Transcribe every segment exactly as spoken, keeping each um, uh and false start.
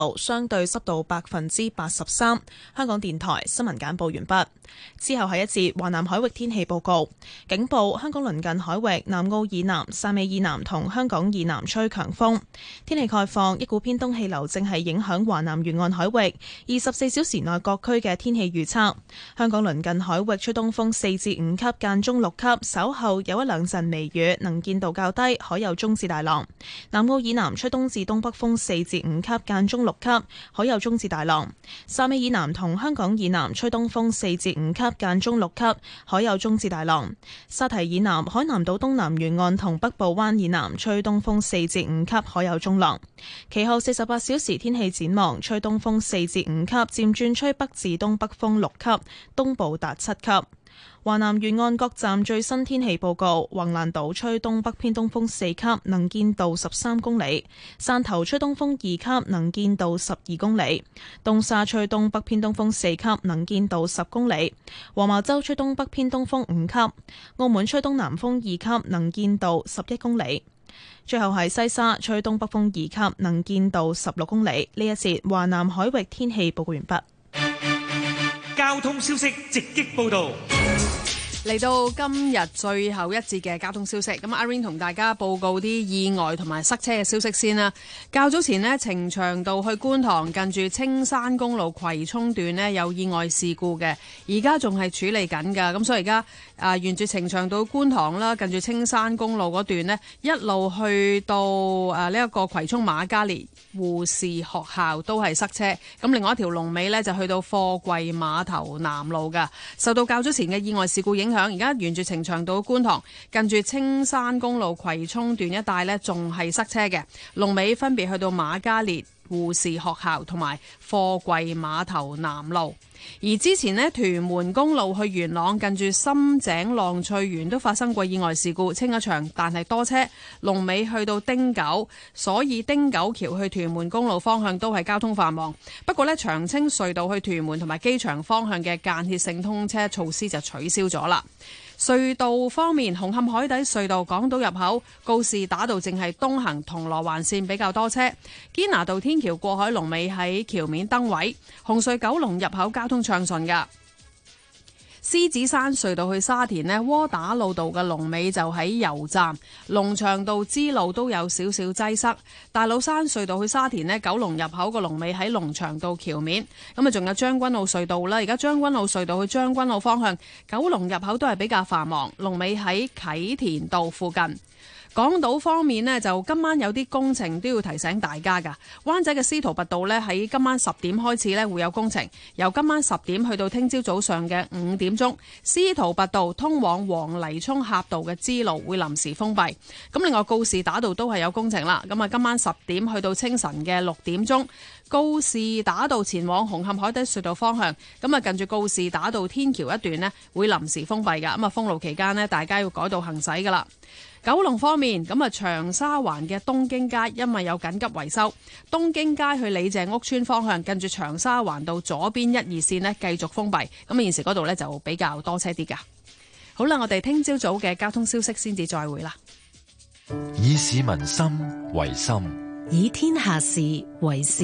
相對濕度百分之八十三。香港電台新聞簡報完畢。之後係一節華南海域天氣報告，警報：香港鄰近海域南澳以南、汕尾以南同香港以南吹強風。天氣概況：一股偏東氣流正係影響華南沿岸海域，二十四小時內各區嘅天氣預測：香港鄰近海域吹東風四至五級，間中六級，稍後有一兩陣微雨，能見度較低，海有中至大浪。南澳以南吹東至東北風四至五級，間中六級，海有中至大浪。汕尾以南同香港以南吹東風四至五級，間中六級，海有中至大浪。沙堤以南、海南島東南沿岸同北部灣以南吹東風四至五級，海有中浪。其後四十八小時天氣展望：吹東風四至五級，漸轉吹北至東北風六級，東部達七級。華南沿岸各站最新天氣報告：橫瀾島吹東北偏東風四級，能見度十三公里；汕頭吹東風二級，能見度十二公里；東沙吹東北偏東風四級，能見度十公里；黃茅洲吹東北偏東風五級；澳門吹東南風二級，能見度十一公里。最後係西沙吹東北風二級，能見度十六公里。呢一節華南海域天氣報告完畢。 交通消息直擊報道。 嚟到今日最後一節嘅交通消息，咁阿 Rain 同大家報告啲意外同埋塞車嘅消息先啦。較早前呢，呈祥道去觀塘近住青山公路葵涌段呢有意外事故嘅，而家仲係處理緊㗎。咁所以而家啊沿住呈祥道觀塘啦，近住青山公路嗰段呢，一路去到啊呢一個葵涌瑪嘉烈護士學校都係塞車。咁另外一條龍尾呢，就去到貨櫃碼頭南路㗎，受到較早前嘅意外事故影響。而家沿住呈祥道觀塘近住青山公路葵涌段一帶呢，仲係塞車嘅，龍尾分別去到瑪嘉烈護士學校同埋貨櫃碼頭南路。而之前呢，屯門公路去元朗近住深井浪翠園都發生過意外事故，清一場，但係多車，龍尾去到汀九，所以汀九橋去屯門公路方向都係交通繁忙。不過呢，長青隧道去屯門同埋機場方向嘅間歇性通車措施就取消咗啦。隧道方面，紅磡海底隧道港島入口告士打道淨係東行銅鑼灣線比較多車，堅拿道天橋過海龍尾喺橋面燈位，紅隧九龍入口交通暢順噶。獅子山隧道去沙田呢，窩打老道嘅龍尾就喺油站，龍翔道支路都有少少擠塞。大老山隧道去沙田呢，九龍入口個龍尾喺龍翔道橋面。咁啊，仲有將軍澳隧道啦，而家將軍澳隧道去將軍澳方向，九龍入口都係比較繁忙，龍尾喺啟田道附近。港島方面呢，就今晚有啲工程都要提醒大家㗎。灣仔嘅司徒拔道呢，喺今晚十點開始呢會有工程，由今晚十點去到聽朝早上嘅五點鐘，司徒拔道通往黃泥涌峽道嘅支路會臨時封閉。咁另外告士打道都係有工程啦。咁啊，今晚十點去到清晨嘅六點鐘，告士打道前往紅磡海底隧道方向，咁啊近住告士打道天橋一段呢會臨時封閉㗎。咁啊封路期間呢，大家要改道行駛㗎啦。九龍方面，咁啊長沙灣嘅東京街因為有緊急維修，東京街去李鄭屋村方向近住長沙灣道左邊一二線呢繼續封閉，咁現時嗰度呢就比較多車啲㗎。好啦，我哋聽朝早嘅交通消息先至再會啦。 以市民心為心， 以天下事為事。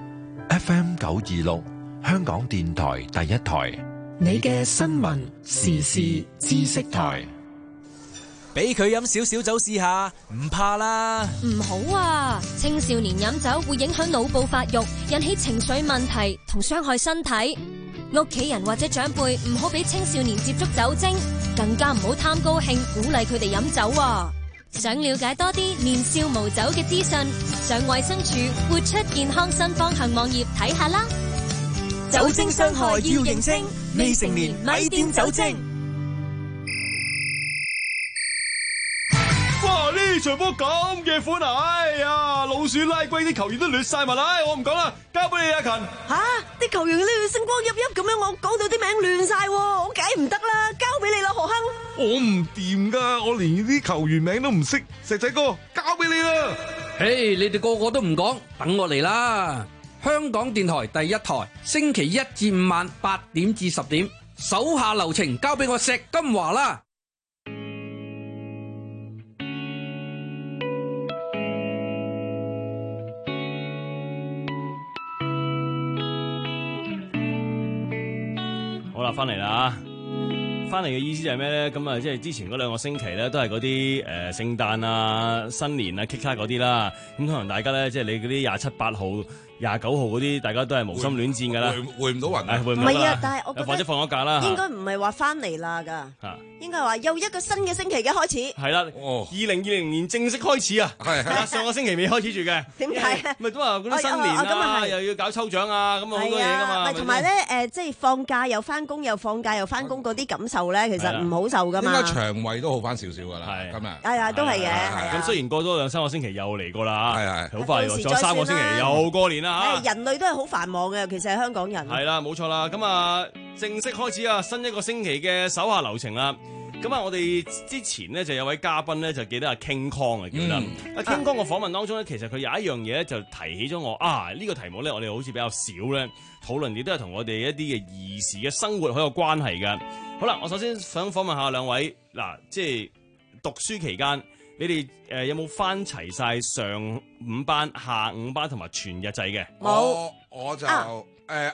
F M 九二六香港電台第一台， 你嘅新聞時事知識台。 俾佢飲少少酒試下，唔怕啦。 唔好啊，青少年飲酒會影響腦部發育，引起情緒問題同傷害身體。屋企人或者長輩唔好俾青少年接觸酒精，更加唔好貪高興鼓勵佢哋飲酒啊。想了解多啲年少無酒嘅資訊，上衛生署活出健康新方向網頁睇下啦。 酒精傷害要認清，未成年咪掂酒精。 哇！呢場波咁嘅款啊！哎呀，老鼠拉龜啲球員都亂晒埋啦！我唔講啦，交俾你阿勤。 吓，啲球員呢星光熠熠咁樣，我講到啲名亂晒，我梗唔得啦，交俾你啦，何亨。 我唔掂噶，我連啲球員名都唔識。石仔哥，交俾你啦。 嘿，你哋個個都唔講，等我嚟啦！香港電台第一台，星期一至五晚八點至十點，手下留情，交俾我石金華啦。 好啦，翻嚟啦。翻嚟嘅意思就係咩咧？咁啊，即係之前嗰兩個星期咧，都係嗰啲誒聖誕啊、新年啊、kick 卡嗰啲啦。咁通常大家咧，即係你嗰啲廿七八號、廿九號嗰啲，大家都係無心戀戰㗎啦。 回唔到雲， 係回唔唔係啊，但係我覺得或者放咗假啦。 應該唔係話翻嚟啦㗎，應該係話又一個新嘅星期嘅開始。 係啦，二零二零年正式開始啊！係係上個星期未開始住嘅。 點解啊？ 咪都話嗰啲新年啊，又要搞抽獎啊，咁啊好多嘢㗎嘛。 同埋咧誒，即係放假又翻工，又放假又翻工嗰啲感受咧，其實唔好受㗎嘛。 應該腸胃都好翻少少㗎啦。係今日。 係啊，都係嘅。 咁雖然過多兩三個星期又嚟過啦，係係好快喎，仲有三個星期啦又過年啦嚇。 人類都係好繁忙嘅，尤其是係香港人。 係啦，冇錯啦。咁啊，正式開始啊，新一個星期嘅手下流程啦。咁啊，我哋之前呢就有位嘉賓咧，就記得阿 King Kong 啊，記得。阿 King Kong 嘅訪問當中咧，其實佢有一樣嘢咧，就提起咗我啊，呢個題目咧，我哋好似比較少咧討論，亦都係同我哋一啲嘅兒時嘅生活好有關係嘅。好啦，我首先想訪問下兩位，嗱，即係讀書期間，你哋誒有冇翻齊晒上午班、下午班同埋全日制嘅？ 冇，我就誒，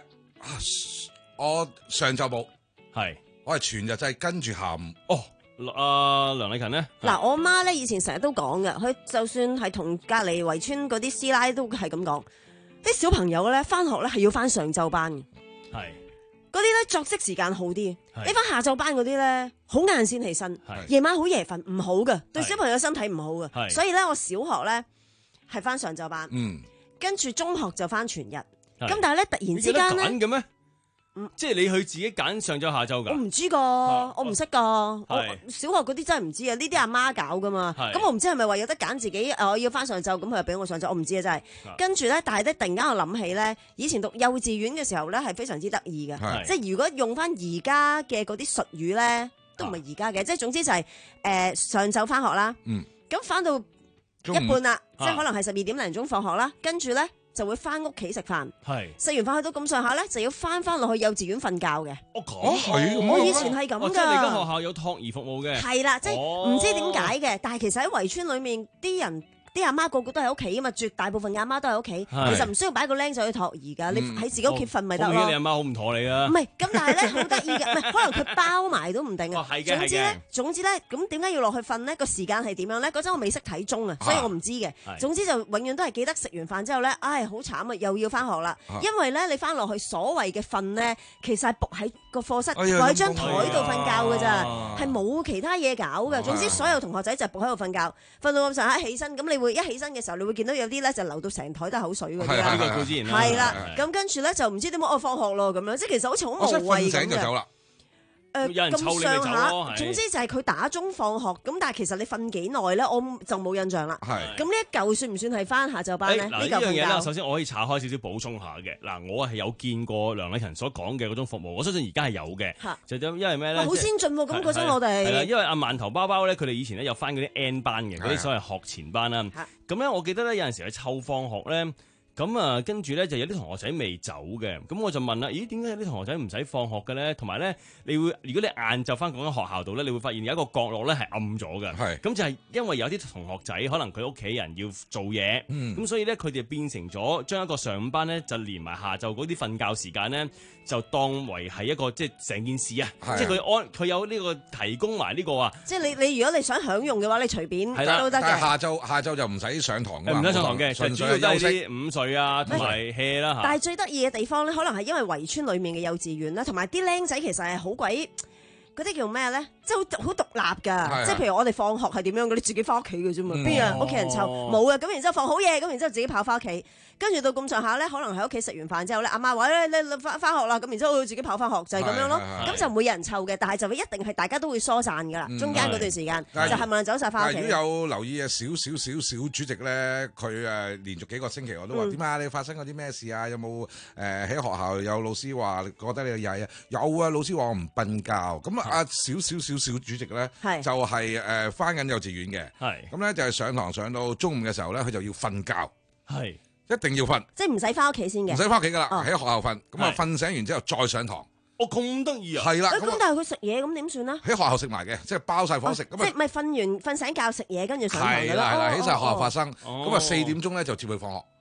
我上晝冇， 係。 我係全日制跟住下午。 哦，阿梁禮勤呢？ 嗱，我媽咧以前成日都講嘅，佢就算係同隔離圍村嗰啲師奶都係咁講，啲小朋友咧翻學咧係要翻上晝班嘅。係嗰啲咧作息時間好啲，你翻下晝班嗰啲咧好晏先起身，夜晚好夜瞓，唔好嘅，對小朋友身體唔好嘅。所以咧，我小學咧係翻上晝班，嗯，跟住中學就翻全日。咁但係咧，突然之間咧， 揀嘅咩？即係你去自己揀上晝下晝㗎？ 我唔知噶，我唔識噶。我小學嗰啲真係唔知啊，呢啲阿媽搞噶嘛。咁我唔知係咪話有得揀自己？我要翻上晝，咁佢又俾我上晝，我唔知啊真係。跟住咧，但係咧突然間我諗起咧，以前讀幼稚園嘅時候咧係非常之得意嘅。即係如果用翻而家嘅嗰啲術語咧，都唔係而家嘅。即係總之就係誒上晝翻學啦。咁翻到一半啦，即係可能係十二點零鐘放學啦，跟住咧。就會翻屋企食飯，食完飯去到咁上下咧，就要翻翻落去幼稚園瞓覺嘅。 哦，咁係， 我以前係咁噶。 即係你間學校有託兒服務嘅。 係啦，即係唔知點解嘅，但係其實喺圍村裏面啲人。啲阿媽個個都喺屋企啊嘛，絕大部分嘅阿媽都喺屋企，其實唔需要擺個僆仔去托兒㗎，你喺自己屋企瞓咪得咯。 你阿媽好唔妥你啊？ 唔係，咁但係咧好得意嘅，唔係可能佢包埋都唔定啊。 係嘅， 總之咧，總之咧，咁點解要落去瞓咧？個時間係點樣咧？嗰陣我未識睇鐘啊，所以我唔知嘅。總之就永遠都係記得食完飯之後咧，唉，好慘啊，又要翻學啦。因為咧，你翻落去所謂嘅瞓咧，其實係伏喺個課室，伏喺張台度瞓覺㗎咋，係冇其他嘢搞嘅。總之所有同學仔就伏喺度瞓覺，瞓到咁上下起身，咁你會一起身嘅時候。你會見到有啲咧就流到成台都係口水嗰啲啦，係啦，咁跟住咧就唔知點解我放學咯咁樣，即係其實好似好無謂咁嘅。誒， 有人湊你咪走咯。 總之就係佢打鐘放學，咁但係其實你瞓幾耐咧，我就冇印象啦。係。咁呢一嚿算唔算係翻下晝班咧？呢嚿樣嘢咧，首先我可以岔開少少補充下嘅。嗱，我係有見過梁禮勤所講嘅嗰種服務，我相信而家係有嘅。就因為咩咧？ 好先進喎！咁嗰陣我哋係啦，因為阿饅頭包包咧，佢哋以前咧有翻嗰啲 N 班嘅，嗰啲所謂學前班啦。咁咧，我記得咧有陣時去湊放學咧。咁啊，跟住咧就有啲同學仔未走嘅，咁我就問啦，咦，點解有啲同學仔唔使放學嘅咧？同埋咧，你會如果你晏晝翻嗰間學校度咧，你會發現有一個角落咧係暗咗嘅。係，咁就係因為有啲同學仔可能佢屋企人要做嘢，咁、嗯、所以咧佢哋變成咗將一個上午班咧就連埋下晝嗰啲瞓覺時間咧，就當為係一個即係成件事啊！即係佢安佢有呢個提供埋呢個啊！ 即係你你如果你想享用嘅話，你隨便都得嘅。 但係下晝下晝就唔使上堂嘅， 唔使上堂嘅，純粹係休息午睡啊，同埋 hea 啦嚇。 但係最得意嘅地方咧，可能係因為圍村裡面嘅幼稚園啦，同埋啲僆仔其實係好鬼嗰啲叫咩咧？即係好好獨立㗎。即係譬如我哋放學係點樣嘅？你自己翻屋企嘅啫嘛，邊有屋企人湊？冇啊！咁然之後放好嘢，咁然之後自己跑翻屋企。跟住到咁上下咧，可能喺屋企食完飯之後咧，阿媽話咧你翻翻學啦，咁然之後自己跑翻學就係咁樣咯。咁就唔會有人湊嘅，但係就一定係大家都會疏散㗎啦。中間嗰段時間就係冇人走晒翻屋企。 如果有留意嘅少少少少主席咧，佢誒連續幾個星期我都話點啊？你發生過啲咩事啊？有冇誒喺學校有老師話覺得你曳啊？有啊，老師話我唔瞓覺。咁啊，少少少少主席咧就係誒翻緊幼稚園嘅。係咁咧就係上堂上到中午嘅時候咧，佢就要瞓覺。係。一定要瞓， 即係唔使翻屋企先嘅， 唔使翻屋企噶啦，喺學校瞓。咁啊，瞓醒完之後再上堂。 哦，咁得意啊！ 係啦， 咁但係佢食嘢咁點算啊？ 喺學校食埋嘅，即係包晒伙食。 即係咪瞓完瞓醒覺食嘢，跟住上堂嘅啦？係啦係啦，喺晒學校發生。咁啊，四點鐘咧就接佢放學。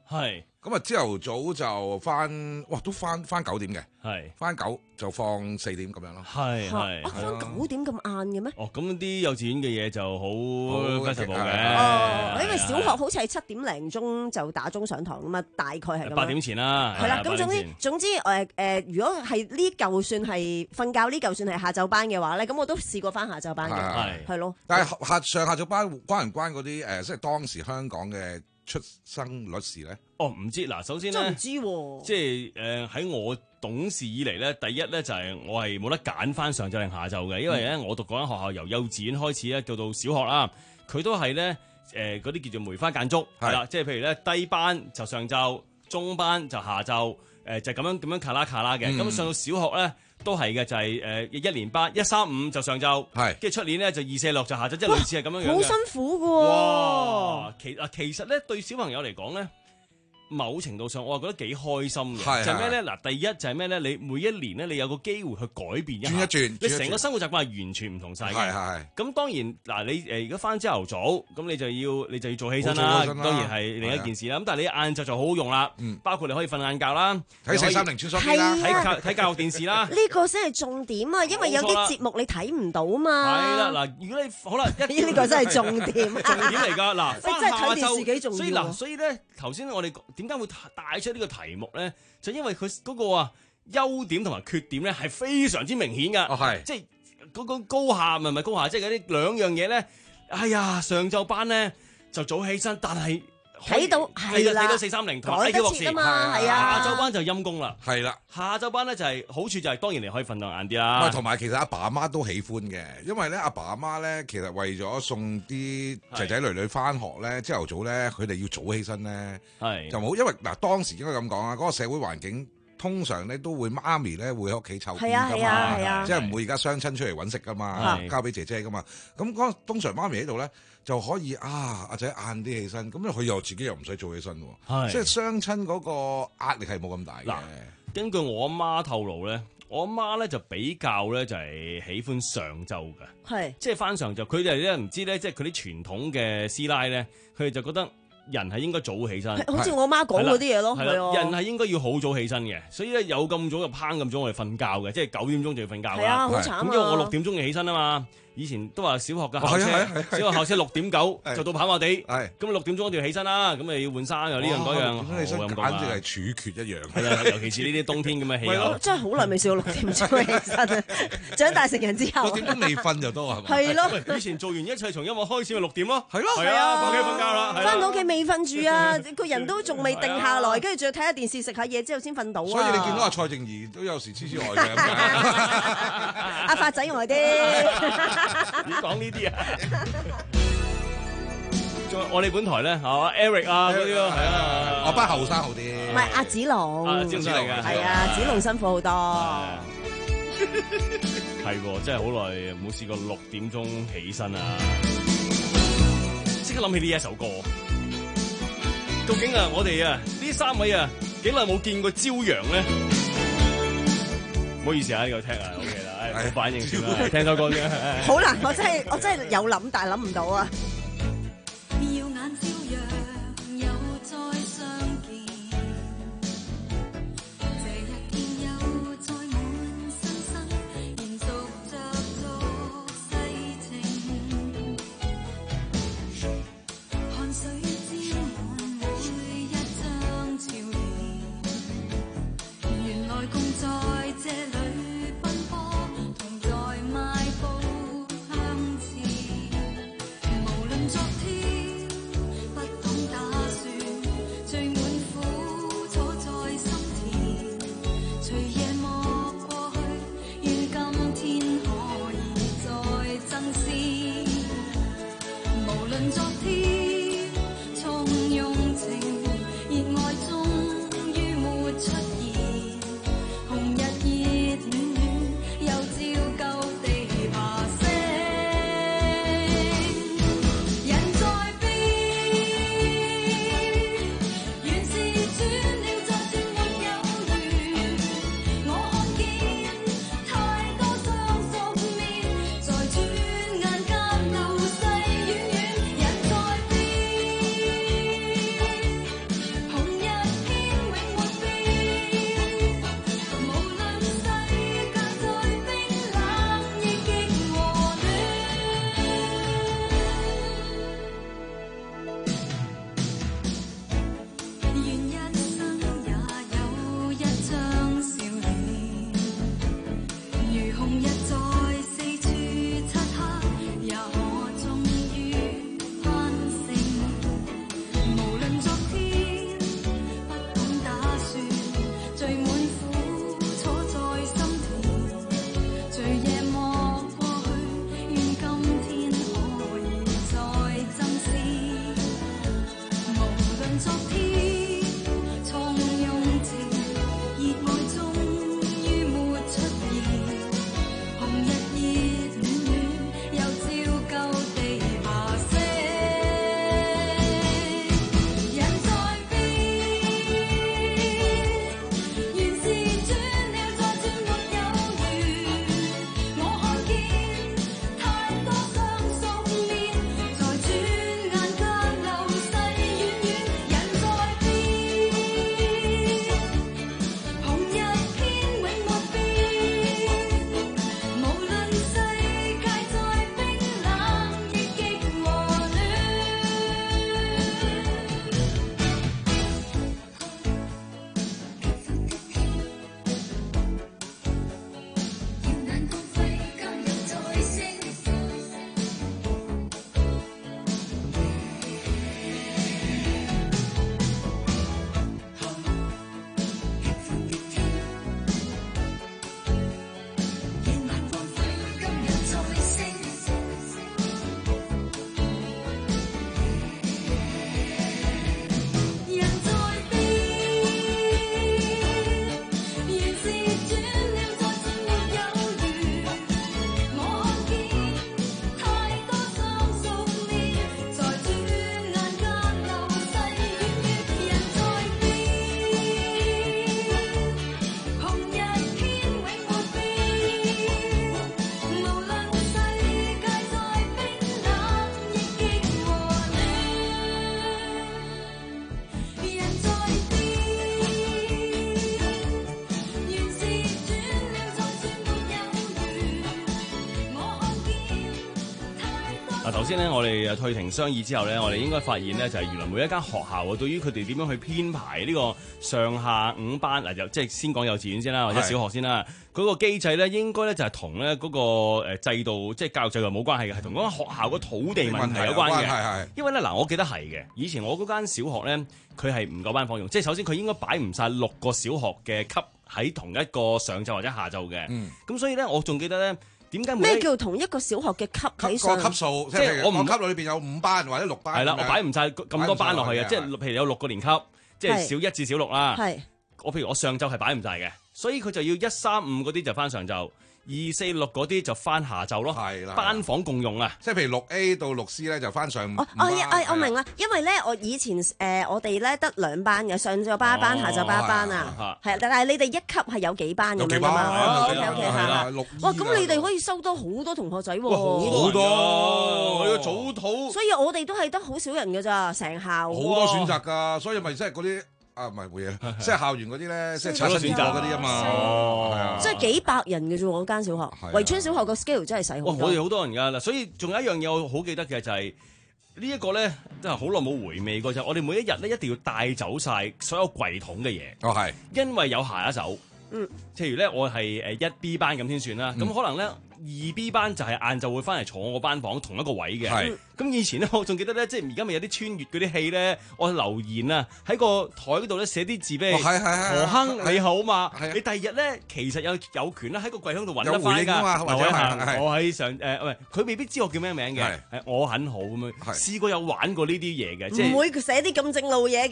係。 咁啊，朝頭早就翻，哇，都翻翻九點嘅， 係翻九就放四點咁樣咯。 係係。 啊，翻九點咁晏嘅咩？ 哦，咁啲幼稚園嘅嘢就好 flexible 嘅。 哦，因為小學好似係七點零鐘就打鐘上堂㗎嘛，大概係咁。 八點前啦。 係啦，咁總之總之誒誒，如果係呢嚿算係瞓覺，呢嚿算係下晝班嘅話咧，咁我都試過翻下晝班嘅，係係咯。 但係下上下晝班關唔關嗰啲誒，即係當時香港嘅出生率事咧？ 哦，唔知嗱，首先咧， 真唔知喎。 即係誒喺我懂事以嚟咧，第一咧就係我係冇得揀翻上晝定下晝嘅，因為咧我讀嗰間學校由幼稚園開始咧到到小學啦，佢都係咧誒嗰啲叫做梅花間竹係啦，即係譬如咧低班就上晝，中班就下晝，誒就咁樣咁樣卡拉卡拉嘅，咁、嗯、上到小學咧。都係嘅，就係誒一年班一三五就上晝，係跟住出年咧就二四六就下晝，即係類似係咁樣樣嘅。 好辛苦嘅喎。 哇！其啊其實咧對小朋友嚟講咧，某程度上我係覺得幾開心嘅。就係咩咧？嗱，第一就係咩咧？你每一年咧，你有個機會去改變一下，轉一轉，你成個生活習慣係完全唔同晒嘅。係係。咁當然嗱，你誒而家翻朝頭早，咁你就要你就要做起身啦。當然係另一件事啦。咁但係你晏晝就好好用啦。包括你可以瞓晏覺啦， 睇四三零穿梭機啦， 睇教睇教育電視啦。 呢個先係重點啊，因為有啲節目你睇唔到嘛。 係啦，嗱，如果你好啦， 一呢個真係重點，重點嚟㗎。嗱，翻下晝，所以嗱，所以咧頭先我哋點解會帶出呢個題目咧？就因為佢嗰個啊優點同埋缺點咧係非常之明顯㗎。 哦，係， 即係嗰個高下唔係唔係高下，即係嗰啲兩樣嘢咧。哎呀，上晝班咧就早起身，但係睇到係啦， 睇到四三零同埋 A Q 六時啊嘛，係啊。 下晝班就陰功啦， 係啦。 下晝班咧就係好處就係當然你可以瞓到晏啲啦。 同埋其實阿爸阿媽都喜歡嘅，因為咧阿爸阿媽咧其實為咗送啲仔仔女女翻學咧，朝頭早咧佢哋要早起身咧，係就冇，因為嗱當時應該咁講啊，嗰個社會環境。通常咧都會媽咪咧會喺屋企湊邊㗎嘛，即係唔會而家雙親出嚟揾食㗎嘛，交俾姐姐㗎嘛。咁嗰通常媽咪喺度咧就可以啊，阿仔晏啲起身，咁佢又自己又唔使早起身喎，即係雙親嗰個壓力係冇咁大嘅。 根據我阿媽透露咧，我阿媽咧就比較咧就係喜歡上晝嘅，係即係翻上晝。佢哋咧唔知咧，即係佢啲傳統嘅師奶咧，佢哋就覺得。人係應該早起身， 好似我媽講嗰啲嘢咯。 人係應該要好早起身嘅，所以咧有咁早就烹咁早我哋瞓覺嘅，即係九點鐘就要瞓覺啦。 係啊，好慘啊！ 咁因為我六點鐘要起身啊嘛。以前都話小學嘅校車，小學校車六點九就到跑馬地，咁六點鐘就要起身啦，咁咪要換衫又呢樣嗰樣， 咁起身簡直係處決一樣。 係啊，尤其是呢啲冬天咁嘅氣候。 真係好耐未試過六點鐘起身啊！長大成人之後， 六點鐘未瞓就多係嘛？ 係咯。 以前做完一切從音樂開始咪六點咯， 係咯， 係啊，翻屋企瞓覺啦。 翻到屋企未瞓住啊，個人都仲未定下來，跟住仲要睇下電視食下嘢之後先瞓到啊。 所以你見到阿蔡靜怡都有時痴痴呆嘅。 阿發仔呆啲。 點講呢啲啊？仲有我哋本台咧，係 Eric 啊嗰啲咯，係啊， 我班後生好啲。 唔係阿子龍， 子龍嚟嘅， 係啊，子龍辛苦好多。 係喎，真係好耐冇試過六點鐘起身啊！即刻諗起呢一首歌。究竟啊，我哋啊呢三位啊幾耐冇見過朝陽咧？唔好意思啊，呢個聽啊 OK 啦，冇反應算啦，聽首歌先。 好難，我真係我真係有諗，但係諗唔到啊！ 耀眼朝陽又再相見，這一天又再滿身新，延續着俗世情，汗水沾滿每一張俏臉，原來共在這裏。紅嗱，頭先咧，我哋退庭商議之後咧，我哋應該發現咧，就係原來每一間學校啊，對於佢哋點樣去編排呢個上下五班嗱，就即係先講幼稚園先啦，或者小學先啦，嗰個機制咧，應該咧就係同咧嗰個誒制度，即係教育制度冇關係嘅，係同嗰間學校個土地問題有關嘅。係係。因為咧嗱，我記得係嘅，以前我嗰間小學咧，佢係唔夠班房用，即係首先佢應該擺唔晒六個小學嘅級喺同一個上晝或者下晝嘅。嗯。咁所以咧，我仲記得咧。點解咩叫同一個小學嘅級起上？ 個級數，即係我唔級裏邊有五班或者六班。 係啦，我擺唔晒咁多班落去嘅，即係譬如有六個年級，即係小一至小六啦。係，我譬如我上晝係擺唔晒嘅，所以佢就要一三五嗰啲就翻上晝。二四六嗰啲就翻下晝咯，係啦，班房共用啊， 即係譬如六 A 到六 C 咧就翻上。 哦哦，我明啦，因為咧我以前誒我哋咧得兩班嘅，上晝班一班，下晝班一班啊，係，但係你哋一級係有幾班咁樣㗎嘛？O K O K 嚇，哇，咁你哋可以收多好多同學仔喎， 好多，我要早討。 所以我哋都係得好少人㗎咋，成校好多選擇㗎，所以咪即係嗰啲。啊，唔係會嘢，即係校園嗰啲咧，即係產生選擇嗰啲啊嘛，係啊， 即係幾百人嘅啫喎，嗰間小學，圍村小學個 scale 真係細好多。 我哋好多人㗎啦，所以仲有一樣嘢我好記得嘅就係呢一個咧，真係好耐冇回味過就係我哋每一日咧一定要帶走晒所有櫃桶嘅嘢。 哦，係，因為有下一手。嗯，譬如咧，我係誒一 B 班咁先算啦，咁、嗯、可能咧二 B 班就係晏晝會翻嚟坐我個班房同一個位嘅。係，咁以前咧我仲記得咧，即係而家咪有啲穿越嗰啲戲咧，我留言啊喺個台嗰度咧寫啲字俾你。係係係。何亨你好嘛？係。你第二日咧其實有有權咧喺個櫃桶度揾得翻㗎。或者係我喺上誒，喂、呃，佢未必知我叫咩名嘅。係。誒，我很好咁樣。係。試過有玩過呢啲嘢嘅，即係。 唔會寫啲咁正路嘢嘅。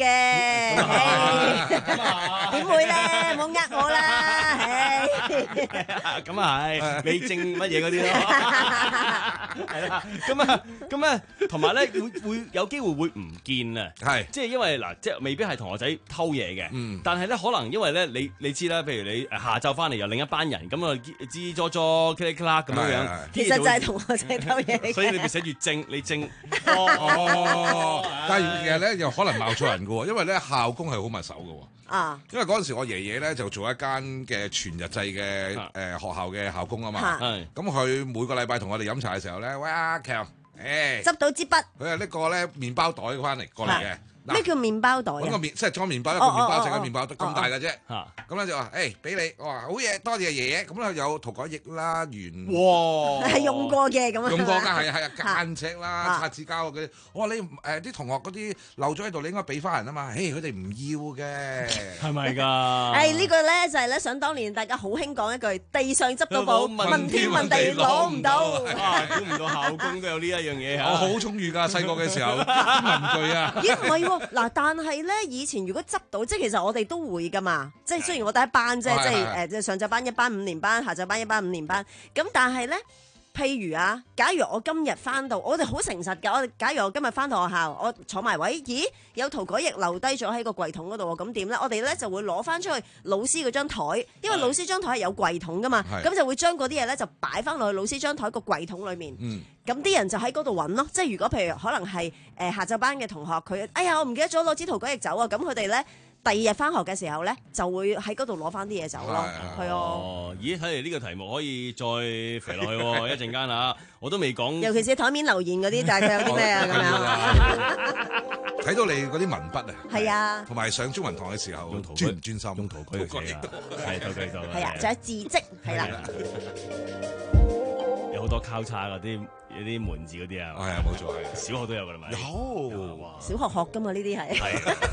點會咧？冇呃我啦。 咁啊係，你正乜嘢嗰啲咯？係啦，咁啊，咁啊，同埋咧會會有機會會唔見啊，係，即係因為嗱，即係未必係同學仔偷嘢嘅，嗯，但係咧可能因為咧你你知啦，譬如你下晝翻嚟有另一班人，咁啊吱咗咗 click click 咁樣樣， 其實就係同學仔偷嘢， 所以你咪寫住正，你正， 哦，但係其實咧又可能鬧錯人嘅喎，因為咧校工係好密手嘅喎。啊！因為嗰陣時我爺爺咧就做一間嘅全日制嘅誒、呃、學校嘅校工啊嘛，咁佢每個禮拜同我哋飲茶嘅時候咧，喂阿強，誒執到支筆， 佢係拎個咧麵包袋翻嚟過嚟嘅。 咩叫麵包袋啊？ 揾個麵，即係裝麵包，一個麵包，成個麵包咁大嘅啫。咁咧就話，誒，俾你，我話好嘢，多謝爺爺。咁咧有塗改液啦、鉛，哇， 係用過嘅咁啊。 用過㗎，係係啊，間尺啦、擦紙膠嗰啲。我話你誒啲同學嗰啲漏咗喺度，你應該俾翻人啊嘛。誒，佢哋唔要嘅， 係咪㗎？ 誒呢個咧就係咧，想當年大家好興講一句：地上執到寶，問天問地攞唔到。 啊，估唔到校工都有呢一樣嘢嚇。 我好充裕㗎，細個嘅時候啲文具啊。 咦，唔係喎。嗱，但係咧，以前如果執到，即係其實我哋都會噶嘛，即係雖然我第一班啫，即係誒，即係上晝班一班五年班，下晝班一班五年班，咁但係咧，譬如啊，假如我今日翻到，我哋好誠實㗎，我哋假如我今日翻到學校，我坐埋位，咦，有塗改液留低咗喺個櫃桶嗰度喎，咁點咧？我哋咧就會攞翻出去老師嗰張台，因為老師張台係有櫃桶噶嘛，咁就會將嗰啲嘢咧就擺翻落去老師張台個櫃桶裏面。嗯。咁啲人就喺嗰度揾咯，即係如果譬如可能係誒、呃、下晝班嘅同學，佢哎呀我唔記得咗攞支塗改液走啊，咁佢哋咧第二日翻學嘅時候咧就會喺嗰度攞翻啲嘢走咯，係啊。哦， 咦，睇嚟呢個題目可以再肥落去喎，一陣間啊，我都未講。 尤其是台面留言嗰啲，就係佢有啲咩啊咁樣。睇到你嗰啲文筆啊， 係啊， 同埋上中文堂嘅時候專唔專心， 用塗改液寫啊，係塗改液係啊，仲有字跡係啦。 有好多交叉嗰啲。有啲門字嗰啲啊， 係啊，冇錯係， 小學都有㗎啦咪？ 有， 小學學㗎嘛呢啲係。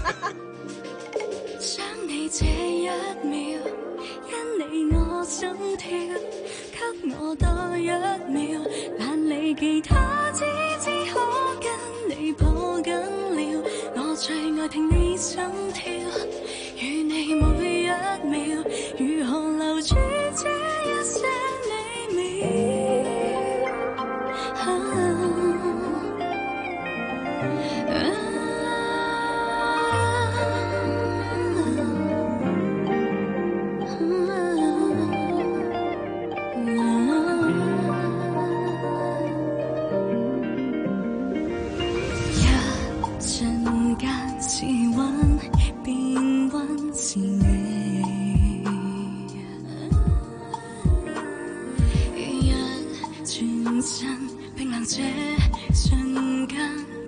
想你這一秒，因你我心跳，給我多一秒，懶理其他，只知可跟你抱緊了，我最愛聽你心跳，與你每一秒，如何留住這一些美妙。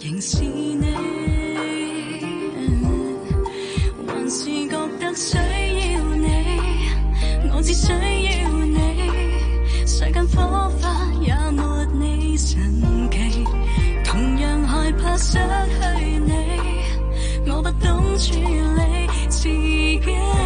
仍是你，還是覺得需要你，我只需要你，世間火花也沒你神奇，同樣害怕失去你，我不懂處理自己，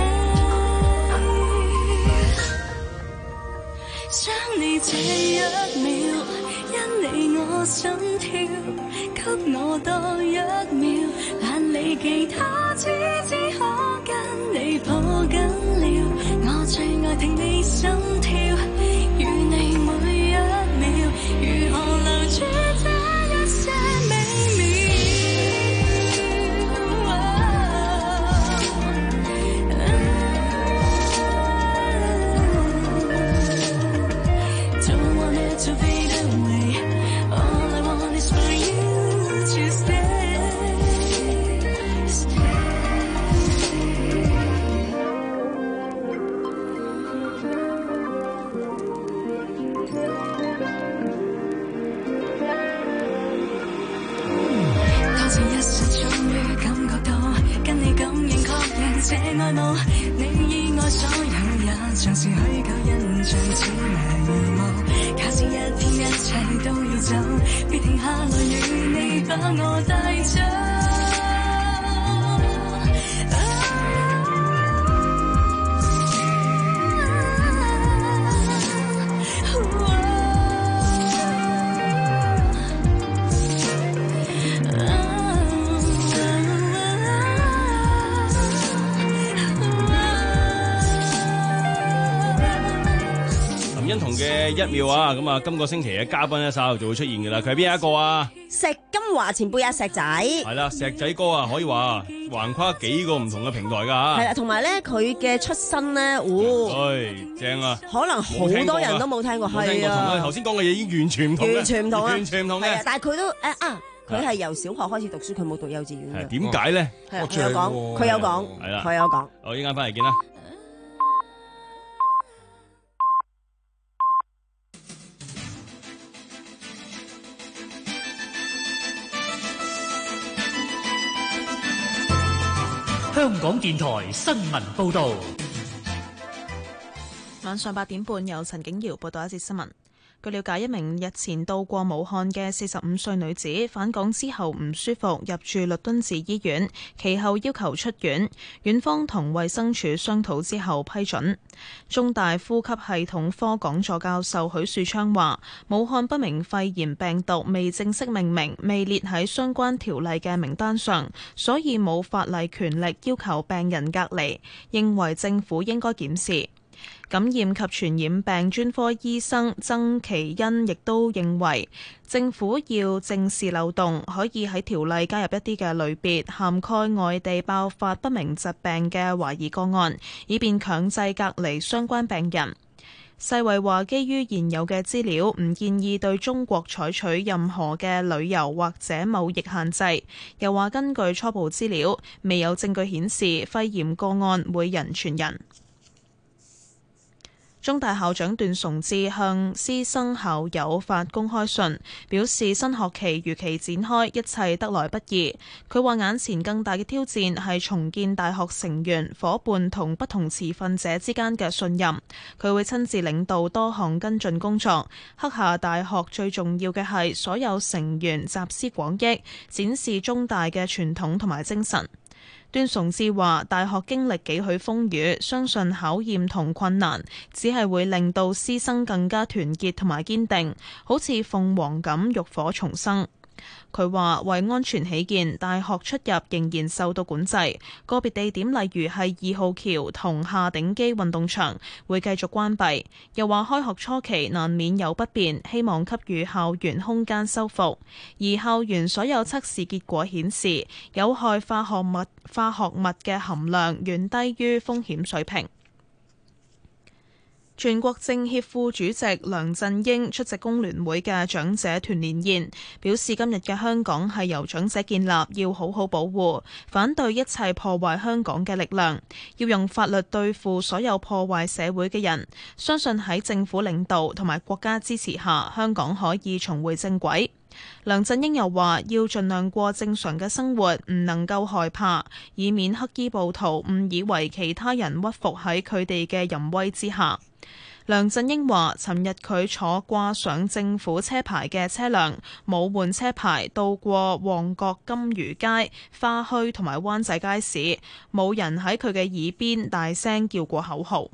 想你這一秒，因你我心跳，給我多一秒，懶理其他，只知可跟你抱緊了，我最愛聽你心跳，與你每一秒，如何留住這一些美妙。Don't want it to fade away, all I want is for you to stay, stay. 多謝一時終於感覺到，跟你感應確認這愛慕，你以外所有也像是虛構印象，似迷霧。假使一天一切都要走，別停下來與你把我帶走。 欣彤嘅一秒啊，咁啊，今個星期嘅嘉賓咧稍後就會出現嘅啦。佢係邊一個啊？ 石金華前輩啊，石仔。 係啦，石仔哥啊，可以話橫跨幾個唔同嘅平台㗎嚇。 係啦，同埋咧佢嘅出身咧，哦， 唉，正啊！ 可能好多人都冇聽過，係啊。 同我頭先講嘅嘢已經完全唔同嘅， 完全唔同啊， 完全唔同嘅。 但係佢都誒啊，佢係由小學開始讀書，佢冇讀幼稚園嘅。 點解咧？ 係佢有講，佢有講， 係啦， 佢有講。 我依家翻嚟見啦。 香港電台新聞報導， 晚上八點半由陳景瑤報道一節新聞。據了解，一名日前到過武漢嘅四十五歲女子返港之後唔舒服，入住律敦治醫院，其後要求出院，院方同衛生署商討之後批准。中大呼吸系統科講座教授許樹昌話，武漢不明肺炎病毒未正式命名，未列喺相關條例嘅名單上，所以冇法例權力要求病人隔離，認為政府應該檢視。感染及傳染病專科醫生曾其恩亦都認為，政府要正視漏洞，可以喺條例加入一啲嘅類別，涵蓋外地爆發不明疾病嘅懷疑個案，以便強制隔離相關病人。世衛話，基於現有嘅資料，唔建議對中國採取任何嘅旅遊或者貿易限制。又話根據初步資料，未有證據顯示肺炎個案會人傳人。中大校長段崇智向師生校友發公開信，表示新學期如期展開，一切得來不易。佢話眼前更大嘅挑戰係重建大學成員、伙伴同不同持份者之間嘅信任。佢會親自領導多項跟進工作，刻下大學最重要嘅係所有成員集思廣益，展示中大嘅傳統同埋精神。段崇智話：大學經歷幾許風雨，相信考驗同困難只係會令到師生更加團結同埋堅定，好似鳳凰咁浴火重生。佢話為安全起見，大學出入仍然受到管制，個別地點例如係二號橋同夏鼎基運動場會繼續關閉。又話開學初期難免有不便，希望給予校園空間修復。而校園所有測試結果顯示，有害化學物化學物嘅含量遠低於風險水平。全國政協副主席梁振英出席工聯會嘅長者團年宴，表示今日嘅香港係由長者建立，要好好保護，反對一切破壞香港嘅力量，要用法律對付所有破壞社會嘅人。相信喺政府領導同埋國家支持下，香港可以重回正軌。 梁振英又話要盡量過正常嘅生活，唔能夠害怕，以免黑衣暴徒誤以為其他人屈服喺佢哋嘅淫威之下。梁振英話：尋日佢坐掛上政府車牌嘅車輛，冇換車牌，到過旺角金魚街、花墟同埋灣仔街市，冇人喺佢嘅耳邊大聲叫過口號。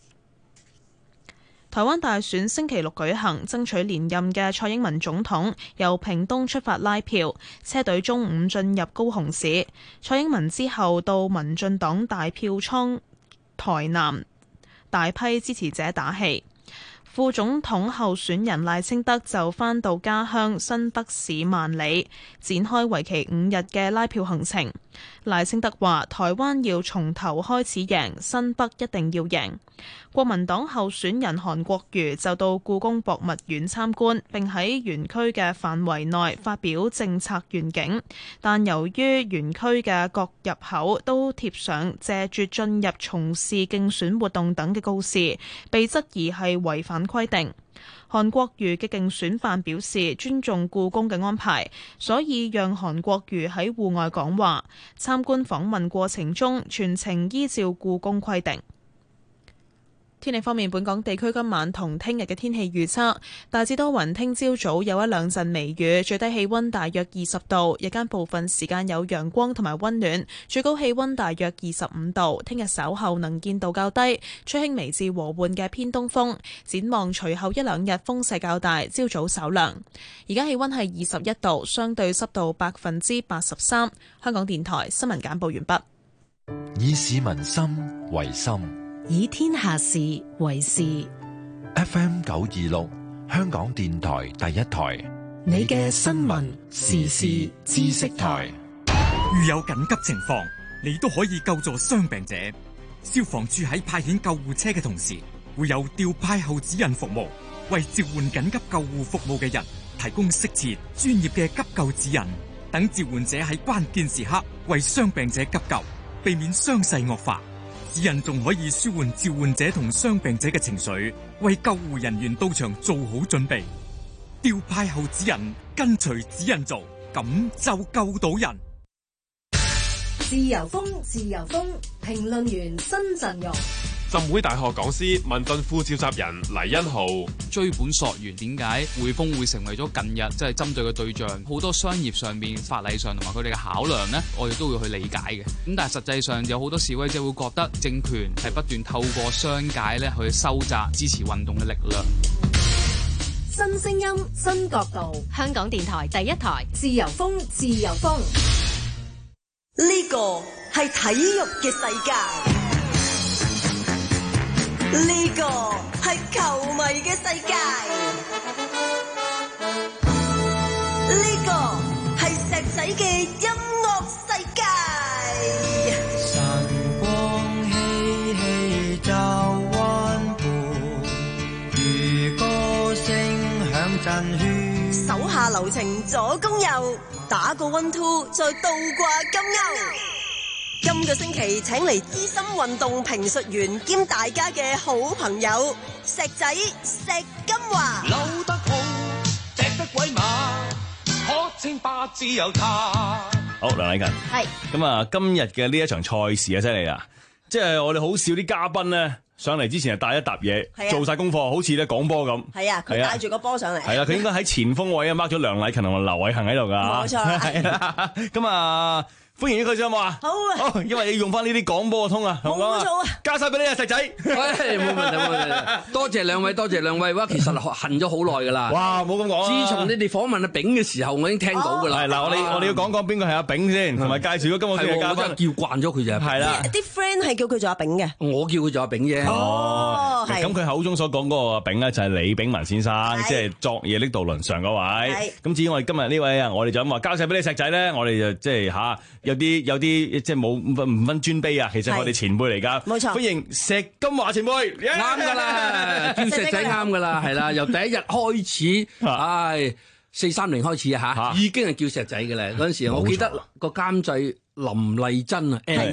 台灣大選星期六舉行，爭取連任嘅蔡英文總統由屏東出發拉票，車隊中午進入高雄市。蔡英文之後到民進黨大票倉台南，大批支持者打氣。副總統候選人賴清德就返到家鄉新北市萬里，展開為期五日嘅拉票行程。賴清德話：台灣要從頭開始贏，新北一定要贏。國民黨候選人韓國瑜就到故宮博物院參觀，並喺園區嘅範圍內發表政策願景，但由於園區嘅各入口都貼上謝絕進入從事競選活動等嘅告示，被質疑係違反規定。韓國瑜嘅競選辦表示尊重故宮嘅安排，所以讓韓國瑜喺戶外講話。參觀訪問過程中全程依照故宮規定。天氣方面，本港地區今晚同聽日嘅天氣預測大致多雲，聽朝早有一兩陣微雨，最低氣溫大約二十度，日間部分時間有陽光同埋溫暖，最高氣溫大約二十五度。聽日稍後能見度較低，吹輕微至和緩嘅偏東風。展望隨後一兩日風勢較大，朝早稍涼。而家氣溫係二十一度，相對濕度百分之八十三。香港電台新聞簡報完畢。 以市民心為心， 以天下事為事。 F M 九二六，香港電台第一台， 你嘅新聞時事知識台。 遇有緊急情況，你都可以救助傷病者。消防處喺派遣救護車嘅同時，會有調派後指引服務，為召喚緊急救護服務嘅人提供適切專業嘅急救指引，等召喚者喺關鍵時刻為傷病者急救，避免傷勢惡化。指引仲可以舒緩召喚者同傷病者嘅情緒，為救護人員到場做好準備。調派後指引，跟隨指引做，咁就救到人。 自由風，自由風，評論員新陣容。 浸會大學講師、民陣副召集人黎恩浩。 追本溯源，點解匯豐會成為咗近日即係針對嘅對象？好多商業上面、法例上同埋佢哋嘅考量呢，我哋都會去理解嘅。咁但係實際上有好多示威者會覺得政權係不斷透過商界咧去收窄支持運動嘅力量。 新聲音，新角度， 香港電台第一台， 自由風，自由風。 呢個係體育嘅世界。呢個係球迷嘅世界，呢個係石仔嘅音樂世界。 晨光嬉戲照溫度，如歌聲響陣圈， 手下留情左攻右，打個 one two 再倒掛金鈎。今個星期請嚟資深運動評述員兼大家嘅好朋友石仔石金華。 扭得好，踢得鬼馬，可稱霸自由他。 好，梁禮勤。 係。 咁啊，今日嘅呢一場賽事啊，犀利啦！即係我哋好少啲嘉賓咧上嚟之前係帶一沓嘢， 係啊做晒功課，好似咧講波咁。 係啊，佢帶住個波上嚟。 係啦，佢應該喺前鋒位啊，mark 咗梁禮勤同埋劉偉恒喺度㗎。 冇錯。 係啦，咁啊。歡迎佢上冇啊！ 好啊！ 好，因為你用翻呢啲廣播嘅通啊，好冇錯啊！ 交晒俾你啊，石仔。 喂，冇問題，冇問題。多謝兩位，多謝兩位。哇，其實恨咗好耐噶啦。 哇，冇咁講啊！ 自從你哋訪問阿炳嘅時候，我已經聽到噶啦。 係嗱，我哋我哋要講講邊個係阿炳先，同埋介紹咗今個星期嘅嘉賓。 叫慣咗佢就係啦。 啲 friend 係叫佢做阿炳嘅， 我叫佢做阿炳啫。 哦， 咁佢口中所講嗰個阿炳咧，就係李炳文先生，即係昨夜的渡輪上嗰位。咁至於我哋今日呢位啊，我哋就咁話交晒俾你石仔咧，我哋就即係吓有啲有啲。即係冇唔分唔分尊卑啊！其實我哋前輩嚟㗎， 冇錯。 歡迎石金華前輩， 啱㗎啦，叫石仔啱㗎啦，係啦，由第一日開始，唉，四三零開始啊嚇，已經係叫石仔㗎啦。嗰陣時我記得個監製林麗珍啊 ，N M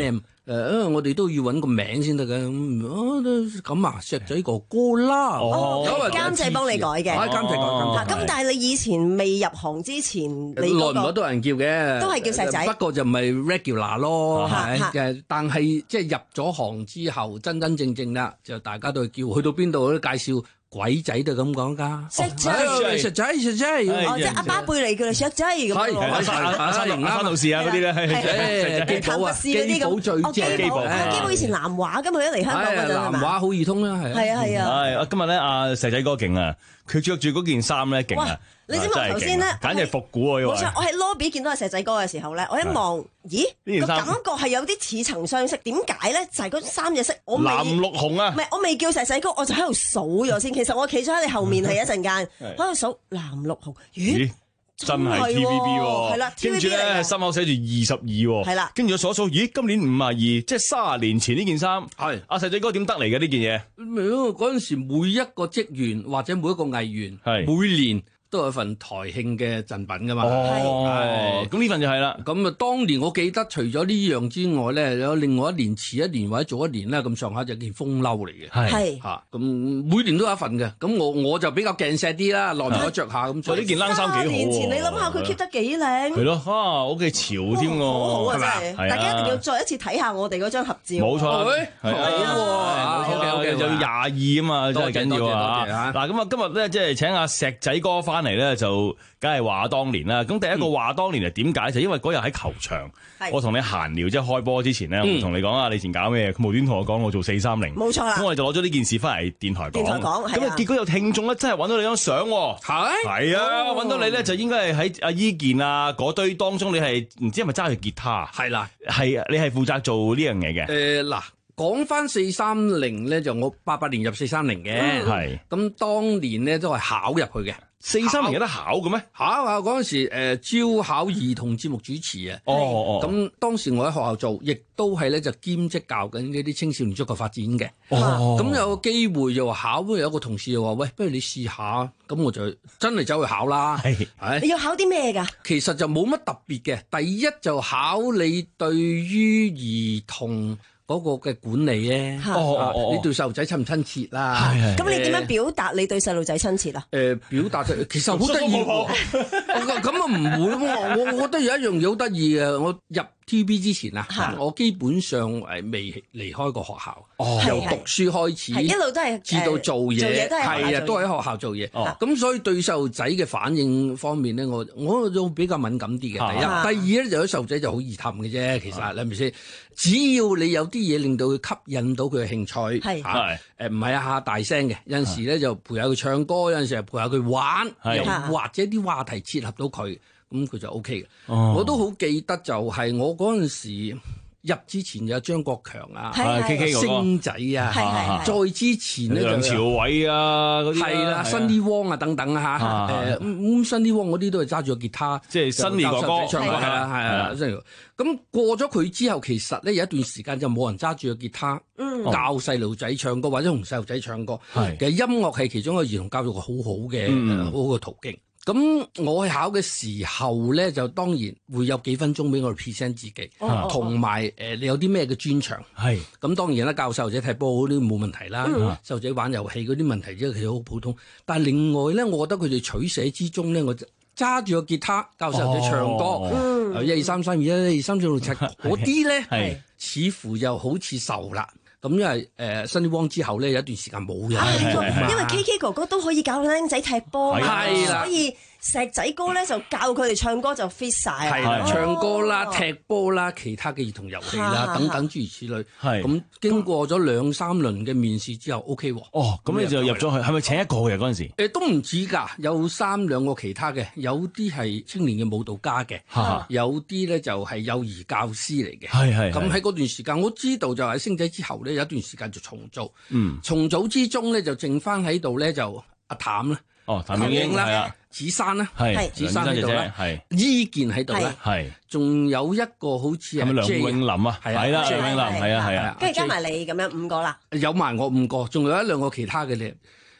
誒，因為我哋都要揾個名先得嘅。咁咁啊，石仔哥哥啦， 哦，監製幫你改嘅， 監製改。 咁但係你以前未入行之前，你耐唔耐都有人叫嘅， 都係叫石仔， 不過就唔係 regular 咯，係誒，但係即係入咗行之後，真真正正啦，就大家都係叫，去到邊度都介紹。鬼仔都咁講㗎， 石仔， 石仔，石仔， 哦，即係阿巴貝嚟嘅石仔咁樣。 阿山阿山阿山道士啊嗰啲咧， 係基寶啊，基寶最正， 基寶，基寶以前南華㗎嘛，佢一嚟香港嗰陣係嘛？ 南華好易通啦，係。 係啊係啊。 係，今日咧阿石仔哥勁啊！佢着住嗰件衫咧勁啊！ 你知唔知頭先咧？ 簡直係復古啊！ 冇錯，我喺 lobby 見到阿石仔哥嘅時候咧，我一望，咦，個感覺係有啲似曾相識。點解咧？就係嗰三隻色，我未藍綠紅啊！ 唔係，我未叫石仔哥，我就喺度數咗先。其實我企咗喺你後面係一陣間，喺度數藍綠紅。咦？ 真係 T V B 喎， 係啦， 跟住咧心口寫住二十二喎， 係啦，跟住我數數，咦，今年五啊二，即係卅年前呢件衫，係阿石仔哥點得嚟嘅呢件嘢？ 嗰陣時每一個職員或者每一個藝員，係每年都有份台慶嘅贈品噶嘛。 哦，咁呢份就係啦。 咁啊，當年我記得除咗呢樣之外咧，有另外一年遲一年或者早一年咧，咁上下就件風褸嚟嘅。 係嚇，咁每年都有一份嘅。咁我我就比較鏡石啲啦，耐唔耐着下咁。 所以呢件冷衫幾好喎。 年前你諗下佢 keep 得幾靚。 係咯，啊，屋企潮添喎。 好好啊，真係。 係啊。 大家一定要再一次睇下我哋嗰張合照。 冇錯。 係啊。 冇錯，就廿二啊嘛，真係緊要啊。嗱，咁啊，今日咧即係請阿石仔哥翻嚟咧就。梗係話當年啦，咁第一個話當年係點解？就因為嗰日喺球場，我同你閒聊，即係開波之前咧，我同你講啊，你以前搞咩？佢無端同我講我做四三零， 冇錯啦。 咁我哋就攞咗呢件事翻嚟電台講， 電台講， 咁啊結果有聽眾咧真係揾到你張相喎，係係啊，揾到你咧就應該係喺阿伊健啊嗰堆當中，你係唔知係咪揸住吉他？ 係啦， 係你係負責做呢樣嘢嘅。 誒嗱。講翻四三零咧，就我八八年入四三零嘅， 係咁、 嗯、當年咧都係考入去嘅。 四三零有得考嘅咩？ 考啊！嗰陣時誒招考兒童節目主持啊。 哦哦。 咁當時我喺學校做，亦都係咧就兼職教緊呢啲青少年足球發展嘅。 哦。 咁有個機會就話考，有一個同事就話：喂，不如你試下。咁我就真係走去考啦。 係。 係。 你要考啲咩㗎？ 其實就冇乜特別嘅。第一就考你對於兒童嗰個嘅管理咧， 哦哦哦， 你對細路仔親唔親切啦？係咁你點樣表達你對細路仔親切啊？ 誒，表達其實好得意喎。咁啊唔會喎，我我覺得有一樣嘢好得意嘅，我入 T V B 之前啊，我基本上誒未離開過學校，由讀書開始， 一路都係至到做嘢，係啊，都喺學校做嘢。咁所以對細路仔嘅反應方面咧，我我都比較敏感啲嘅。第一，第二咧就啲細路仔就好易氹嘅啫。其實係咪先？只要你有啲嘢令到佢吸引到佢嘅興趣，係誒唔係一下大聲嘅，有陣時咧就陪下佢唱歌，有陣時係陪下佢玩，又或者啲話題切合到佢。咁佢就 O K 嘅，哦、我都好記得就係我嗰陣時入之前有張國強啊、 K K 星仔啊，再之前咧就梁朝偉啊嗰啲， 係啦，新啲汪啊等等啊嚇，誒咁新啲汪嗰啲都係揸住個吉他， 即係新年哥哥唱歌係啦係啊，真係。咁過咗佢之後，其實咧有一段時間就冇人揸住個吉他教細路仔唱歌，或者同細路仔唱歌。其實音樂係其中一個兒童教育個好好嘅好好嘅途徑。咁我去考嘅時候咧，就當然會有幾分鐘俾我哋 present 自己，同埋誒你有啲咩嘅專長。係咁當然啦，教細路仔踢波嗰啲冇問題啦，細路仔玩遊戲嗰啲問題即係其實好普通。但係另外咧，我覺得佢哋取捨之中咧，我揸住個吉他教細路仔唱歌，一二三三二一，一二三四六七嗰啲咧，似乎又好似受啦。咁因為誒新啲汪之後咧有一段時間冇嘅， 因為 K K 哥哥都可以教僆仔踢波，所以石仔哥咧就教佢哋唱歌就 fit 曬。 係唱歌啦、踢波啦、其他嘅兒童遊戲啦等等諸如此類。係咁經過咗兩三輪嘅面試之後 OK 喎。 哦，咁你就入咗去，係咪請一個嘅嗰陣時？ 誒都唔止㗎，有三兩個其他嘅，有啲係青年嘅舞蹈家嘅，有啲咧就係幼兒教師嚟嘅。係係。咁喺嗰段時間，我知道就喺星仔之後咧。有一段時間就重組，嗯，重組之中咧就剩翻喺度咧就阿譚啦， 哦，譚詠麟啦， 子珊啦， 係子珊喺度啦， 係伊健喺度啦， 係， 仲有一個好似係梁永林啊，係啦，梁永林係啊係啊， 跟住加埋你咁樣五個啦， 有埋我五個，仲有一兩個其他嘅咧。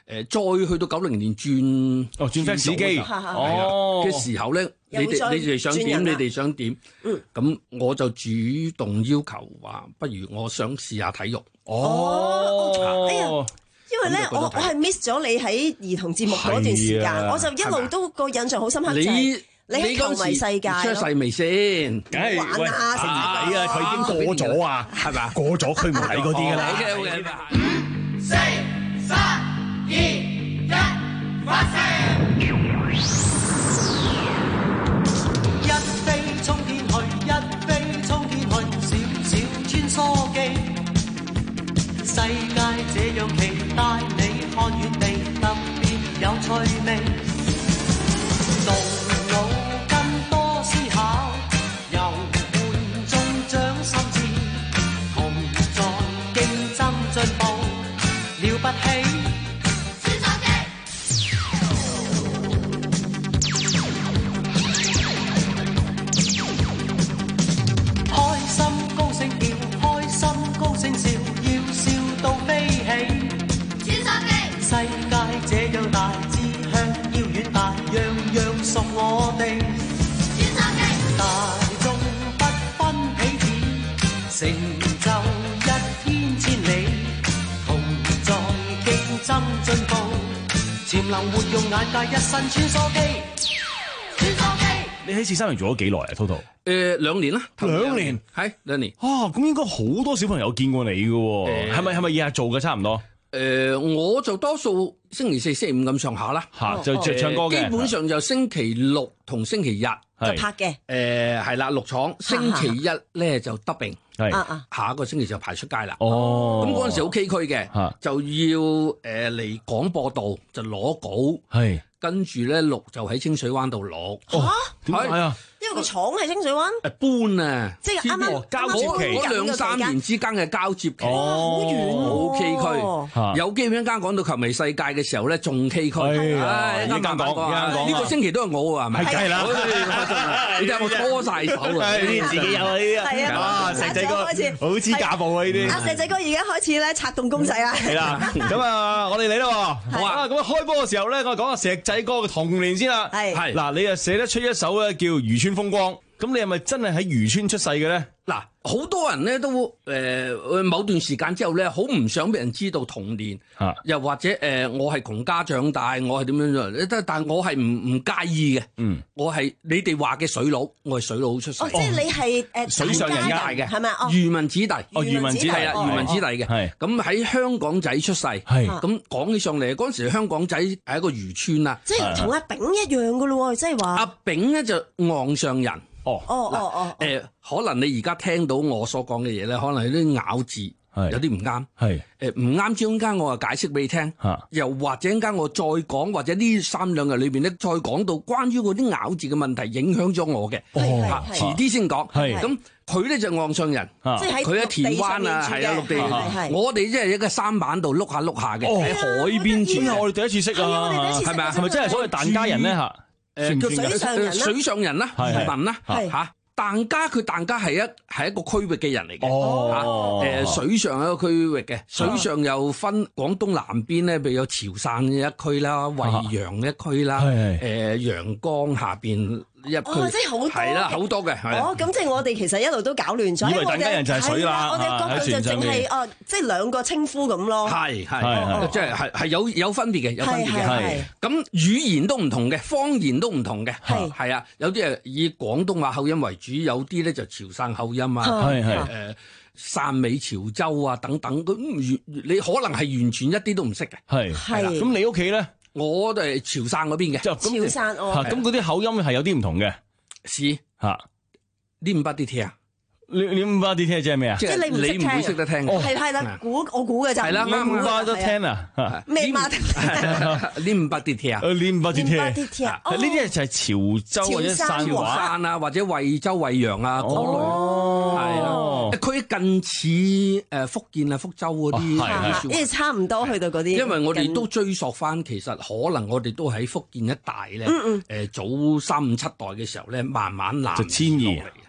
誒再去到九零年轉哦轉 fax 機哦嘅時候咧，你哋你哋想點？你哋想點？ 嗯， 咁我就主動要求話，不如我想試下體育。 哦，哎呀，因為咧，我我係 miss 咗你喺兒童節目嗰段時間，我就一路都個印象好深刻就係你喺球迷世界出世未先？ 梗係玩啊，成係啊，佢已經過咗啊，係咪啊？過咗佢冇睇嗰啲㗎啦。 OK OK。 五、四、三、二、一，發射！ 一飛沖天去，一飛沖天去，小小穿梭機。世界這樣期待你看遠地，特別有趣味。動腦筋多思考，遊玩中長心智，同在競爭進步，了不起。穿梭機，開心高聲叫，開心高聲笑，要笑到飛起。穿梭機，世界這樣大，志向要遠大，樣樣屬我哋。穿梭機，大眾不分彼此，成就一天千里，同在競爭進步，潛能活用眼界，一身穿梭機。穿梭機， 你喺試三營做咗幾耐啊 ？Total 誒兩年啦， 兩年係兩年。 啊，咁應該好多小朋友見過你嘅喎，係咪係咪日日做嘅差唔多？ 誒，我就多數星期四、星期五咁上下啦， 嚇就就唱歌嘅。 基本上就星期六同星期日就拍嘅。 誒係啦，六廠星期一咧就得病， 係下一個星期就排出街啦。 哦， 咁嗰陣時好崎嶇嘅，就要誒嚟廣播道就攞稿， 係跟住咧錄就喺清水灣度錄。 嚇點解啊？ 因為個廠喺清水灣， 誒搬啊， 即係啱啱交接期嗰兩三年之間嘅交接期， 好遠好崎嶇。有機會一間講到球迷世界嘅時候咧，仲崎嶇。 係啱啱講， 呢個星期都係我喎，係咪？ 係梗係啦， 你睇下我拖晒手啊！ 呢啲自己有啊，呢啲係啊， 石仔哥開始好似家暴啊呢啲。 阿石仔哥而家開始咧拆動公仔啦。 係啦，咁啊，我哋嚟啦，好啊，咁啊開波嘅時候咧，我講下石仔哥嘅童年先啦。 係係嗱，你啊寫得出一首咧叫《漁村風光》。咁你係咪真係喺漁村出世嘅咧？ 嗱，好多人咧都誒、呃、某段時間之後咧，好唔想俾人知道童年， 啊、 又或者誒、呃、我係窮家長大，我係點樣樣？但係我係唔唔介意嘅。 嗯， 我係你哋話嘅水佬，我係水佬出世。 哦，即係你係誒水上人家嘅， 係咪啊？ 漁民子弟， 哦，漁民子弟係啊，漁民子弟嘅。 係咁喺香港仔出世， 係咁講起上嚟，嗰陣時香港仔係一個漁村啊， 即係同阿炳一樣嘅咯喎，即係話阿炳咧就岸上人。 哦， 哦哦哦， 誒，可能你而家聽到我所講嘅嘢咧，可能有啲咬字有啲唔啱， 係誒唔啱之間，我啊解釋俾你聽，又或者間我再講，或者呢三兩日裏邊咧再講到關於嗰啲咬字嘅問題影響咗我嘅，嚇遲啲先講，咁佢咧就岸上人， 即係佢喺田灣啊，係啊陸地，我哋即係一個舢板度碌下碌下嘅，喺海邊住， 我哋第一次識啊，係咪啊？係咪真係所謂疍家人咧嚇？ 誒叫水上人啦，水上人啦，漁民啦， 係嚇。疍家佢疍家係一係一個區域嘅人嚟嘅， 哦， 誒水上一個區域嘅，水上又分廣東南邊咧，譬如有潮汕嘅一區啦，惠陽一區啦，誒陽江下邊一區， 哦，即係好多， 係啦，好多嘅， 哦，咁即係我哋其實一路都搞亂咗， 以為疍家人就係水啦， 我哋角度就淨係哦，即係兩個稱呼咁咯， 係係，即係係係有有分別嘅，有分別嘅，係咁語言都唔同嘅，方言都唔同嘅，係係啊，有啲係以廣東話口音為主，有啲咧就潮汕口音啊，係係誒汕尾潮州啊等等，咁完你可能係完全一啲都唔識嘅， 係係，咁你屋企咧？ 我哋潮汕嗰邊嘅， 潮汕哦， 咁嗰啲口音係有啲唔同嘅， 是嚇， 你唔巴啲聽啊？ 你你唔巴啲聽即係咩啊？ 即係你唔會識得聽， 係係啦，估我估嘅咋， 係啦， 你唔巴得聽啊？ 咩巴？ 你唔巴啲聽啊？ 你唔巴啲聽， 呢啲就係潮州或者汕話啊，或者惠州、惠陽啊嗰類，係啦，佢近似誒福建啊、福州嗰啲， 因為差唔多去到嗰啲。 因為我哋都追溯翻，其實可能我哋都喺福建一帶咧，誒早三五七代嘅時候咧，慢慢南就遷移。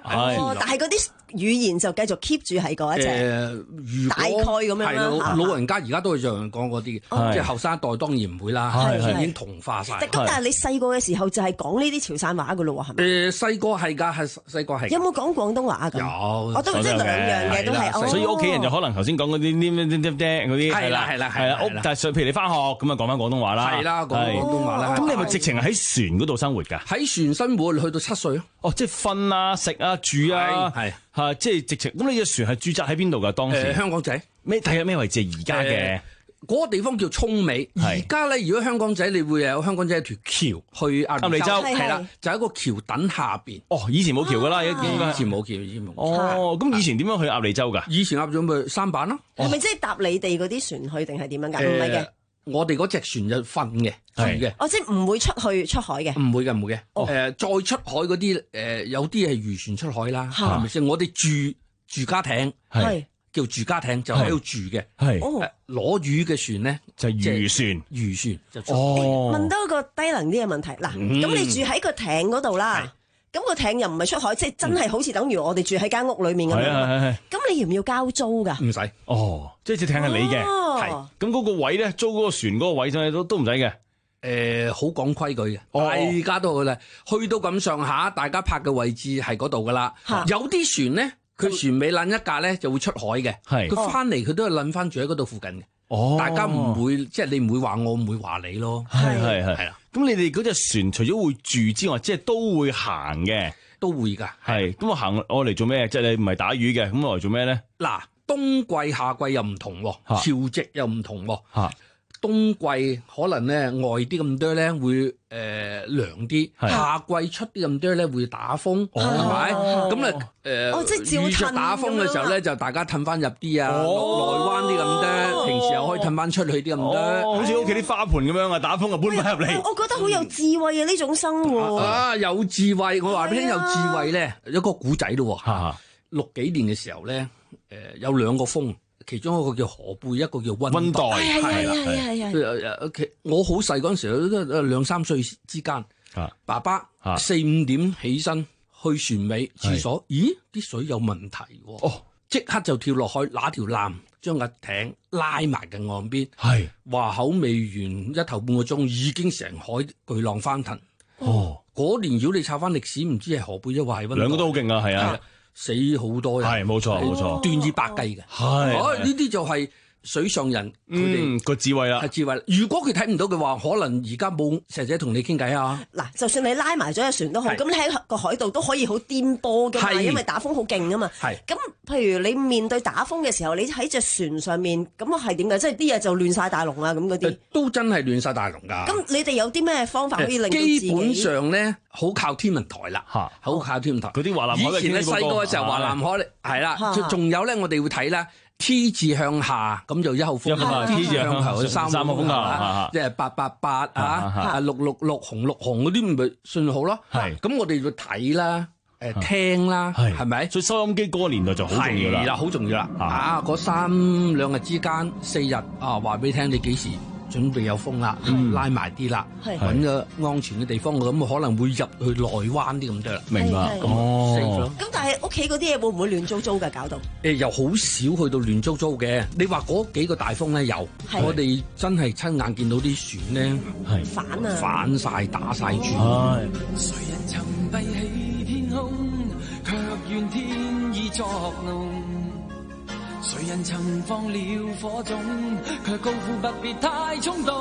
哦，但係嗰啲語言就繼續 keep 住係嗰一隻。 誒，如大概咁樣啦。 係啦，老人家而家都會像講嗰啲，即係後生一代當然唔會啦，已經同化晒。 咁但係你細個嘅時候就係講呢啲潮汕話㗎咯喎，係咪？ 誒，細個係㗎，係細個係。 有冇講廣東話啊？咁有， 我都即係兩樣嘅都係。 所以屋企人就可能頭先講嗰啲啲啲啲啲嗰啲係啦係啦係啦，屋但係譬如你翻學咁啊講翻廣東話啦， 係啦講廣東話啦。 咁你係咪直情喺船嗰度生活㗎？ 喺船生活去到七歲咯。 哦，即係瞓啊、食啊、住啊，係嚇，即係直情。咁你隻船係駐紮喺邊度㗎？當時香港仔咩？睇下咩位置？而家嘅嗰個地方叫涌尾。而家咧，如果香港仔，你會有香港仔一條橋去鴨脷洲，係啦，就喺個橋墩下邊。 哦，以前冇橋㗎啦，應該以前冇橋，以前冇。 哦，咁以前點樣去鴨脷洲㗎？ 以前鴨脷洲咪三板咯。 係咪即係搭你哋嗰啲船去定係點樣㗎？唔係嘅。 我哋嗰隻船就瞓嘅，住嘅。 哦，即係唔會出去出海嘅。 唔會嘅，唔會嘅。誒，再出海嗰啲誒，有啲係漁船出海啦，係咪先？我哋住住家艇，係叫住家艇，就喺度住嘅。係攞魚嘅船咧， 就係漁船， 漁船就出海。 哦，問多一個低能啲嘅問題，嗱，咁你住喺個艇嗰度啦。咁個艇又唔係出海，即係真係好似等於我哋住喺間屋裏面咁樣。咁你要唔要交租㗎？ 唔使。 哦，即係隻艇係你嘅。係。咁嗰個位咧，租嗰個船嗰個位真係都都唔使嘅。 誒，好講規矩嘅，大家都好啦。去到咁上下，大家泊嘅位置係嗰度㗎啦。有啲船咧，佢船尾撚一架咧就會出海嘅。係。佢翻嚟佢都係撚翻住喺嗰度附近嘅。哦。大家唔會即係你唔會話我，唔會話你咯。 係係係。係啦。咁你哋嗰隻船除咗會住之外，即係都會行嘅， 都會㗎。係咁我行我嚟做咩？即係你唔係打魚嘅，咁我嚟做咩咧？ 嗱，冬季夏季又唔同喎，潮汐又唔同喎。 嚇， 冬季可能咧外啲咁多咧會誒涼啲，夏季出啲咁多咧會打風，係咪？咁啊誒遇着打風嘅時候咧，就大家褪翻入啲啊，落內灣啲咁多，平時又可以褪翻出去啲咁多。 好似屋企啲花盆咁樣啊，打風就搬翻入嚟。 我覺得好有智慧啊！呢種生活啊，有智慧。我話俾你聽，有智慧咧，有個古仔咯。六幾年嘅時候咧，誒有兩個風。其中一個叫河貝，一個叫溫帶， 係係係係係。我好細嗰陣時都兩三歲之間，爸爸四五點起身去船尾廁所，咦啲水有問題喎，哦，即刻就跳落去拿條纜將個艇拉埋嘅岸邊，係話口未完一頭半個鐘已經成海巨浪翻騰。哦，嗰年如果你抄翻歷史，唔知係河貝一話係溫帶， 兩個都好勁啊，係啊。 死好多人， 係冇錯冇錯， 斷以百計嘅， 係， 哦呢啲就係水上人佢哋個智慧啦， 係智慧。如果佢睇唔到嘅話，可能而家冇石仔同你傾偈啊。 嗱，就算你拉埋咗隻船都好，咁你喺個海度都可以好顛簸㗎嘛，因為打風好勁啊嘛。係。咁譬如你面對打風嘅時候，你喺隻船上面，咁係點㗎？即係啲嘢就亂晒大龍啊咁嗰啲。 都真係亂晒大龍㗎。 咁你哋有啲咩方法可以令到自己？ 基本上咧，好靠天文台啦，嚇，好靠天文台。 嗰啲華南海， 以前咧細個嘅時候，華南海係啦，仲有咧，我哋會睇啦。T 字向下咁就一號風球 ，T 字向後三號風球，即係八八八啊，六六六紅綠紅嗰啲咪信號咯。係咁，我哋要睇啦，誒聽啦，係咪？ 所以收音機嗰個年代就好重要啦， 係啦，好重要啦。啊，嗰三兩日之間四日啊，話俾你聽你幾時準備有風啦，拉埋啲啦，揾個安全嘅地方，咁可能會入去內灣啲咁多啦。 明白哦。 咁但係屋企嗰啲嘢會唔會亂糟糟㗎？搞到誒又好少去到亂糟糟嘅。你話嗰幾個大風咧有，我哋真係親眼見到啲船咧係反啊反晒打晒轉。 誰人曾閉起天空，卻怨天意作弄。誰人曾放了火種，卻高呼不必太衝動。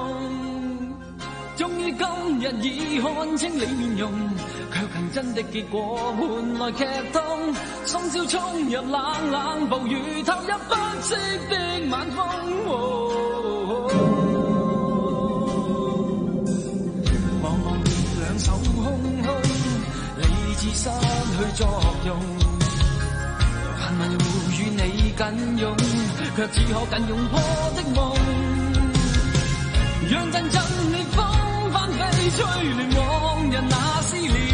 終於今日已看清你面容，卻憑真的結果換來劇痛。深宵衝入冷冷暴雨，投入不息的晚風。茫茫兩手空空，理智失去作用。繁文互與你緊擁，卻只可緊擁破的夢。讓陣陣烈風翻飛，吹亂往日那思念。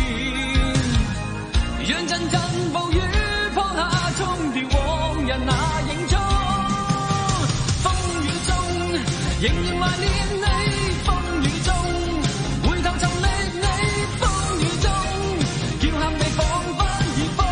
讓陣陣暴雨拋下，沖掉往日那影蹤。風雨中，仍然懷念你。風雨中，回頭尋覓你。風雨中，叫喊你彷彿已。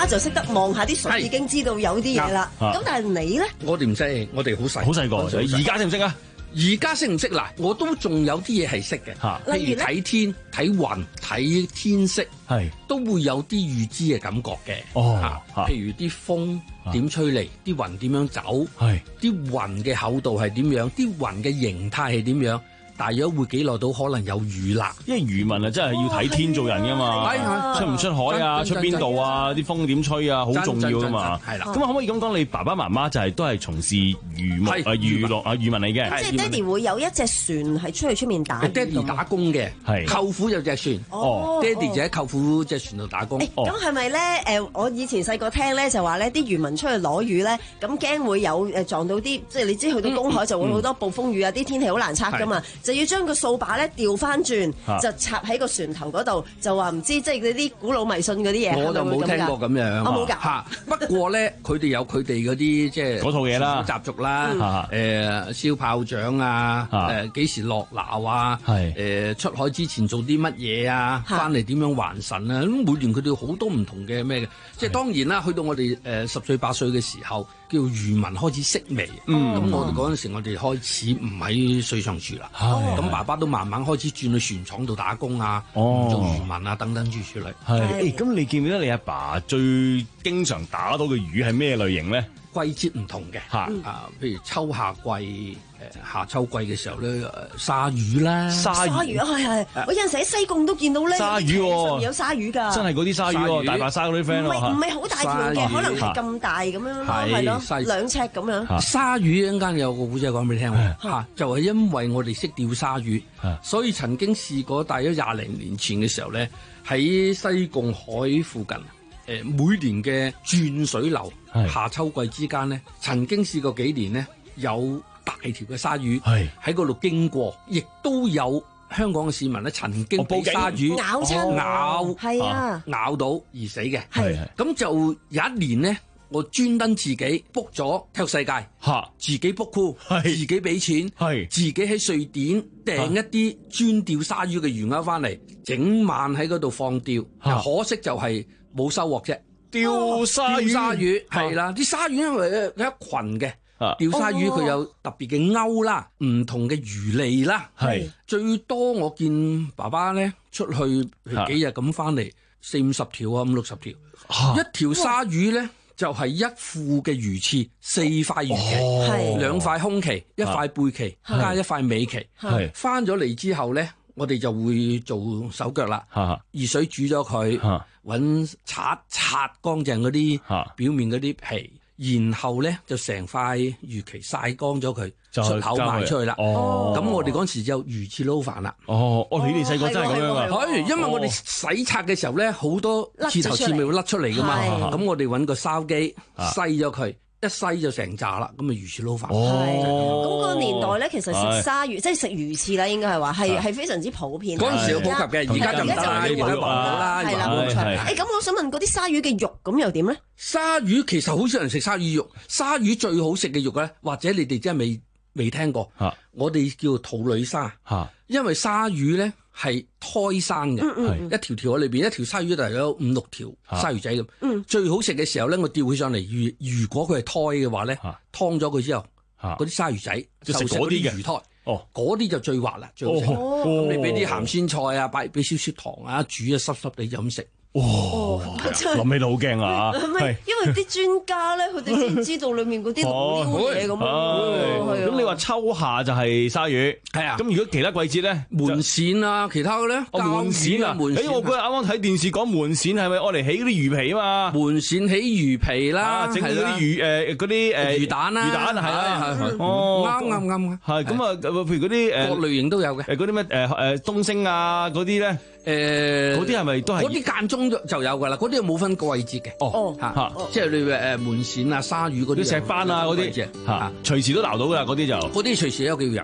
就識得望下啲水已經知道有啲嘢啦。咁但係你咧？ 我哋唔識，我哋好細， 好細個。而家識唔識啊？ 而家識唔識嗱？我都仲有啲嘢係識嘅，譬如睇天、睇雲、睇天色，係都會有啲預知嘅感覺嘅。哦，譬如啲風點吹嚟，啲雲點樣走，係啲雲嘅厚度係點樣，啲雲嘅形態係點樣。大約會幾耐到可能有雨啦， 因為漁民啊真係要睇天做人噶嘛，出唔出海啊，出邊度啊，啲風點吹啊，好重要噶嘛。係啦，咁可唔可以咁講？你爸爸媽媽就係都係從事漁牧啊娛樂啊漁民嚟嘅。 即係爹哋會有一隻船係出去出面打。 爹哋打工嘅，舅父有隻船，哦，爹哋就喺舅父隻船度打工。 咁係咪咧？誒，我以前細個聽咧就話咧，啲漁民出去攞魚咧，咁驚會有誒撞到啲，即係你知去到公海就會好多暴風雨啊，啲天氣好難測噶嘛。就要將個掃把咧調翻轉，就插喺個船頭嗰度，就話唔知即係嗰啲古老迷信嗰啲嘢。 我就冇聽過咁樣。 我冇㗎。 嚇，不過咧，佢哋有佢哋嗰啲即係嗰套嘢啦， 習俗啦，誒燒炮仗啊，誒幾時落錨啊，誒出海之前做啲乜嘢啊，翻嚟點樣還神啊，咁每年佢哋好多唔同嘅咩嘅，即係當然啦，去到我哋誒十歲八歲嘅時候，叫漁民開始識微，咁我哋嗰陣時我哋開始唔喺水上住啦，咁爸爸都慢慢開始轉去船廠度打工啊，做漁民啊等等諸如此類。 係，咁你記唔記得你阿爸最經常打到嘅魚係咩類型咧？ 季節唔同嘅嚇，啊，譬如秋夏季，誒夏秋季嘅時候咧，鯊魚啦， 鯊魚啊，係係，我有陣時喺西貢都見到咧， 鯊魚上面有鯊魚㗎， 真係嗰啲鯊魚，大白鯊嗰啲 friend 咯， 唔係唔係好大條嘅，可能係咁大咁樣咯，係咯，兩尺咁樣。 鯊魚一陣間有個古仔講俾你聽喎，嚇，就係因為我哋識釣鯊魚，所以曾經試過大約廿零年前嘅時候咧，喺西貢海附近。誒每年嘅轉水流，夏秋季之間咧，曾經試過幾年咧，有大條嘅鯊魚喺嗰度經過，亦都有香港嘅市民咧曾經被鯊魚咬親咬， 係啊， 咬到而死嘅。 係咁就有一年咧，我專登自己 book 咗體育世界，嚇自己 book pool，自己俾錢，係自己喺瑞典訂一啲專釣鯊魚嘅魚鈎翻嚟，整晚喺嗰度放釣，可惜就係。冇收穫啫， 釣鯊魚， 鯊魚係啦，啲鯊魚因為佢一群嘅，釣鯊魚佢有特別嘅鈎啦，唔同嘅魚餌啦，係最多我見爸爸咧出去幾日咁翻嚟四五十條啊，五六十條，一條鯊魚咧就係一副嘅魚翅，四塊魚鰭，兩塊胸鰭，一塊背鰭，加一塊尾鰭，係翻咗嚟之後咧。我哋就會做手腳啦，熱水煮咗佢，揾刷刷乾淨嗰啲表面嗰啲皮，然後咧就成塊魚鰭曬乾咗佢，出口賣出去啦。咁我哋嗰時就魚翅撈飯啦。哦， 哦，你哋細個真係咁樣噶？ 係，因為我哋洗刷嘅時候咧，好多刺頭刺尾會甩出嚟噶嘛。咁我哋揾個筲箕篩咗佢。一篩就成扎啦，咁咪魚翅撈飯。 哦，咁個年代咧，其實食鯊魚，即係食魚翅啦，應該係話係係非常之普遍。 嗰陣時好普及嘅，而家就唔得啦，而家冇啦。 係啦，冇錯。誒，咁我想問嗰啲鯊魚嘅肉咁又點咧？ 鯊魚其實好少人食鯊魚肉，鯊魚最好食嘅肉咧，或者你哋真係未未聽過。我哋叫土女鯊，因為鯊魚咧。係胎生嘅，嗯嗯、一條條喺裏邊，一條鯊魚大概有五六條鯊魚仔咁。嗯、最好食嘅時候咧，我釣起上嚟，如如果佢係胎嘅話咧，劏咗佢之後，嗰啲鯊魚仔就食嗰啲魚胎。哦，嗰啲就最滑啦，最好食。咁、哦、你俾啲鹹鮮菜啊，擺俾少少糖啊，煮啊濕濕地就咁食。 哇！諗起都好驚啊！ 係因為啲專家咧，佢哋先知道裡面嗰啲嘢咁。 咁你話秋夏就係鯊魚，係啊。咁如果其他季節咧， 門鱔啊，其他嘅咧， 門鱔啊，誒我嗰日啱啱睇電視講門鱔係咪愛嚟起嗰啲魚皮啊嘛？ 門鱔起魚皮啦， 整嗰啲魚誒嗰啲誒魚蛋啦， 魚蛋係啊， 哦，啱啱啱係咁啊，譬如嗰啲誒各類型都有嘅， 誒嗰啲咩誒誒東星啊嗰啲咧。誒嗰啲係咪都係？ 嗰啲間中就有㗎啦，嗰啲冇分季節嘅。哦，嚇，即係你誒門鱔啊、鯊魚嗰啲石斑啊嗰啲嚇，隨時都撈到㗎啦，嗰啲就。 嗰啲隨時有機會有。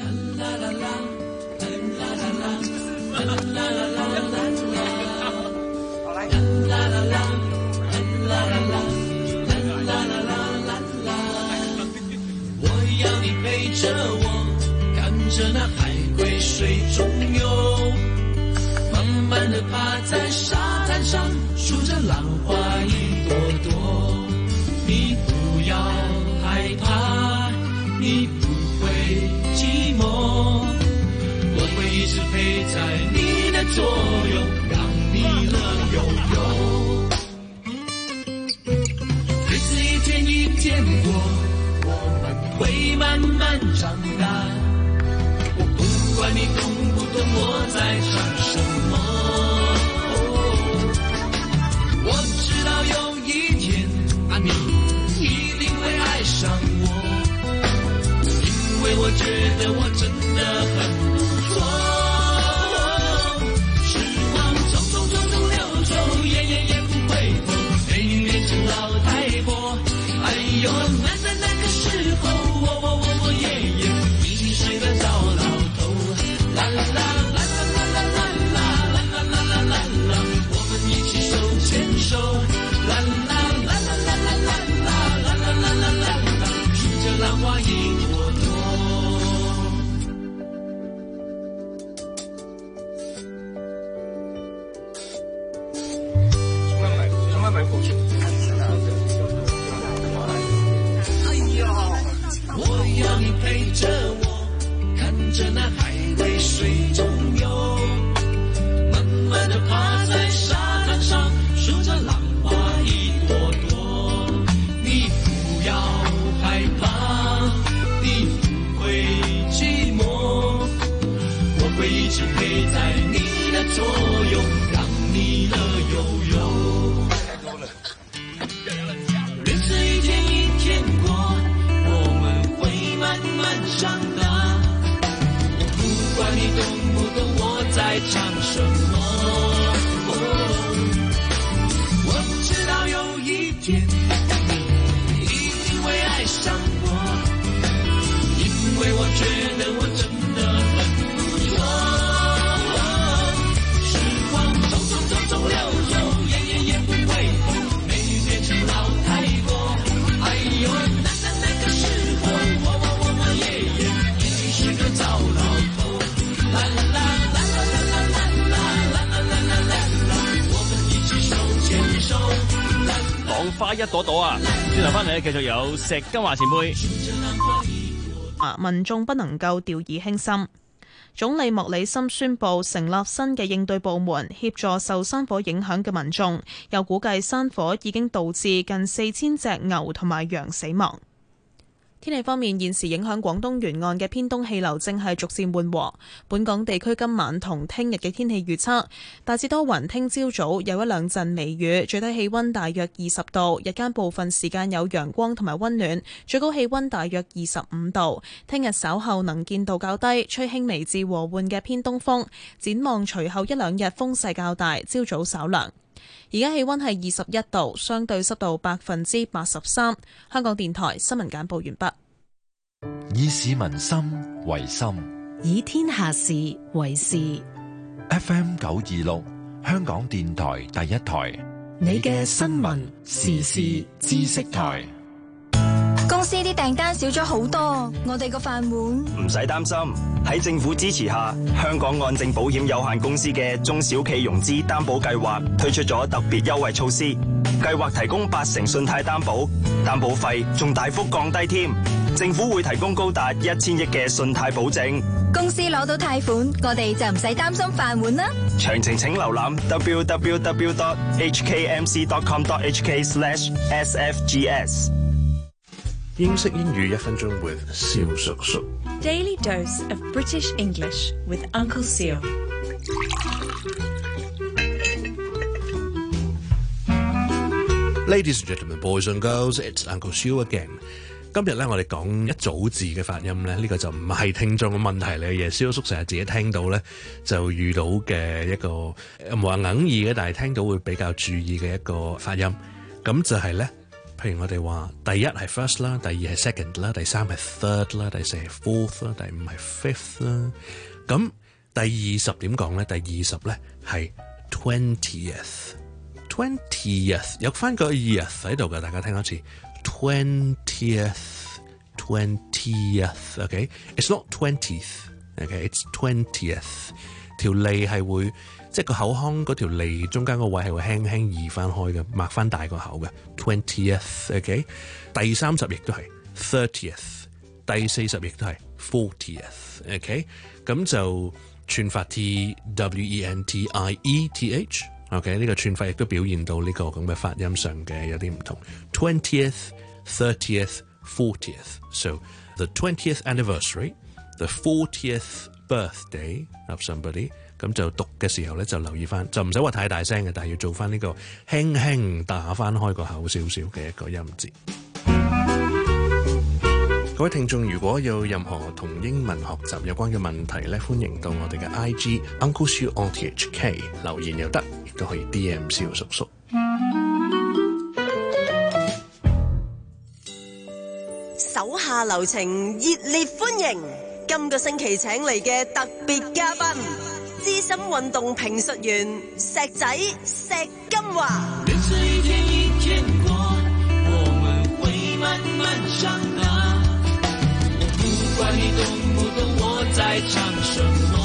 我要你陪着我，看着那海龜水中游。慢慢地趴在沙灘上，數着浪花一朵朵朵，你不要害怕，你不会寂寞，我会一直陪在你的左右，让你乐悠悠。日子一天一天过，我们会慢慢长大，我不管你懂不懂我在唱什么，我知道有一天啊，你一定会爱上我，因为我觉得我真的很不错。时光匆匆匆匆流走，夜夜也不回头，美女变成老太婆。哎呦，那那那个时候，我我我我爷爷已经睡得着老头。啦啦啦啦啦啦啦啦啦啦啦啦啦啦，我们一起手牵手。啦啦啦啦啦啦啦啦啦啦啦啦啦，数着浪花一朵朵。我要你陪着我，看着那海龟水中游，慢慢地趴在沙滩上，数着浪花一朵朵。你不要害怕，你不会寂寞，我会一直陪在你的左右，让你乐悠悠。日子一天一天过，我们会慢慢长大，我不管你懂不懂我在唱什么，我知道有一天你一定会爱上我，因为我觉得我真的很不错。时光匆匆匆匆流走，夜夜也不回头，美女变成老太婆。哎呦，那那那个时候，我我我我爷爷已经是个糟老头。啦啦啦啦啦啦啦啦啦啦啦啦啦啦，我們一起手牽手。 浪花一朵朵啊！轉頭翻嚟咧，繼續有石金華前輩。 啊！民眾不能夠掉以輕心。總理莫里森宣布成立新嘅應對部門，協助受山火影響嘅民眾。又估計山火已經導致近四千隻牛同埋羊死亡。天氣方面，現時影響廣東沿岸嘅偏東氣流正係逐漸緩和。本港地區今晚同聽日嘅天氣預測大致多雲，聽朝早有一兩陣微雨，最低氣溫大約二十度，日間部分時間有陽光同埋溫暖，最高氣溫大約二十五度。聽日稍後能見度較低，吹輕微至和緩嘅偏東風。展望隨後一兩日風勢較大，朝早稍涼。而家氣溫係二十一度，相對濕度百分之八十三。香港電台新聞簡報完畢。 以市民心為心， 以天下事為事。 F M 九二六，香港電台第一台， 你嘅新聞時事知識台。 公司啲訂單少咗好多，我哋個飯碗唔使擔心。喺政府支持下，香港按證保險有限公司嘅中小企融資擔保計劃推出咗特別優惠措施，計劃提供八成信貸擔保，擔保費仲大幅降低添。政府會提供高達一千億嘅信貸保證， 公司攞到貸款，我哋就唔使擔心飯碗啦。 詳情請瀏覽 w w w dot h k m c dot com dot h k slash s f g s。 英式英語一分鐘 with 蕭叔叔。 Daily dose of British English with Uncle Seal。 Ladies and gentlemen, boys and girls, it's Uncle Seal again。今日咧，我哋講一組字嘅發音咧，呢、這個就唔係聽眾嘅問題嚟嘅，蕭叔成日自己聽到咧就遇到嘅一個唔話硬耳嘅，但係聽到會比較注意嘅一個發音。咁就係咧。譬如我哋話第一係 first 啦，第二係 second 啦，第三係 third 啦，第四係 fourth 啦，第五係 fifth 啦。咁第二十點講咧？第二十咧係 twentieth，twentieth 有翻個 eth 喺度嘅，大家聽多次 twentieth，twentieth，OK，it's not twentieth，OK，it's twentieth。 條脷係會即係個口腔嗰條脷中間個位係會輕輕移翻開嘅，擘翻大個口嘅。twentieth，OK， 第三十亦都係 thirtieth， 第四十亦都係 fortieth，OK， 咁就串法 T W E N T I E T H，OK， 呢個串法亦都表現到呢個咁嘅發音上嘅有啲唔同。twentieth, thirtieth, fortieth. So the twentieth anniversary, the fortieth birthday of somebody。咁就讀嘅時候咧，就留意翻，就唔使話太大聲嘅，但係要做翻呢個輕輕打翻開個口少少嘅一個音節。各位聽眾，如果有任何同英文學習有關嘅問題咧，歡迎到我哋嘅 I G Uncle Siu O T H K 留言又得，亦都可以 D M 蕭叔叔。 手下留情，熱烈歡迎今個星期請嚟嘅特別嘉賓。資深運動評述員石仔石金華。日子一天一天過，我們會慢慢長大。我不管你懂不懂我在唱什麼，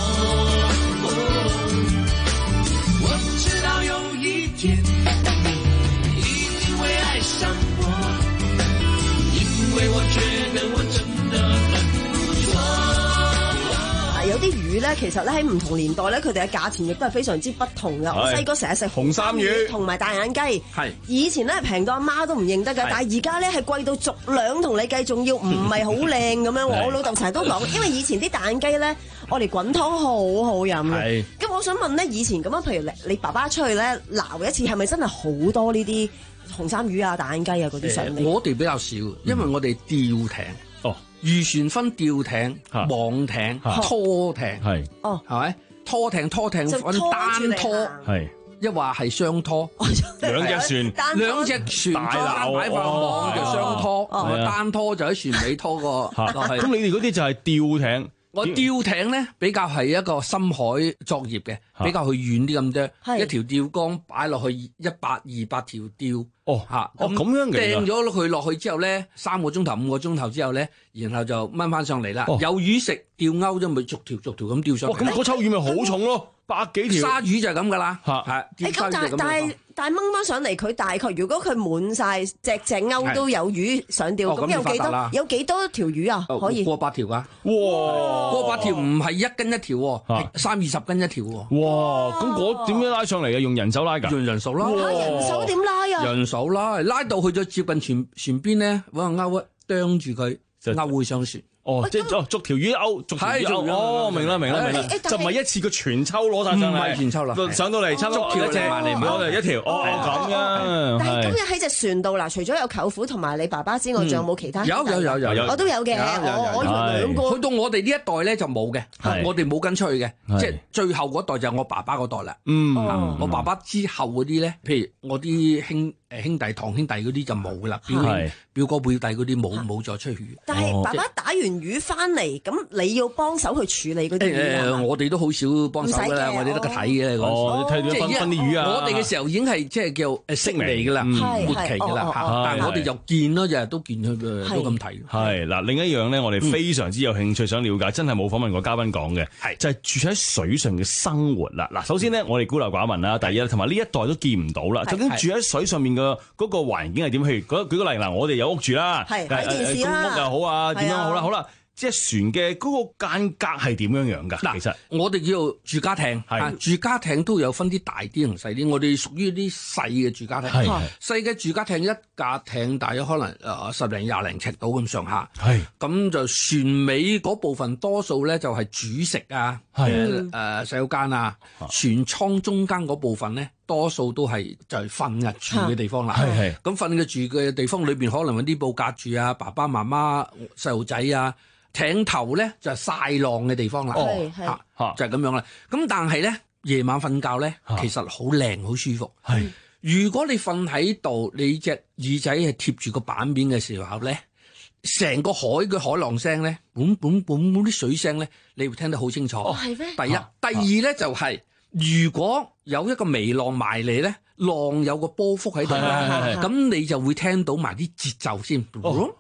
我只知道有一天你一定會愛上我，因為我覺得我真的很不錯。有啲魚咧，其實咧喺唔同年代咧，佢哋嘅價錢亦都係非常之不同㗎。我細個成日食紅衫魚同埋大眼雞，係以前咧平到阿媽都唔認得㗎，但係而家咧係貴到逐兩同你計，仲要唔係好靚咁樣。我老豆成日都講，因為以前啲大眼雞咧，我哋滾湯好好飲嘅。咁我想問咧，以前咁樣，譬如你你爸爸出去咧撈一次，係咪真係好多呢啲紅衫魚啊、大眼雞啊嗰啲上嚟？ 我哋比較少，因為我哋吊艇。哦。漁船分吊艇、網艇、拖艇，係哦，係咪？拖艇拖艇分單拖，係一話係雙拖， 兩隻船， 兩隻船裝擺放網就雙拖，單拖就喺船尾拖個。 咁你哋嗰啲就係吊艇。 我吊艇咧比較係一個深海作業嘅，比較去遠啲咁多，一條吊竿擺落去一百二百條吊。哦，嚇， 哦咁樣嘅， 掟咗佢落去之後咧，三個鐘頭、五個鐘頭之後咧，然後就掹翻上嚟啦。有魚食，吊鈎啫，咪逐條逐條咁吊上嚟。 咁嗰抽魚咪好重咯，百幾條。 鯊魚就係咁噶啦，係。 誒咁，但係但係但係掹翻上嚟，佢大概如果佢滿晒隻隻鈎都有魚上吊，咁有幾多？有幾多條魚啊？可以過百條㗎。 哇！ 過百條唔係一斤一條喎，係三二十斤一條喎。 哇！咁嗰點樣拉上嚟嘅？用人手拉㗎？ 用人手拉。 嚇！人手點拉啊？ 人手拉，拉到去咗接近船船邊咧，揾個鈎啊，釘住佢，鈎會上船。 哦，即係哦，逐條魚鈎，逐條魚鈎。哦，明啦，明啦，明啦，就唔係一次個全抽攞晒上嚟， 唔係全抽啦， 上到嚟抽一隻，攞嚟一條。哦，咁樣。 但係今日喺隻船度嗱，除咗有舅父同埋你爸爸之外，仲有冇其他？ 有有有有有， 我都有嘅。我我兩個。 去到我哋呢一代咧就冇嘅，我哋冇跟出去嘅，即係最後嗰代就係我爸爸嗰代啦。嗯，我爸爸之後嗰啲咧，譬如我啲兄誒兄弟、堂兄弟嗰啲就冇啦，表表哥、表弟嗰啲冇冇再出去。 但係爸爸打完魚翻嚟，咁你要幫手去處理嗰啲魚啊？ 誒，我哋都好少幫手㗎啦，我哋得個睇嘅。 哦，睇到分分啲魚啊！ 我哋嘅時候已經係即係叫誒息微㗎啦，末期㗎啦。但係我哋就見咯，日日都見佢嘅，都咁睇。 係嗱，另一樣咧，我哋非常之有興趣想了解，真係冇訪問過嘉賓講嘅，係就係住喺水上嘅生活啦。嗱，首先咧，我哋孤陋寡聞啦，第一同埋呢一代都見唔到啦。究竟住喺水上面嘅嗰個環境係點？譬如舉舉個例嗱，我哋有屋住啦，係睇電視啦，公屋又好啊，點樣好啦，好啦。即係船嘅嗰個間隔係點樣樣㗎？嗱，其實我哋叫住家艇，係住家艇都有分啲大啲同細啲。我哋屬於啲細嘅住家艇，細嘅住家艇一架艇大約可能誒十零廿零尺到咁上下。係咁就船尾嗰部分多數咧就係煮食啊，誒誒洗手間啊。船艙中間嗰部分咧多數都係就係瞓嘅住嘅地方啦。係係咁瞓嘅住嘅地方裏邊可能揾啲布架住啊，爸爸媽媽細路仔啊。艇頭咧就係曬浪嘅地方啦，哦，嚇就係咁樣啦。咁但係咧夜晚瞓覺咧，其實好靚好舒服。係如果你瞓喺度，你隻耳仔係貼住個板面嘅時候咧，成個海嘅海浪聲咧，本本本啲水聲咧，你會聽得好清楚。哦，係咩？第一，第二咧就係如果有一個微浪埋嚟咧，浪有個波幅喺度咧，咁你就會聽到埋啲節奏先。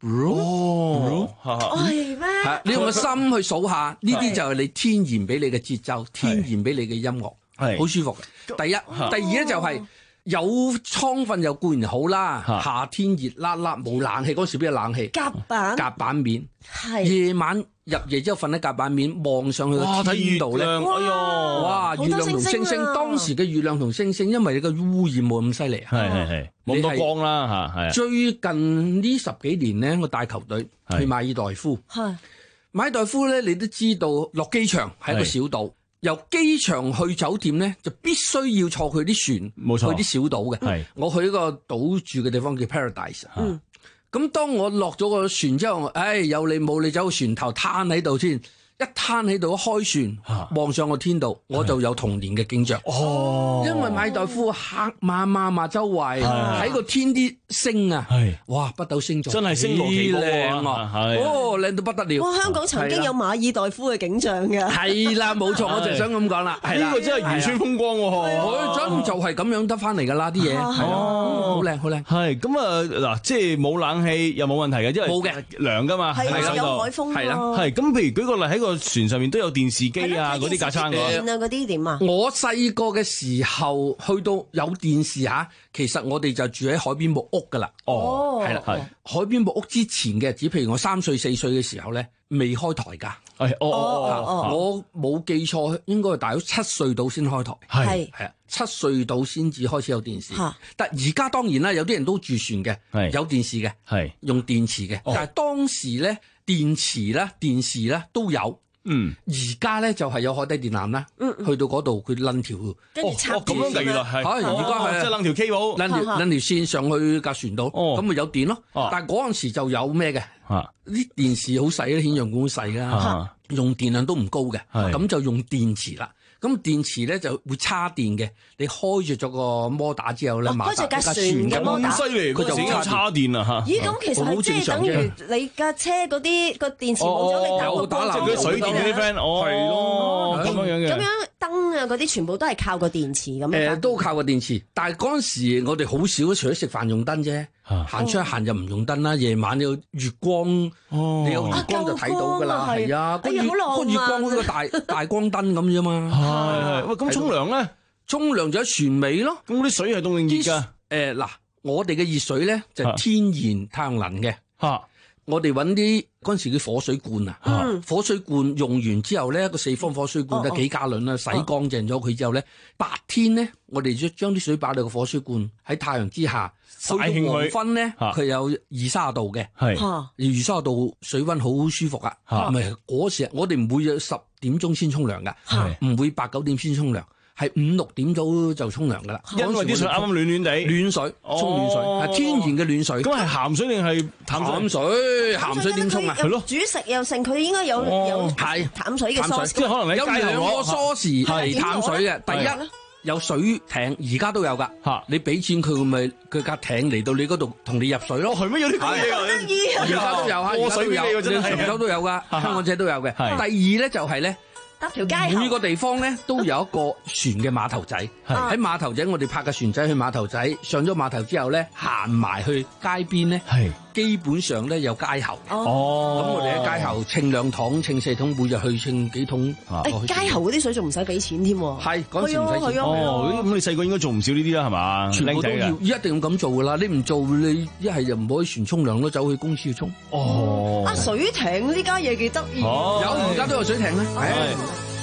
哦， 係咩？ 係你用個心去數下，呢啲就係你天然俾你嘅節奏，天然俾你嘅音樂，係好舒服嘅。第一，第二咧就係有倉瞓又固然好啦。夏天熱辣辣冇冷氣嗰時邊有冷氣？ 甲板甲板面， 係夜晚入夜之後瞓喺甲板面，望上去個天度咧， 哎呀， 哇！月亮同星星，當時嘅月亮同星星，因為你個污染冇咁犀利， 係係係冇咁多光啦嚇，係。 最近呢十幾年咧，我帶球隊去馬爾代夫， 係馬爾代夫咧，你都知道落機場係一個小島，由機場去酒店咧就必須要坐佢啲船， 冇錯， 去啲小島嘅。係我去一個島住嘅地方叫 Paradise。嗯。咁當我落咗個船之後，唉、哎，有你冇你走個船頭攤喺度先，一攤喺度一開船，望上個天度，我就有童年嘅景象。哦，因為馬爾代夫黑麻麻嘛，周圍睇個天啲星啊，哇，北斗星座真係星羅棋布啊， 哦，靚到不得了。 哇，香港曾經有馬爾代夫嘅景象㗎。 係啦，冇錯，我就想咁講啦。 呢個真係漁村風光喎， 佢真就係咁樣得翻嚟㗎啦，啲嘢係啦，好靚好靚。 係咁啊，嗱，即係冇冷氣又冇問題嘅，因為冇嘅涼㗎嘛， 係啊，有海風係啦， 係咁。譬如舉個例喺個船上面都有電視機啊，嗰啲架撐嘅。電啊嗰啲點啊？ 我細個嘅時候去到有電視嚇，其實我哋就住喺海邊木屋㗎啦。 哦， 係啦，係海邊木屋之前嘅日子，譬如我三歲四歲嘅時候咧，未開台㗎。 係，哦哦我冇記錯，應該係大約七歲到先開台。 係係啊，七歲到先至開始有電視。但而家當然啦，有啲人都住船嘅，有電視嘅，係用電池嘅。但係當時咧，電池啦、電視啦都有。嗯，而家咧就係有海底電纜啦，去到嗰度佢攆條， 跟住插咁樣嘅原來係， 而家係即係攆條 cable， 攆條攆條線上去架船度，咁咪有電咯。但係嗰陣時就有咩嘅，啲電視好細咧，顯像管好細噶，用電量都唔高嘅，咁就用電池啦。咁電池咧就會叉電嘅，你開住咗個摩打之後咧， 開住架船嘅摩打， 咁犀利，佢就會叉電啦嚇。 咦，咁其實係即係等於你架車嗰啲個電池冇咗，你打個打漏咗水電嗰啲 friend，哦，係咯，咁樣樣嘅。咁樣燈啊嗰啲全部都係靠個電池咁樣。 誒，都靠個電池，但係嗰陣時我哋好少，除咗食飯用燈啫。行出一行就唔用燈啦，夜晚你有月光，你有月光就睇到㗎啦，係啊，個月個月光好似個大大光燈咁啫嘛。 係係，喂，咁沖涼咧？ 沖涼就喺船尾咯。 咁啲水係凍定熱㗎？ 誒嗱，我哋嘅熱水咧就係天然太陽能嘅。嚇，我哋揾啲嗰陣時啲火水罐啊，火水罐用完之後咧，個四方火水罐得幾加侖啦，洗乾淨咗佢之後咧，白天咧我哋將將啲水擺到個火水罐喺太陽之下。去到黃昏咧，佢有二三十度嘅，係二三十度水溫好舒服啊！唔係嗰時，我哋唔會有十點鐘先沖涼噶，唔會八九點先沖涼，係五六點早就沖涼噶啦。 因為啲水啱啱暖暖地， 暖水沖暖水係天然嘅暖水。 咁係鹹水定係淡水？ 淡水，鹹水點沖啊？ 係咯，煮食又剩，佢應該有有係淡水嘅 sauce， 即係可能有兩個 sauce 係淡水嘅。第一。有水艇，而家都有噶。嚇，你俾錢佢，咪佢架艇嚟到你嗰度同你入水咯。 係咩有啲咁嘢㗎？ 而家都有嚇，而家都有，你長洲都有噶，香港仔都有嘅。第二咧就係咧， 搭條街， 每個地方咧都有一個船嘅碼頭仔。喺碼頭仔，我哋泊個船仔去碼頭仔，上咗碼頭之後咧，行埋去街邊咧，基本上咧有街喉。哦，咁我哋喺街喉稱兩桶、稱四桶，每日去稱幾桶。 誒，街喉嗰啲水仲唔使俾錢添？ 係嗰陣時唔使錢。 哦，咁你細個應該做唔少呢啲啦，係嘛？ 全部都要，一定咁做噶啦！你唔做，你一係就唔可以船沖涼咯，走去公司去沖。 哦， 啊，水艇呢家嘢幾得意。 有而家都有水艇咧。係。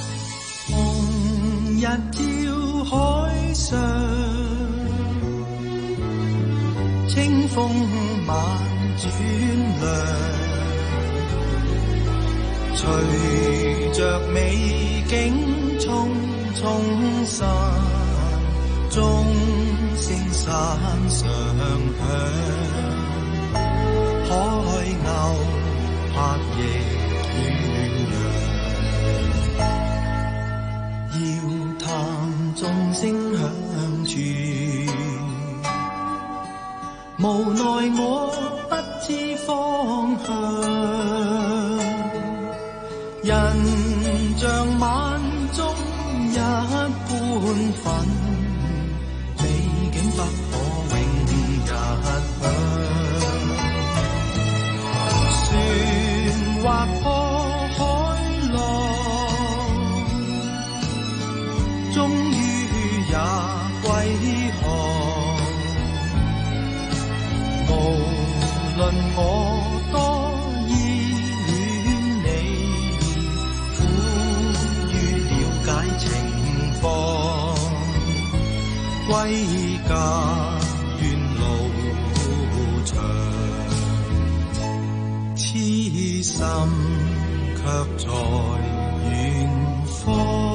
紅日照海上，清風晚轉涼，隨着美景匆匆散，鐘聲山上響，海鷗拍翼遠揚，要探鐘聲響處，無奈我不知方向，人像晚中一般粉，美景不可永日享。 卻在遠方。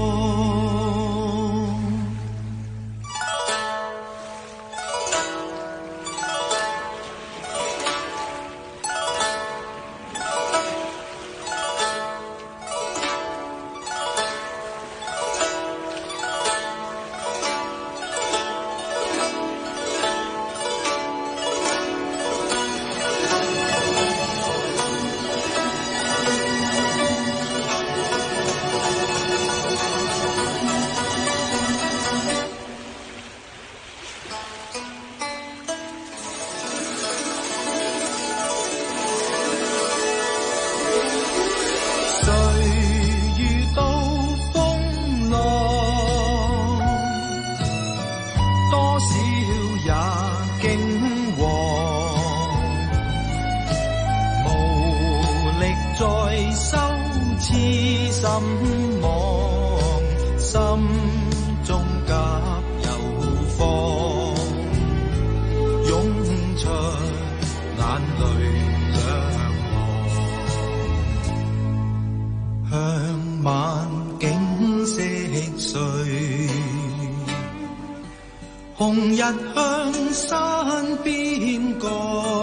紅日向山邊降，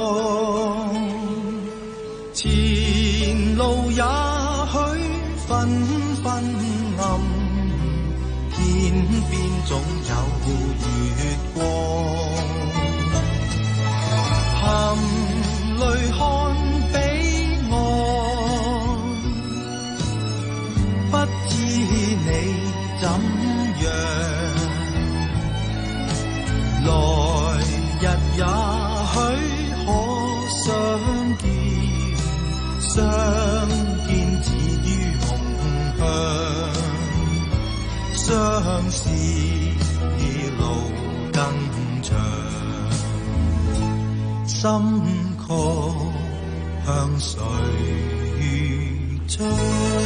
前路也許紛紛暗，天邊總有月光。含淚看彼岸，不知你怎樣。來日也許可相見，相見自於夢鄉，相思路更長，心曲向誰唱？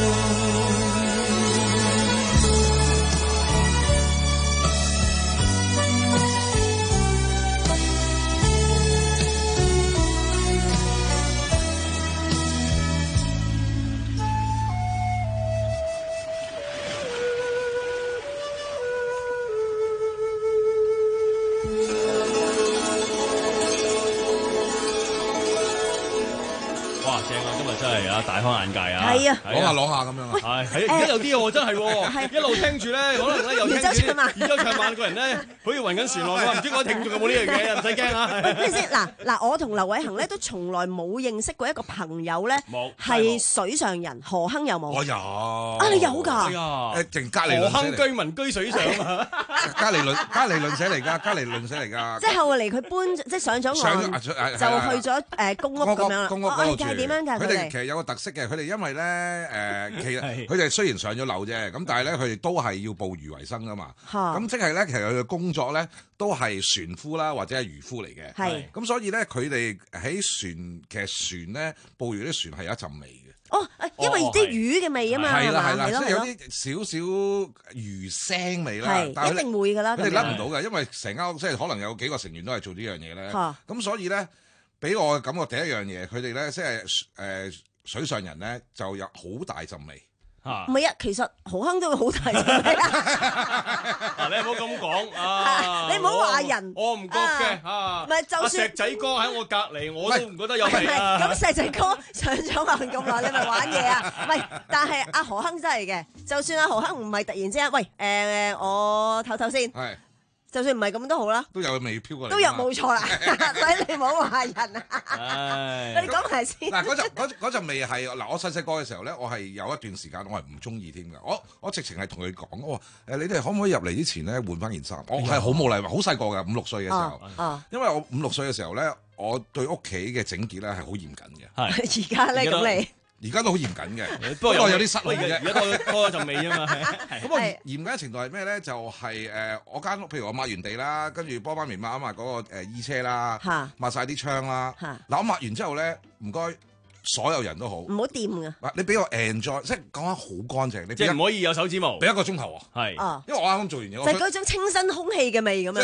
係啊，大開眼界啊！ 係啊， 攞下攞下咁樣啊！ 係係，而家有啲喎，真係喎，一路聽住咧，可能咧又聽住二周唱晚個人咧，好似暈緊船落㗎，唔知嗰位聽眾有冇呢樣嘢，唔使驚啊！ 咩先？嗱嗱，我同劉偉恒咧都從來冇認識過一個朋友咧，係水上人，何亨有冇？ 我有啊，你有㗎？ 誒，淨隔離鄰舍嚟。 何亨居民居水上啊！ 隔離鄰隔離鄰舍嚟㗎，隔離鄰舍嚟㗎。 即係後嚟佢搬，即係上咗岸，就去咗誒公屋咁樣啦。 公屋嗰度住。 係點樣㗎？ 佢哋其實有個特色嘅，佢哋因為咧誒，其實佢哋雖然上咗樓啫，咁但係咧佢哋都係要捕魚為生㗎嘛。咁即係咧，其實佢嘅工作咧都係船夫啦，或者係漁夫嚟嘅。係。咁所以咧，佢哋喺船其實船咧捕魚啲船係有一陣味嘅。 哦，因為啲魚嘅味啊嘛， 係啦係啦， 即係有啲少少魚腥味啦。係， 一定會㗎啦。 佢哋甩唔到嘅，因為成間屋即係可能有幾個成員都係做呢樣嘢咧。咁所以咧，俾我嘅感覺第一樣嘢，佢哋咧即係誒水上人咧就有好大陣味。 唔係啊，其實何亨都會好大陣味啊！ 你唔好咁講啊！ 你唔好話人， 我唔覺嘅啊！ 唔係就算石仔哥喺我隔離，我都唔覺得有味啊！ 咁石仔哥上咗岸咁耐，你咪玩嘢啊？唔係，但係阿何亨真係嘅，就算阿何亨唔係突然之間，喂誒我唞唞先。係。就算唔係咁都好啦， 都有味飄過嚟， 都有冇錯啦，所以你唔好話人啊！你講埋先。 嗱，嗰陣嗰嗰陣味係嗱，我細細個嘅時候咧，我係有一段時間我係唔中意添㗎。我我直情係同佢講，我話誒，你哋可唔可以入嚟之前咧換翻件衫？我係好冇禮貌，好細個㗎，五六歲嘅時候。因為我五六歲嘅時候咧，我對屋企嘅整潔咧係好嚴謹嘅。 係。而家咧咁你？ 而家都好嚴謹嘅， 不過有啲失禮嘅。 而家多多咗陣味啊嘛。 咁我嚴謹嘅程度係咩咧？就係誒，我間屋，譬如我抹完地啦，跟住幫媽咪抹一抹嗰個誒衣車啦，抹晒啲窗啦。嗱，我抹完之後咧，唔該所有人都好， 唔好掂㗎。 你俾我 enjoy，即係講緊好乾淨。你即係唔可以有手指毛。 俾一個鐘頭喎。 係。 因為我啱啱做完嘢。 就係嗰種清新空氣嘅味咁樣。 即係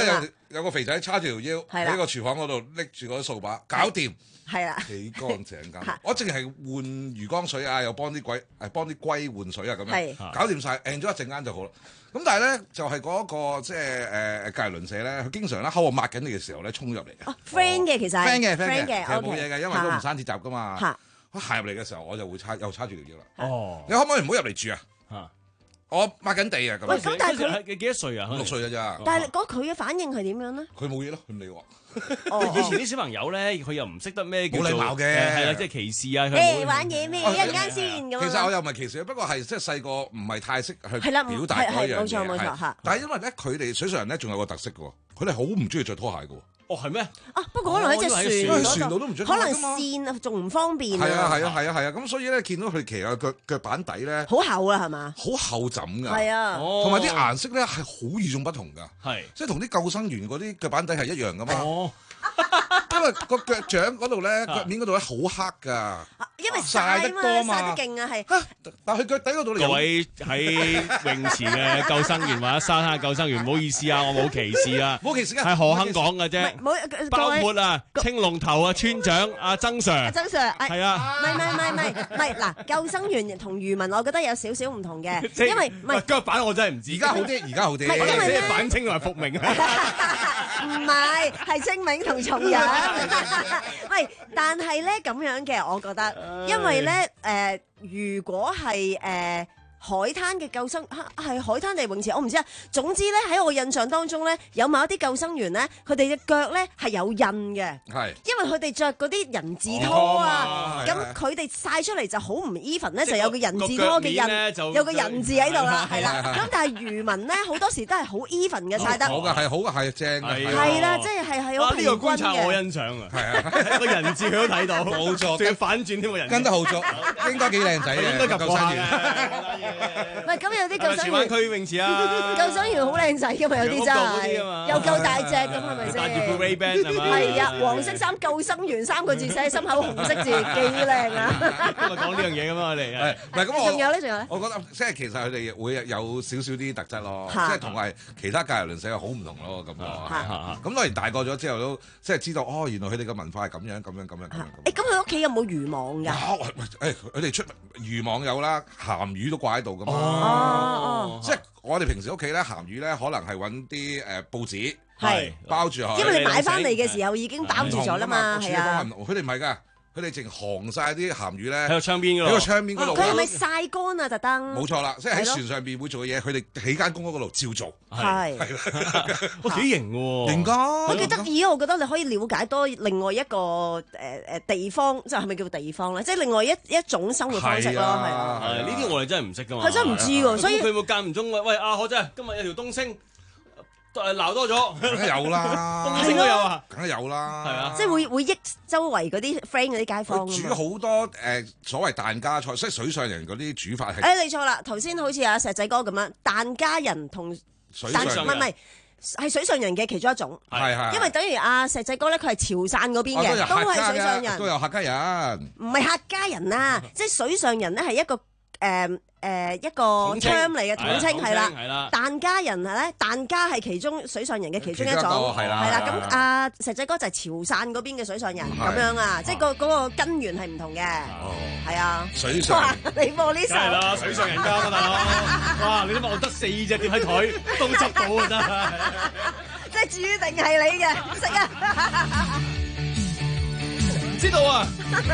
有個肥仔叉住條腰喺個廚房嗰度拎住嗰啲掃把，搞掂。 係啦， 幾乾淨咁。我淨係換魚缸水啊，又幫啲龜誒幫啲龜換水啊，咁樣搞掂晒 end 咗一陣間就好啦。咁但係咧就係嗰個即係誒隔離鄰舍咧，佢經常咧喺我抹緊你嘅時候咧衝入嚟嘅。 friend 嘅其實 friend 嘅 friend 嘅， 嘅， 其實冇嘢嘅，因為都唔閂鐵閘噶嘛。佢行入嚟嘅時候，我就會叉又叉住條腰啦。哦，你可唔可以唔好入嚟住啊？嚇！我抹緊地啊！咁， 喂，咁但係佢幾幾多歲啊？ 六歲㗎咋？ 但係嗰佢嘅反應係點樣咧？ 佢冇嘢咯，佢唔理我。 以前啲小朋友咧，佢又唔識得咩叫冇禮貌嘅， 係啦，即係歧視啊！ 誒玩嘢咩？一陣間先咁。 其實我又唔係歧視，不過係即係細個唔係太識去表達嗰樣嘢。 冇錯冇錯嚇。 但係因為咧，佢哋水上人咧仲有個特色嘅喎，佢哋好唔中意着拖鞋嘅喎。 哦，係咩？ 啊，不過可能喺隻船船度都唔着， 可能線仲唔方便。 係啊係啊係啊係啊！咁所以咧，見到佢騎嘅腳腳板底咧， 好厚啊係嘛？ 好厚枕㗎。 係啊， 同埋啲顏色咧係好與眾不同㗎。 係， 即係同啲救生員嗰啲腳板底係一樣㗎嘛。哦。因為個腳掌嗰度咧，腳面嗰度咧好黑㗎， 因為曬得多嘛， 曬得勁啊係。 但係佢腳底嗰度， 各位喺泳池嘅救生員或者沙灘救生員，唔好意思啊，我冇歧視啊， 冇歧視啊， 係何亨講嘅啫，包括啊青龍頭啊村長阿曾 Sir， 曾 Sir 係啊， 唔係唔係唔係唔係嗱，救生員同漁民我覺得有少少唔同嘅，因為唔係腳板我真係唔知， 而家好啲，而家好啲， 因為咧反清同埋復明唔係係清明同重陽。喂，但係咧咁樣嘅，我覺得，因為咧誒、呃，如果係誒。呃海灘嘅救生係海灘定泳池，我唔知啊。總之咧喺我印象當中咧，有某一啲救生員咧，佢哋嘅腳咧係有印嘅， 係因為佢哋着嗰啲人字拖啊，咁佢哋曬出嚟就好唔 even 咧，就有個人字拖嘅印，有個人字喺度啦，係啦。咁但係漁民咧好多時都係好 even 嘅曬得， 好嘅係好嘅係正嘅， 係啦，即係係係好平均嘅。 呢個觀察我欣賞啊，係啊，個人字佢都睇到， 冇錯， 仲要反轉添個人， 跟得好足，應該幾靚仔嘅， 應該救生員。 喂，咁有啲救生員， 區泳池啊， 救生員好靚仔噶嘛，有啲真係，又夠大隻咁係咪先？ 戴住副 Ray-Ban 係嘛？ 係啊，黃色衫救生員三個字寫喺心口，紅色字幾靚啊！ 今日講呢樣嘢噶嘛，我哋係唔係咁我？ 仲有咧，仲有咧？ 我覺得即係其實佢哋會有少少啲特質咯，即係同埋其他隔離鄰舍好唔同咯，咁咯。咁當然大個咗之後都即係知道，哦，原來佢哋嘅文化係咁樣咁樣咁樣咁樣。 誒，咁佢屋企有冇漁網㗎？ 誒，佢哋出漁網有啦，鹹魚都掛喺度㗎嘛。 哦， 即係我哋平時屋企咧鹹魚咧，可能係揾啲誒報紙係包住佢， 因為你買翻嚟嘅時候已經包住咗啦嘛，係啊。 佢哋唔係㗎，佢哋淨航晒啲鹹魚咧喺個窗邊嗰度， 喺個窗邊嗰度。 佢係咪曬乾啊？特登冇錯啦，即係喺船上邊會做嘅嘢，佢哋喺間公屋嗰度照做。 係係， 哇幾型喎！ 型㗎， 我幾得意啊！我覺得你可以了解多另外一個誒誒地方，即係係咪叫地方咧？即係另外一一種生活方式咯，係啊。 係呢啲我哋真係唔識㗎嘛。 係真係唔知喎，所以佢會間唔中喂阿何姐，今日有條東星。誒鬧多咗， 梗係有啦， 東星都有啊， 梗係有啦， 係啊， 即係會會益周圍嗰啲 friend 嗰啲街坊。 煮好多誒所謂疍家菜，即係水上人嗰啲煮法係。 誒你錯啦，頭先好似阿石仔哥咁樣，疍家人同水上人， 唔係唔係係水上人嘅其中一種， 係係。 因為等於阿石仔哥咧，佢係潮汕嗰邊嘅，都係水上人， 都有客家人。 唔係客家人啊，即係水上人咧係一個誒。誒一個 term 嚟嘅統稱係啦，疍家人係咧，疍家係其中水上人嘅其中一種，係啦。咁阿石仔哥就係潮汕嗰邊嘅水上人咁樣啊，即係個嗰個根源係唔同嘅，係啊。 水上， 你播呢首係啦，水上人家啊大佬，哇！你諗下我得四隻碟喺台都執到啊真係， 即係注定係你嘅，識啊！ 知道啊！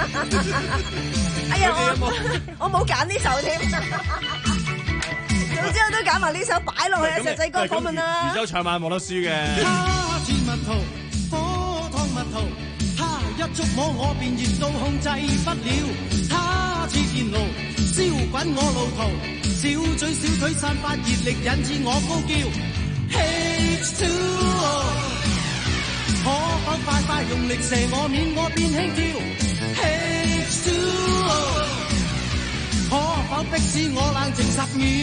哎呀，我我冇揀呢首添，早知我都揀埋呢首擺落去啊！石仔哥訪問啦， 漁舟唱晚冇得輸嘅。 他似蜜桃，火燙蜜桃，他一觸摸我便熱到控制不了。他似電爐，燒滾我路途，小嘴小腿散發熱力，引致我高叫。H two O， 可否快快用力射我面，我便輕跳。H two O， 可否迫使我冷靜十秒？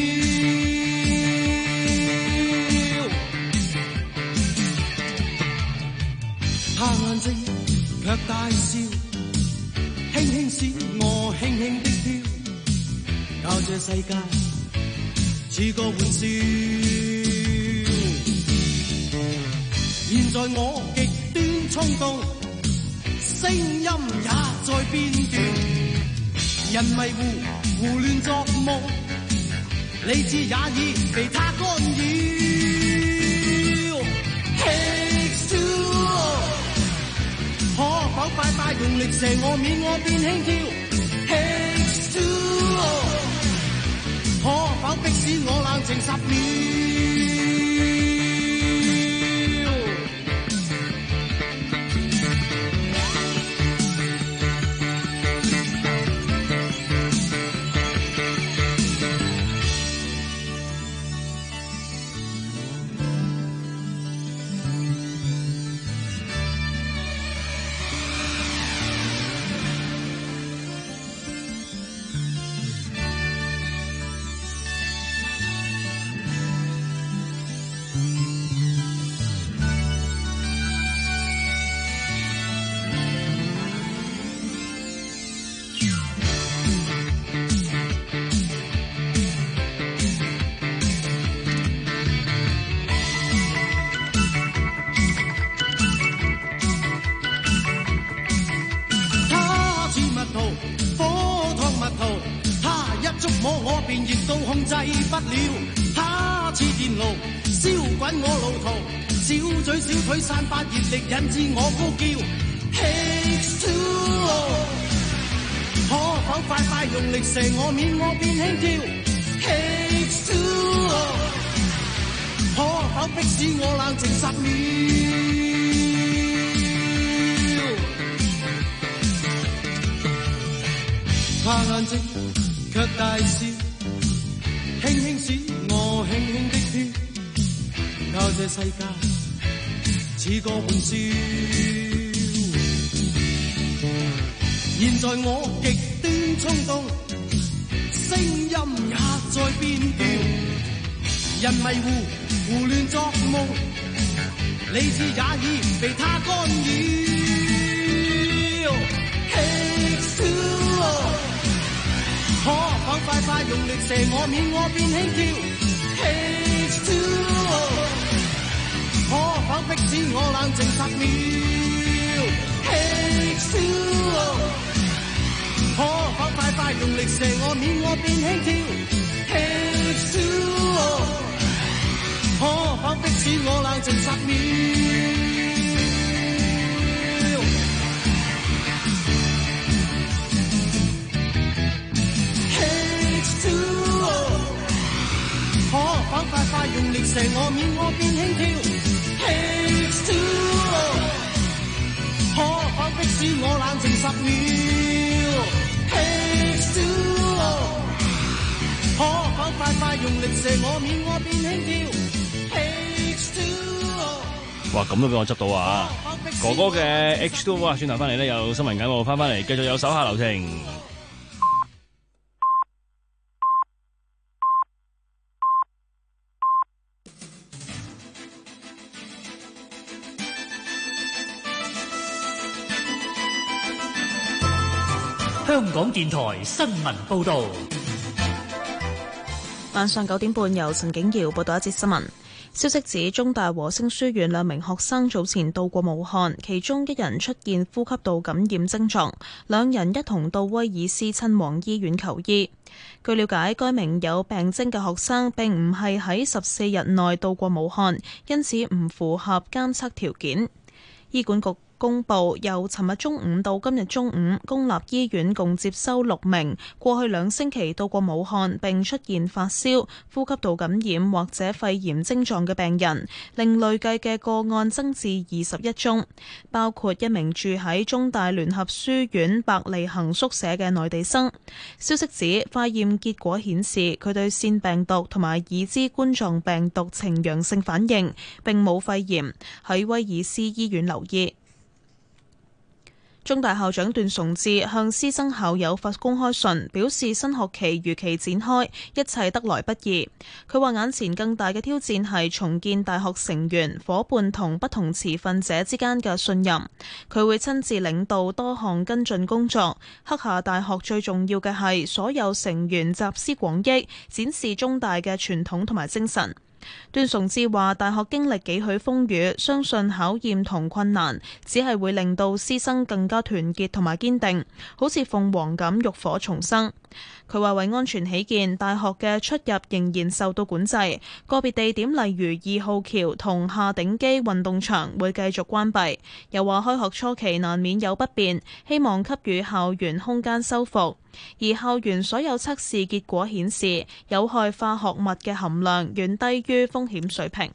他眼睛卻大笑，輕輕使我輕輕的飄，教這世界似個玩笑。 現在我極端衝動，聲音也在變調，人迷糊胡亂作夢，理智也已被他干擾。Takes two， 可否快快用力射我，免我變輕佻 ？Takes two， 可否迫使我冷靜十秒？控制不了，他似電爐燒滾我路途，小嘴小腿散發熱力，引致我高叫。Takes two， 可否快快用力射我，免我變輕佻 ？Takes two， 可否迫使我冷靜十秒？他眼睛卻大笑。輕輕使我輕輕的飄，教這世界似個玩笑。現在我極端衝動，聲音也在變調，人迷糊胡亂作夢，理智也已被他干擾。Takes two，可否快快用力射我，免我變輕佻 ？Takes two， 可否迫使我冷靜十秒 ？Takes two， 可否快快用力射我，免我變輕佻 ？Takes two， 可否迫使我冷靜十秒？可否快快用力射我，免我變輕佻 ？Takes two， 可否迫使我冷靜十秒 ？Takes two， 可否快快用力射我，免我變輕佻 ？Takes two， 哇，咁都俾我執到啊！哥哥嘅 H two 啊，轉頭翻嚟咧有新聞簡報，翻翻嚟繼續有手下留情。 香港電台新聞報導， 晚上九點半由陳景瑤報道一節新聞。消息指，中大和聲書院兩名學生早前到過武漢，其中一人出現呼吸道感染症狀，兩人一同到威爾斯親王醫院求醫。據了解，該名有病徵嘅學生並唔係喺十四日內到過武漢，因此唔符合監測條件。醫管局公布，由尋日中午到今日中午，公立醫院共接收六名過去兩星期到過武漢並出現發燒、呼吸道感染或者肺炎症狀嘅病人，令累計嘅個案增至二十一宗，包括一名住喺中大聯合書院百利行宿舍嘅內地生。消息指，化驗結果顯示佢對腺病毒同埋已知冠狀病毒呈陽性反應，並冇肺炎，喺威爾斯醫院留醫。中大校長段崇智向師生校友發公開信，表示新學期如期展開，一切得來不易。佢話眼前更大嘅挑戰係重建大學成員、伙伴同不同持份者之間嘅信任。佢會親自領導多項跟進工作。刻下大學最重要嘅係所有成員集思廣益，展示中大嘅傳統同埋精神。 段崇智話：大學經歷幾許風雨，相信考驗同困難只係會令到師生更加團結同埋堅定，好似鳳凰咁浴火重生。佢話為安全起見，大學嘅出入仍然受到管制，個別地點例如二號橋同夏鼎基運動場會繼續關閉。又話開學初期難免有不便，希望給予校園空間修復。而校園所有測試結果顯示，有害化學物嘅含量遠低於風險水平。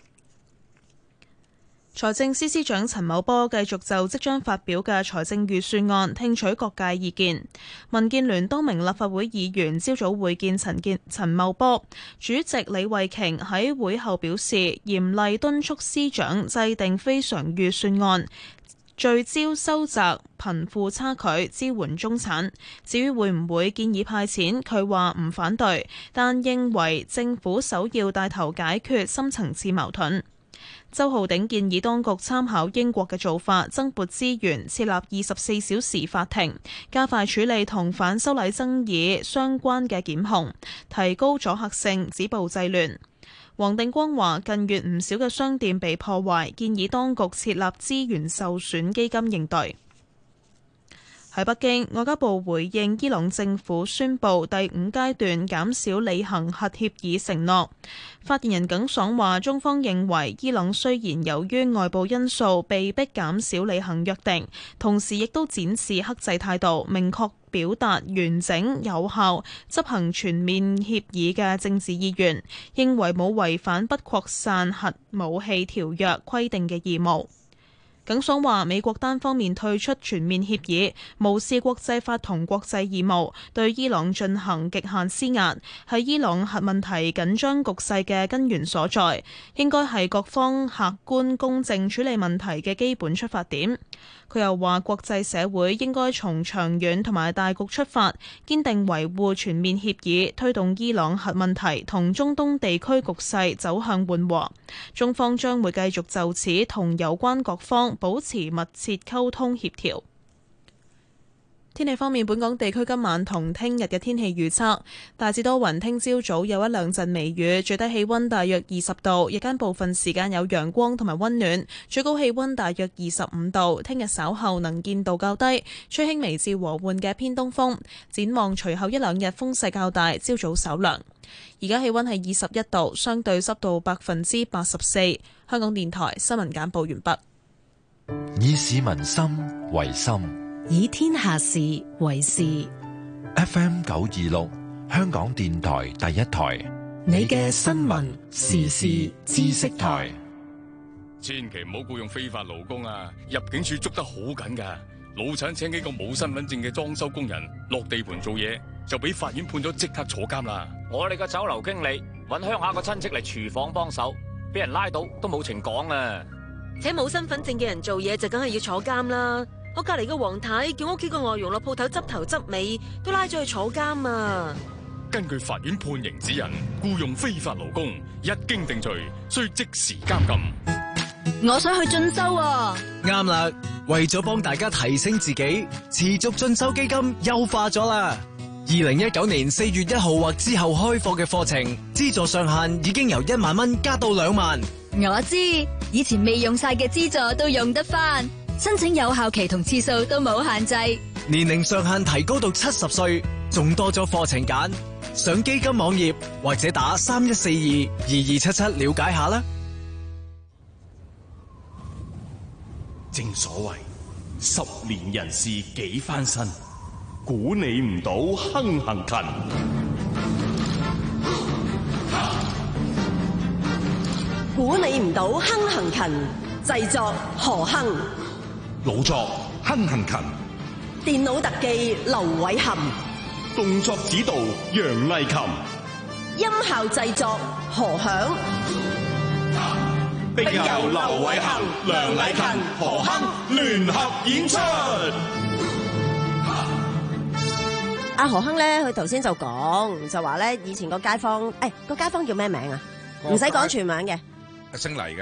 財政司司長陳茂波繼續就即將發表嘅財政預算案聽取各界意見。民建聯多名立法會議員朝早會見陳建陳茂波，主席李慧瓊喺會後表示，嚴厲敦促司長制定非常預算案，聚焦收窄貧富差距，支援中產。至於會唔會建議派錢，佢話唔反對，但認為政府首要帶頭解決深層次矛盾。周浩鼎建議當局參考英國嘅做法，增撥資源，設立二十四小時法庭，加快處理同反修例爭議相關嘅檢控，提高阻嚇性，止暴制亂。黃定光話：近月唔少嘅商店被破壞，建議當局設立資源受損基金應對。喺北京，外交部回應伊朗政府宣布第五階段減少履行核協議承諾。發言人耿爽話：中方認為伊朗雖然由於外部因素被迫減少履行約定，同時亦都展示克制態度，明確表達完整有效執行全面協議嘅政治意願，認為冇違反不擴散核武器條約規定嘅義務。耿爽話：美國單方面退出全面協議，無視國際法同國際義務，對伊朗進行極限施壓，係伊朗核問題緊張局勢嘅根源所在，應該係各方客觀公正處理問題嘅基本出發點。佢又話：國際社會應該從長遠同埋大局出發，堅定維護全面協議，推動伊朗核問題同中東地區局勢走向緩和。中方將會繼續就此同有關各方保持密切溝通協調。天氣方面，本港地區今晚同聽日嘅天氣預測大致多雲，聽朝早有一兩陣微雨，最低氣溫大約二十度，日間部分時間有陽光同埋溫暖，最高氣溫大約二十五度。聽日稍後能見度較低，吹輕微至和緩嘅偏東風。展望隨後一兩日風勢較大，朝早稍涼。而家氣溫係二十一度，相對濕度百分之八十四。香港電台新聞簡報完畢。 以市民心為心， 以天下事為事。 F M 九二六，香港電台第一台， 你嘅新聞時事知識台。 千祈唔好僱用非法勞工啊！入境處捉得好緊㗎，老闆請幾個冇身份證嘅裝修工人落地盤做嘢，就俾法院判咗即刻坐監啦。 我哋個酒樓經理搵鄉下個親戚嚟廚房幫手，俾人拉到都冇情講啊！ 請冇身份證嘅人做嘢就梗係要坐監啦。我隔籬個黃太叫屋企個外傭落鋪頭執頭執尾，都拉咗去坐監啊！ 根據法院判刑指引，僱用非法勞工一經定罪，需即時監禁。 我想去進修啊！ 啱啦，為咗幫大家提升自己，持續進修基金優化咗啦。二零一九年四月一號或之後開課嘅課程，資助上限已經由一萬蚊加到兩萬。 我知，以前未用晒嘅資助都用得返，申請有效期同次數都冇限制， 年齡上限提高到七十歲，仲多咗課程揀。上基金網頁或者打三一四二二二七七了解下啦。 正所謂十年人事幾翻身，估你唔到亨行勤。 估你唔到亨行勤，製作何亨， 老作亨行勤， 電腦特技劉偉涵， 動作指導楊麗琴， 音效製作何響， 並由劉偉涵、梁麗琴、何亨聯合演出。 阿何亨咧，佢頭先就講就話咧，以前個街坊，誒個街坊叫咩名啊？唔使講全名嘅。 姓黎嘅，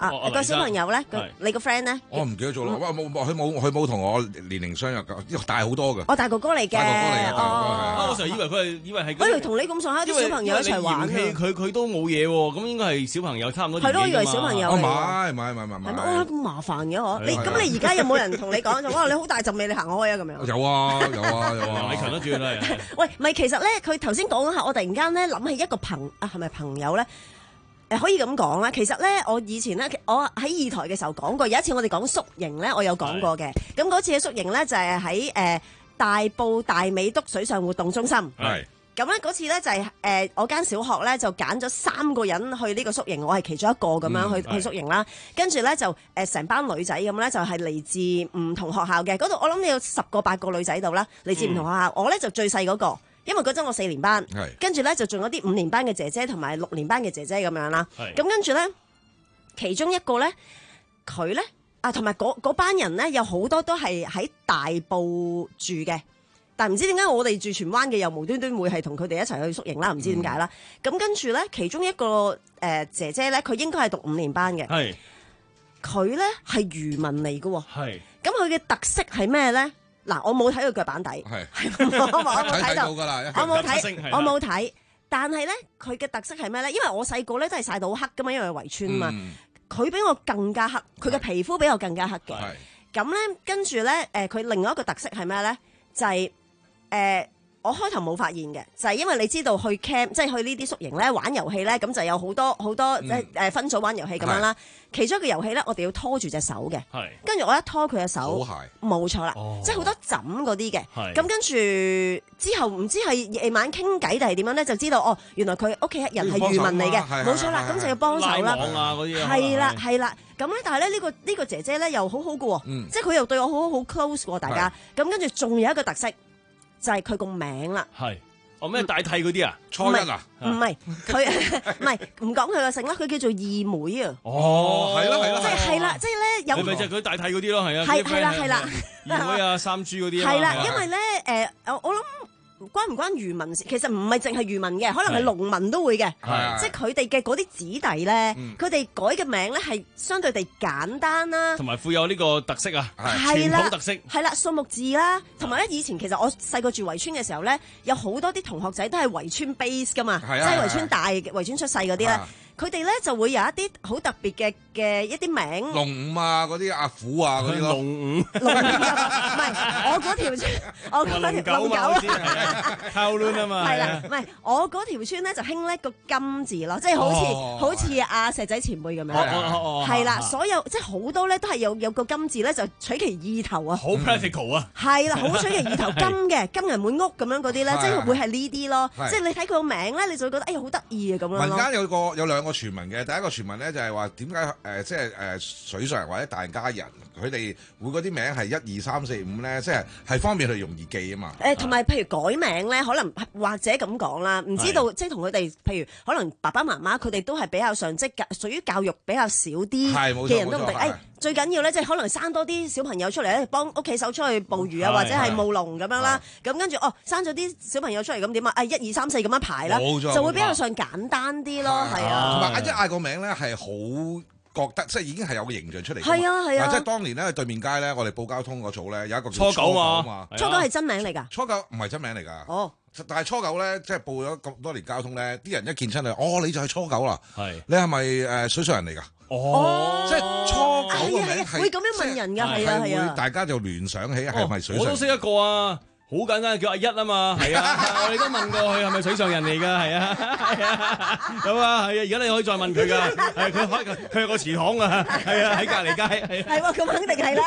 啊個小朋友咧，你個 friend 咧？ 我唔記得咗啦。哇冇冇，佢冇佢冇同我年齡相若㗎，大好多㗎。 我大哥哥嚟嘅。 大哥哥嚟嘅。 哦，我成日以為佢係以為係。 我以為同你咁上下啲小朋友一齊玩佢佢都冇嘢喎，咁應該係小朋友差唔多年紀㗎嘛。 係咯，我以為小朋友嚟。 唔係唔係唔係唔係。 係咪？哇咁麻煩嘅嗬？你咁你而家有冇人同你講就哇你好大陣味，你行開啊咁樣？ 有啊有啊有啊， 你擒得住啦。 喂，唔係其實咧，佢頭先講嗰下，我突然間咧諗起一個朋啊，係咪朋友咧？誒可以咁講啦，其實咧，我以前咧，我喺二台嘅時候講過，有一次我哋講宿營咧，我有講過嘅。咁嗰次嘅宿營咧就係喺誒大埔大美督水上活動中心。係。咁咧嗰次咧就係、是、誒、呃、我間小學咧就揀咗三個人去呢個宿營，我係其中一個咁樣去、嗯、去宿營啦。跟住咧就誒成、呃、班女仔咁咧就係嚟自唔同學校嘅，嗰度我諗有十個八個女仔度啦，嚟自唔同學校。嗯、我咧就最細嗰、那個。因為嗰陣我四年班，跟住咧就仲有啲五年班嘅姐姐同埋六年班嘅姐姐咁樣啦。咁跟住咧，其中一個咧，佢咧啊，同埋嗰班人咧，有好多都係喺大埔住嘅，但係唔知點解我哋住荃灣嘅又無端端會係同佢哋一齊去宿營啦，唔知點解啦。咁、嗯、跟住咧，其中一個誒、呃、姐姐咧，佢應該係讀五年班嘅，佢咧係漁民嚟嘅，咁佢嘅特色係咩咧？嗱，我冇睇佢腳板底，係我冇睇到，我冇睇，我冇睇。但係咧，佢嘅特色係咩咧？因為我細個咧都係曬到好黑噶嘛，因為圍村嘛。佢、嗯、比我更加黑，佢嘅皮膚比我更加黑嘅。咁咧，跟住咧，誒、呃，佢另外一個特色係咩咧？就係、是、誒。呃我開頭冇發現嘅，就係、是、因為你知道去 camp 即係去呢啲宿營咧玩遊戲咧，咁就有好多好多即係誒分組玩遊戲咁樣啦。其中一個遊戲咧，我哋要拖住隻手嘅，跟住我一拖佢隻手，冇錯啦，哦、即係好多枕嗰啲嘅。咁跟住之後唔知係夜晚傾偈定係點樣咧，就知道哦，原來佢屋企人係漁民嚟嘅，冇錯啦，咁就要幫手啦。係啦係啦，咁咧但係咧呢個呢、呢個姐姐咧又好好嘅喎，嗯、即係佢又對我好好 close 喎，大家。咁跟住仲有一個特色。就係佢個名啦，係哦咩代替嗰啲啊？ 初一啊？ 唔係佢唔係唔講佢個姓啦，佢叫做二妹啊。 哦，係啦係啦， 即係係啦，即係咧有。 係咪就係佢代替嗰啲咯？係啊， 係係啦係啦， 二妹啊、三豬嗰啲。 係啦，因為咧誒，我我諗。關唔關漁民事？其實唔係淨係漁民嘅，可能係農民都會嘅。即係佢哋嘅嗰啲子弟咧，佢哋、嗯、改嘅名咧係相對地簡單啦， 同埋富有呢個特色啊，傳統特色。係啦， 數目字啦，同埋咧以前其實我細個住圍村嘅時候咧，有好多啲同學仔都係圍村 base 噶嘛，即係圍村大圍村出世嗰啲咧。佢哋咧就會有一啲好特別嘅嘅一啲名， 龍五啊，嗰啲阿虎啊，嗰啲咯。龍五， 龍五唔係我嗰條村，我嗰條龍九啊， 靠亂啊嘛。 係啦，唔係我嗰條村咧就興咧個金字咯，即係好似好似阿石仔前輩咁樣。係啦，所有即係好多咧都係有有個金字咧，就取其意頭啊。 好 practical 啊。 係啦，好取其意頭，金嘅金銀滿屋咁樣嗰啲咧，即係會係呢啲咯。即係你睇佢個名咧，你就會覺得哎呀好得意啊咁樣。 民間有個有兩個傳聞嘅，第一個傳聞咧就係話點解誒即係誒水上人或者大家人佢哋會嗰啲名係一二三四五咧，即係係方便佢容易記啊嘛。 誒同埋譬如改名咧，可能或者咁講啦，唔知道即係同佢哋譬如可能爸爸媽媽佢哋都係比較上即係教屬於教育比較少啲嘅人都唔定。誒最緊要咧即係可能生多啲小朋友出嚟咧，幫屋企手出去捕魚啊，或者係務農咁樣啦。咁跟住哦生咗啲小朋友出嚟咁點啊？誒一二三四咁樣排啦，就會比較上簡單啲咯，係啊。 同埋一嗌個名咧係好覺得即係已經係有個形象出嚟。 係啊係啊， 即係當年咧對面街咧，我哋報交通嗰組咧有一個叫初九啊嘛， 初九係真名嚟㗎。 初九唔係真名嚟㗎。 哦， 但係初九咧，即係報咗咁多年交通咧，啲人一見親你，哦，你就係初九啦。係，你係咪誒水上人嚟㗎？哦，即係初九個名係會咁樣問人㗎，係啊係啊， 大家就聯想起係咪水上人？ 我都識一個啊。好簡單，叫阿一啊嘛，係啊，我哋都問過佢係咪水上人嚟㗎，係啊，係啊，咁啊，係啊，而家你可以再問佢㗎，係佢開佢有個祠堂啊，係啊，喺隔離街，係係喎，咁肯定係啦。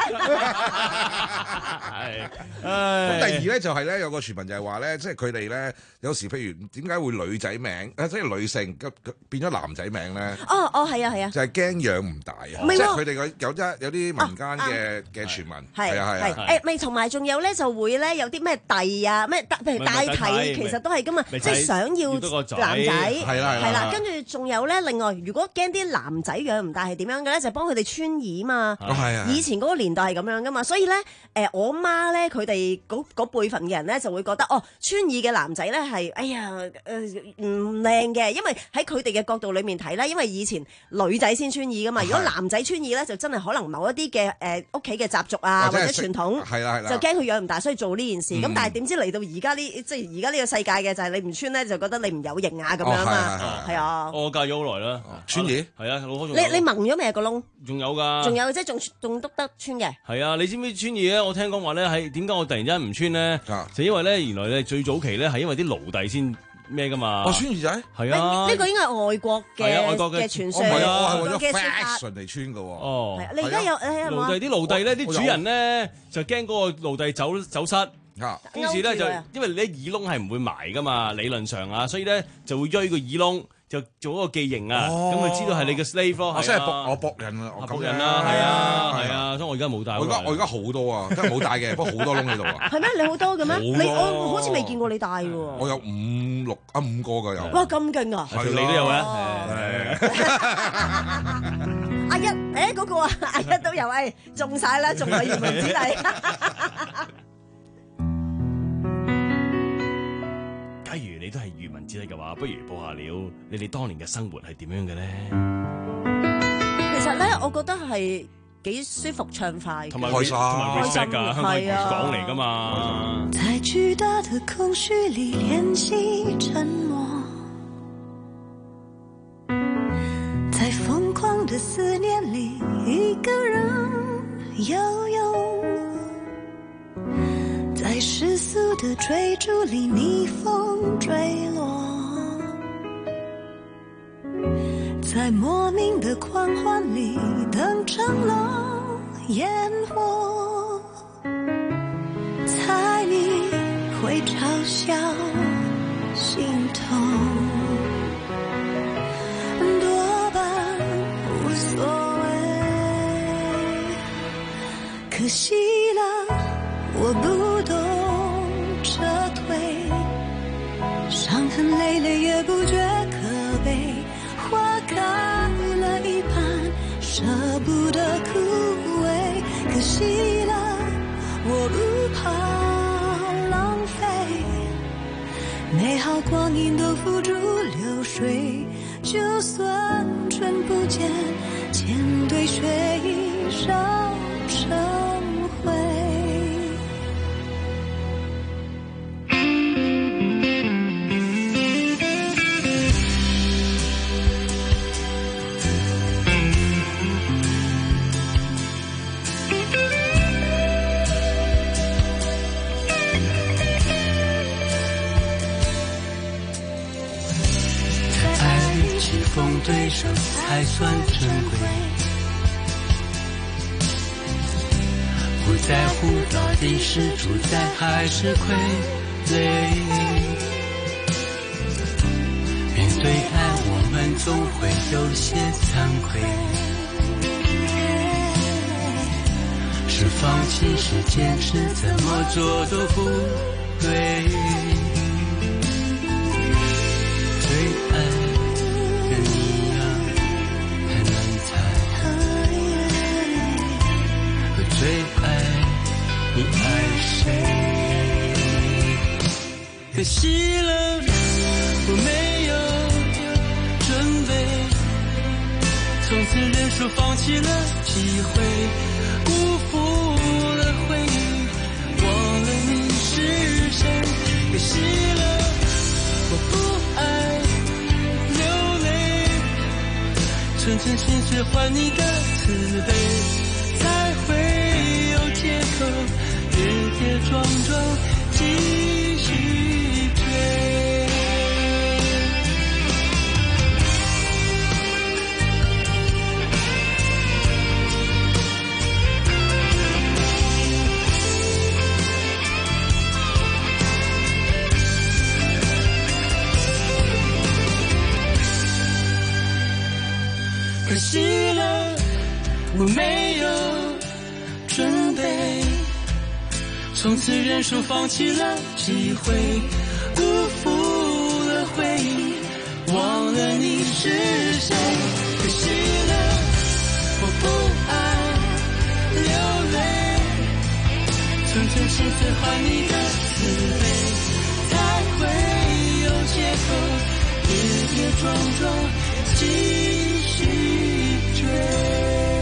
係，咁第二咧就係咧有個傳聞就係話咧，即係佢哋咧有時譬如點解會女仔名，即係女性變咗男仔名咧？ 哦哦，係啊係啊， 就係驚養唔大啊，即係佢哋有有啲有啲民間嘅嘅傳聞，係啊係啊， 誒咪同埋仲有咧就會咧有啲咩咩弟啊，咩譬如大體，其實都係噶嘛，即係想要男仔， 係啦係啦，跟住仲有咧，另外如果驚啲男仔養唔大係點樣嘅咧，就幫佢哋穿耳嘛。 係啊， 以前嗰個年代係咁樣噶嘛，所以咧誒，我媽咧佢哋嗰嗰輩份嘅人咧就會覺得哦，穿耳嘅男仔咧係哎呀誒唔靚嘅，因為喺佢哋嘅角度裡面睇咧，因為以前女仔先穿耳噶嘛，如果男仔穿耳咧就真係可能某一啲嘅誒屋企嘅習俗啊或者傳統， 係啦係啦， 就驚佢養唔大，所以做呢件事。咁、嗯、但係點知嚟到而家呢，即係而家呢個世界嘅就係你唔穿咧，就覺得你唔有型啊咁樣啊嘛，係啊。 我戒咗好耐啦， 穿嘢係啊，老你你紋咗未個窿？ 仲有㗎， 仲有即係仲仲篤得穿嘅。 係啊，你知唔知穿嘢咧？我聽講話咧，係點解我突然之間唔穿咧？就因為咧，原來咧最早期咧係因為啲奴隸先咩㗎嘛。 哦，穿耳仔係啊， 呢個應該係外國嘅外國嘅傳說。 我係為咗 fashion 嚟穿㗎喎。 哦， 你而家有誒奴隸啲奴隸咧，啲主人咧就驚嗰個奴隸走走失。於是咧就因為你啲耳窿係唔會埋噶嘛，理論上啊，所以咧就會鋥個耳窿，就做一個記形啊，咁佢知道係你嘅 slave 咯。 我真係博我博人啊，我博人啦，係啊係啊，所以我而家冇戴。 我而家我而家好多啊，真係冇戴嘅，不過好多窿喺度啊。 係咩？你好多嘅咩？你我好似未見過你戴喎。 我有五六啊五個㗎有。 哇咁勁啊！ 係你都有啊？ 阿一誒嗰個啊，阿一都有誒，中曬啦，仲係漁民子弟。 假如你都係漁民子弟嘅話，不如報下料，你哋當年嘅生活係點樣嘅咧？ 其實咧，我覺得係幾舒服暢快， 同埋開心，同埋 respect 㗎，香港講嚟㗎嘛。 在巨大的空虛裡練習沉默，在瘋狂的思念裡一個人游泳，在世俗的追逐裡逆風墜落，在莫名的狂歡裡等成了煙火，猜你會嘲笑心痛，多半無所謂，可惜了我不懂撤退，傷痕累累也不覺可悲，花開了一半捨不得枯萎，可惜了我不怕浪費，美好光陰都付諸流水，就算春不見，千堆雪已燒成灰。 对手才算珍貴，不在乎到底是主宰還是傀儡，面對愛我們總會有些慚愧，是放棄是堅持，怎麼做都不對，最愛最愛你愛誰？可惜了，我沒有準備，從此認輸放棄了機會，辜負了回憶，忘了你是誰。可惜了，我不愛流淚，純真心碎換你的慈悲，才會跌跌撞撞繼續追，可惜了，我沒有準備， 從此認輸放棄了機會，辜負了回憶，忘了你是誰，可惜了我不愛流淚，純粹心碎換你的慈悲，才會有借口跌跌撞撞繼續追。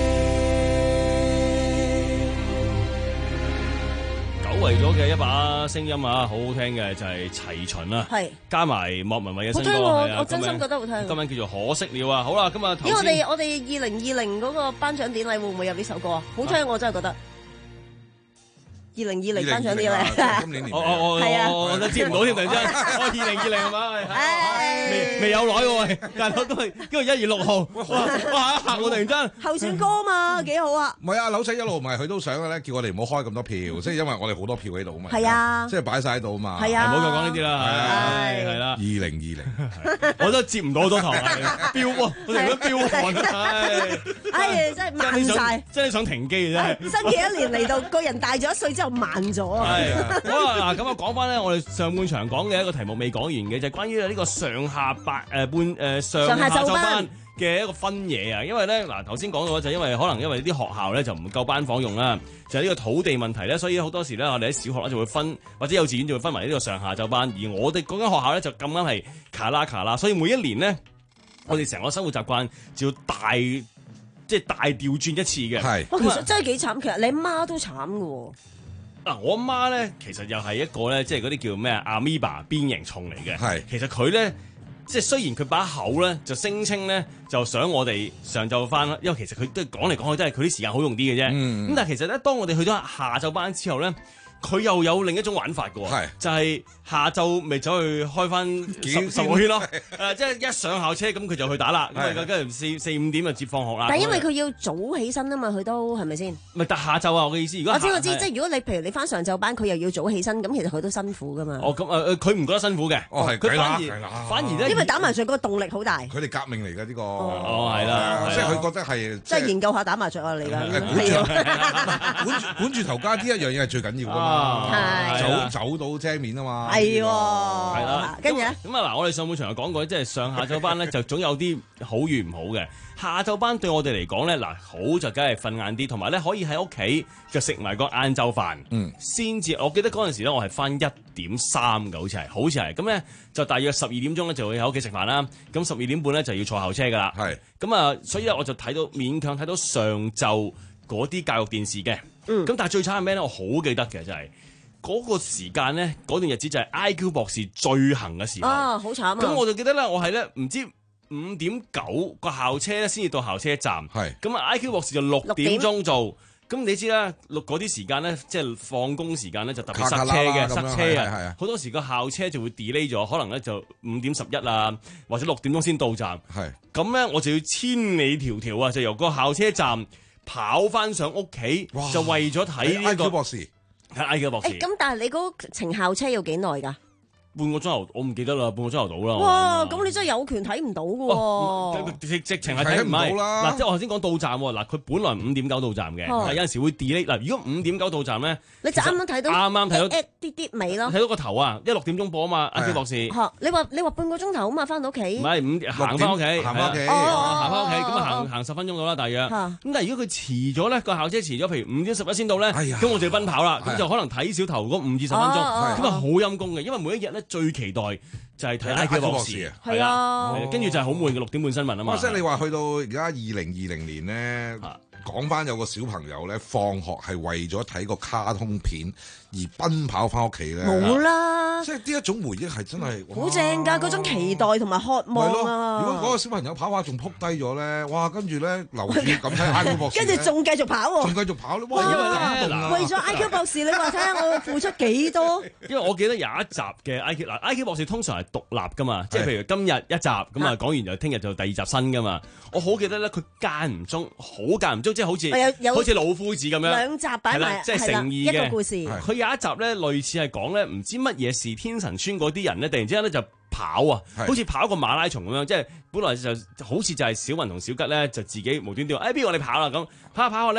久違咗嘅一把聲音啊，好好聽嘅就係齊秦啦， 係加埋莫文蔚嘅新歌， 好聽喎係啊我真心覺得好聽今晚叫做可惜了啊！好啦，咁啊頭咦，我先哋我哋二零二零嗰個頒獎典禮會唔會有呢首歌啊？好聽，我真係覺得。二零二零頒獎典禮， 今年年我我我係啊我我都接唔到添，突然之間，我二零二零係嘛？未未有耐喎，喂，但係我都係因為一月六號，哇哇嚇我突然間候選歌嘛，幾好啊！ 唔係啊，柳仔一路唔係佢都想嘅咧，叫我哋唔好開咁多票，即係因為我哋好多票喺度啊嘛。 係啊即係擺晒喺度啊嘛。 係啊唔好再講呢啲啦，係係啦。 二零二零， 我都接唔到好多堂啊，飆喎，我哋都飆汗啊， 哎呀，真係慢晒， 真係想停機嘅真係。 新嘅一年嚟到，個人大咗一歲之後慢咗啊！ 係好啦，嗱咁啊講翻咧，我哋上半場講嘅一個題目未講完嘅，就係關於呢個上下班誒半誒上下晝班嘅一個分野啊。因為咧嗱頭先講到就因為可能因為啲學校咧就唔夠班房用啦，就係呢個土地問題咧，所以好多時咧我哋喺小學咧就會分或者幼稚園就會分為呢個上下晝班，而我哋嗰間學校咧就咁啱係卡拉卡拉，所以每一年咧我哋成個生活習慣就要大即係大調轉一次嘅。係， 哇，其實真係幾慘，其實你媽都慘㗎喎。 嗱，我阿媽咧，其實又係一個咧，即係嗰啲叫咩阿咪巴邊形蟲嚟嘅。係，其實佢咧，即係雖然佢把口咧就聲稱咧，就想我哋上晝翻啦，因為其實佢都係講嚟講去都係佢啲時間好用啲嘅啫。咁、嗯、但係其實咧，當我哋去咗下晝班之後咧，佢又有另一種玩法嘅喎，就係、是、下晝咪走去開翻十十個圈咯。誒，即係一上校車咁佢就去打啦。咁啊，跟住四四五點就接放學啦。 但係因為佢要早起身啊嘛，佢都係咪先？ 唔係，但下晝啊，我嘅意思，如果我知我知，即係如果你譬如你翻上晝班，佢又要早起身，咁其實佢都辛苦噶嘛。 哦，咁誒誒，佢唔覺得辛苦嘅。 哦，係佢反而反而咧， 因為打麻雀嗰個動力好大。 佢哋革命嚟嘅呢個。 哦，係啦， 即係佢覺得係。 即係研究下打麻雀啊，你啦。 管住管住頭家呢一樣嘢係最緊要㗎嘛。 係。 走走到遮面啊嘛， 係喎， 係啦，跟住咧， 咁啊嗱，我哋上半場又講過，即係上下晝班咧，就總有啲好與唔好嘅。下晝班對我哋嚟講咧，嗱好就梗係瞓晏啲，同埋咧可以喺屋企就食埋個晏晝飯，嗯，先至。我記得嗰陣時咧，我係翻一點三嘅，好似係，好似係。咁咧就大約十二點鐘咧就會喺屋企食飯啦。咁十二點半咧就要坐校車噶啦。係。咁啊，所以咧我就睇到勉強睇到上晝嗰啲教育電視嘅。嗯。咁但係最慘係咩咧？我好記得嘅就係。嗰個時間咧，嗰段日子就係 I Q 博士最行嘅時候。 啊，好慘啊！ 咁我就記得咧，我係咧唔知五點九個校車咧先至到校車站。係。咁啊 I Q 博士就六點鐘做。咁你知啦，六嗰啲時間咧，即係放工時間咧就特別塞車嘅，塞車啊！好多時個校車就會 delay 咗，可能咧就五點十一啊，或者六點鐘先到站。係。咁咧我就要千里迢迢啊，就由個校車站跑翻上屋企，就為咗睇呢個 I Q 博士。係 I Q 博士。 誒，咁但係你嗰程校車要幾耐㗎？ 半個鐘頭，我唔記得啦，半個鐘頭到啦。 哇！咁你真係有權睇唔到嘅喎。 直直情係睇唔到啦。嗱，即係我頭先講到站喎。嗱，佢本來五點九到站嘅，但有陣時會 delay。嗱，如果五點九到站咧， 你就啱啱睇到， 啱啱睇到啲啲尾咯。 睇到個頭啊！一六點鐘播啊嘛 ，I Q 博士。 嚇！你話你話半個鐘頭啊嘛，翻到屋企。唔係五行翻屋企， 行翻屋企， 行翻屋企，咁啊行行十分鐘到啦，大約。咁但係如果佢遲咗咧，個校車遲咗，譬如五點十一先到咧，咁我就要奔跑啦。咁就可能睇小頭嗰五至十分鐘，咁啊好陰功嘅，因為每一日咧最期待。就係睇 I Q 博士啊，係啊，跟住就係好悶嘅六點半新聞啊嘛。 即係你話去到而家二零二零年咧，講翻有個小朋友咧，放學係為咗睇個卡通片而奔跑翻屋企咧， 冇啦， 即係呢一種回憶係真係好正㗎，嗰種期待同埋渴望啊！ 如果嗰個小朋友跑下仲撲低咗咧，哇！跟住咧留住咁睇 I Q 博士， 跟住仲繼續跑喎， 仲繼續跑咧，哇！ 為咗 I Q 博士，你話睇下我付出幾多？ 因為我記得有一集嘅 I Q 嗱 I Q 博士通常係獨立㗎嘛，即係譬如今日一集咁啊，講完就聽日就第二集新㗎嘛。我好記得咧，佢間唔中，好間唔中，即係好似好似老夫子咁樣兩集擺埋， 即係誠意嘅一個故事。 佢有一集咧，類似係講咧，唔知乜嘢事天神村嗰啲人咧，突然之間咧就跑啊，好似跑一個馬拉松咁樣，即係本來就好似就係小文同小吉咧，就自己無端端，誒，不如我哋跑啦咁，跑下跑下咧，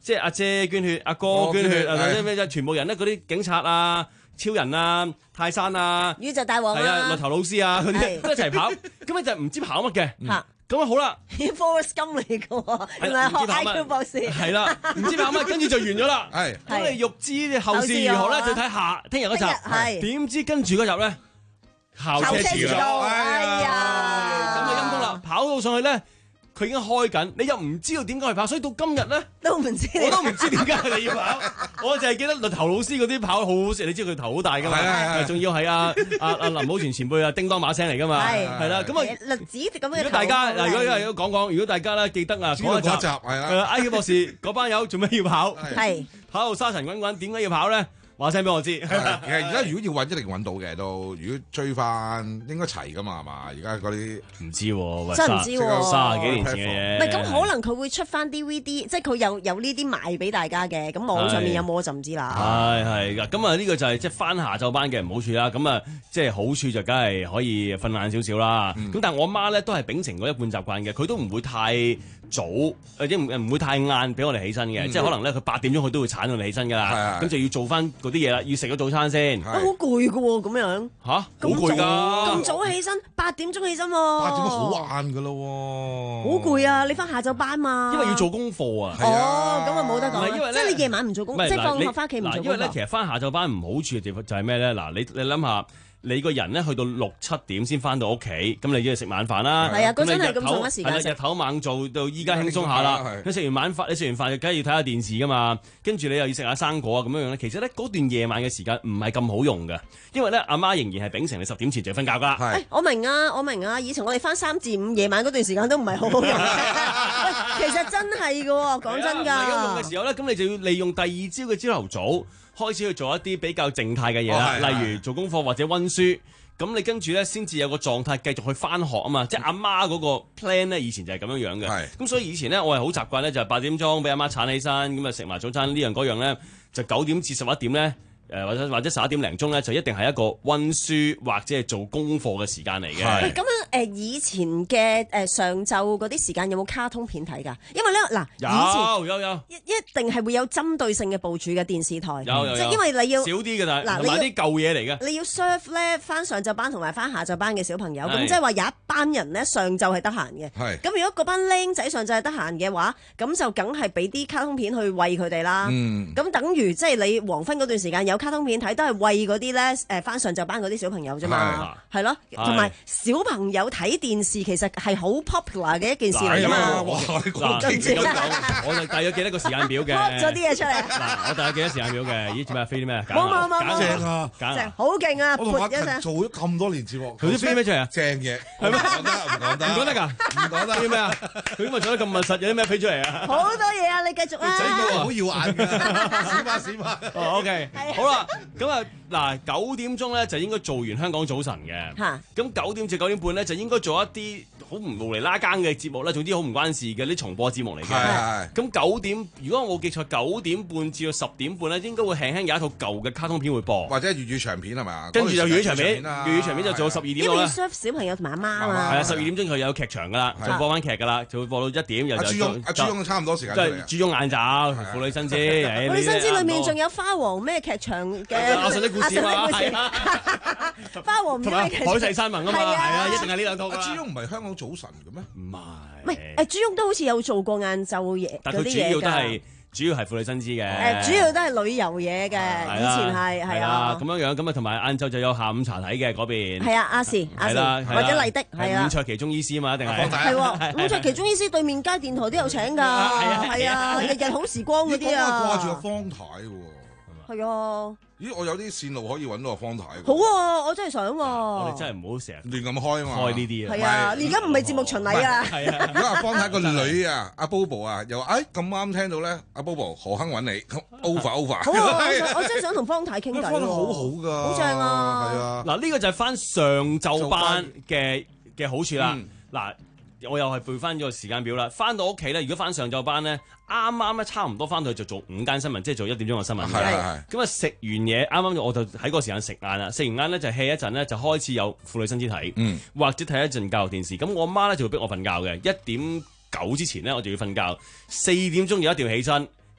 即係阿姐捐血、阿哥捐血啊，咩咩全部人咧嗰啲警察啊、超人啊、泰山啊、 宇宙大王係啊、律頭老師啊嗰啲都一齊跑，咁咧就唔知跑乜嘅。 嚇咁啊好啦 ，Forrest Gump 嚟嘅喎，原來學 I Q 博士。 係啦，唔知跑乜，跟住就完咗啦。係，咁你欲知後事如何咧，就睇下聽日嗰集。係，點知跟住嗰集咧，校車遲咗，哎呀，咁就陰功啦，跑到上去咧。佢已經開緊，你又唔知道點解去跑，所以到今日咧都唔知， 我都唔知點解佢哋要跑。我就係記得律頭老師嗰啲跑好好食，你知佢頭好大噶嘛？仲要係阿阿阿林保全前輩啊，叮當把聲嚟噶嘛？係係啦，咁啊， 栗子咁嘅。如果大家嗱，如果如果講講，如果大家咧記得啊，嗰一集係啊 I Q 博士嗰班友做咩要跑？係跑到沙塵滾滾，點解要跑咧？話聲俾我知。其實而家如果要揾，一定揾到嘅都。如果追翻，應該齊噶嘛，係嘛？而家嗰啲唔知喎， 真唔知喎， 卅幾年前嘅嘢。 唔係咁，可能佢會出翻 D V D，即係佢有有呢啲賣俾大家嘅。咁網上面有冇我就唔知啦。 係係㗎，咁啊呢個就係即係翻下晝班嘅唔好處啦。咁啊即係好處就梗係可以瞓晏少少啦。咁但係我媽咧都係秉承嗰一貫習慣嘅，佢都唔會太早，或者唔唔會太晏俾我哋起身嘅。即係可能咧佢八點鐘佢都會鏟到你起身㗎啦。咁就要做翻嗰啲嘢啦，要食咗早餐先。 好攰㗎喎，咁樣嚇，好攰㗎。 咁早起身，八點鐘起身喎。 八點鐘好晏㗎咯喎。 好攰啊！你翻下晝班嘛？ 因為要做功課啊。 哦，咁啊冇得講。 因為即係你夜晚唔做功，即係放學翻屋企唔做功課。 因為咧，其實翻下晝班唔好處嘅地方就係咩咧？嗱，你你諗下。你個人咧去到六七點先翻到屋企，咁你要食晚飯啦。係啊，嗰陣係咁長嘅時間。係啦，日頭猛做到依家輕鬆下啦。你食完晚飯，你食完飯，梗係要睇下電視噶嘛。跟住你又要食下生果啊，咁樣樣咧。其實咧嗰段夜晚嘅時間唔係咁好用嘅，因為咧阿媽仍然係秉承你十點前就要瞓覺㗎。 係，我明啊，我明啊。以前我哋翻三至五夜晚嗰段時間都唔係好好用。喂，其實真係㗎喎，講真㗎。唔係用嘅時候咧，咁你就要利用第二朝嘅朝頭早。開始去做一啲比較靜態嘅嘢啦，哦、例如做功課或者温書，咁你跟住咧先至有個狀態繼續去翻學啊嘛，即係阿媽嗰個 plan 咧，以前就係咁樣樣嘅，咁所以以前咧我係好習慣咧，就係八點鐘俾阿媽鏟起身，咁啊食埋早餐呢樣嗰樣咧，就九點至十一點咧。誒或者或者十一點零鐘咧，就一定係一個温書或者係做功課嘅時間嚟嘅。 咁樣誒，以前嘅誒上晝嗰啲時間有冇卡通片睇㗎？因為咧嗱，以前有有有一一定係會有針對性嘅部署嘅電視台。 有有有， 即係因為你要少啲嘅啦， 嗱， 同埋啲舊嘢嚟嘅。 你要 serve 咧翻上晝班同埋翻下晝班嘅小朋友，咁即係話有一班人咧上晝係得閒嘅。係。咁如果嗰班僆仔上晝係得閒嘅話，咁就梗係俾啲卡通片去餵佢哋啦。嗯。咁等於即係你黃昏嗰段時間有卡通片睇，都係餵嗰啲咧誒翻上晝班嗰啲小朋友啫嘛，係咯，同埋小朋友睇電視其實係好 popular 嘅一件事嚟㗎嘛。 嗱，我就大約記得個時間表嘅。 噏咗啲嘢出嚟。 嗱，我大約記得時間表嘅。咦，做咩飛啲咩？ 冇冇冇冇。 正啊， 正，好勁啊！ 我同阿勤做咗咁多年節目， 佢啲飛咩出嚟啊？ 正嘢， 係咩？ 唔講得，唔講得， 唔講得㗎， 唔講得。 啲咩啊？佢咪做得咁密實，有啲咩飛出嚟啊？ 好多嘢啊！你繼續啊！ 好耀眼㗎，屎巴屎巴。 哦 ，OK，好啦，咁啊嗱。九點鐘咧就應該做完香港早晨嘅，咁九點至九點半咧就應該做一啲好唔無厘拉更嘅節目咧，總之好唔關事嘅啲重播節目嚟嘅。咁九點，如果我冇記錯，九點半至到十點半咧，應該會輕輕有一套舊嘅卡通片會播， 或者粵語長片係嘛？ 跟住就粵語長片，粵語長片就做到十二點咯。 因為 serve 小朋友同埋阿媽啊嘛。 係啊，十二點鐘佢有劇場噶啦，就播翻劇噶啦，就會播到一點又就。 阿朱庸，阿朱庸差唔多時間。 即係朱庸眼罩、婦女新姿。 婦女新姿裏面仲有花王咩劇場嘅阿信的故事嘛，係啊。 花王同埋海誓山盟啊嘛，係啊，一定係呢兩套。 阿朱庸唔係香港早晨嘅咩？ 唔係， 唔係誒，朱庸都好似有做過晏晝嘢， 但佢主要都係主要係婦女新姿嘅。 誒，主要都係旅遊嘢嘅，以前係係啊。 咁樣樣咁啊，同埋晏晝就有下午茶睇嘅嗰邊。 係啊，亞視亞視或者麗的係啊。 伍卓琪中醫師嘛，一定係。 係喎，伍卓琪中醫師對面街電台都有請㗎，係啊，日日好時光嗰啲啊。 掛住個方太喎。 係啊。 咦，我有啲線路可以揾到個方太。 好啊，我真係想喎。 我哋真係唔好成日亂咁開啊嘛。 開呢啲啊。 係啊，你而家唔係節目巡禮啊。 係啊。 如果阿方太個女啊，阿 Bobo 啊，又話誒咁啱聽到咧，阿 Bobo 何亨揾你 over over。 好啊，我真係想同方太傾偈喎。 方太好好㗎。 好正啊。 係啊。 嗱，呢個就係翻上晝班嘅嘅好處啦。嗱。我又係背翻咗個時間表啦，翻到屋企咧，如果翻上晝班咧，啱啱咧差唔多翻到去就做午間新聞，即係做一點鐘嘅新聞。係係。咁啊食完嘢，啱啱我就喺個時間食晏啦。食完晏咧就 hea 一陣咧，就開始有婦女新姿睇，嗯、或者睇一陣教育電視。咁我媽咧就會逼我瞓覺嘅，一點九之前咧我就要瞓覺，四點鐘又一定要起身。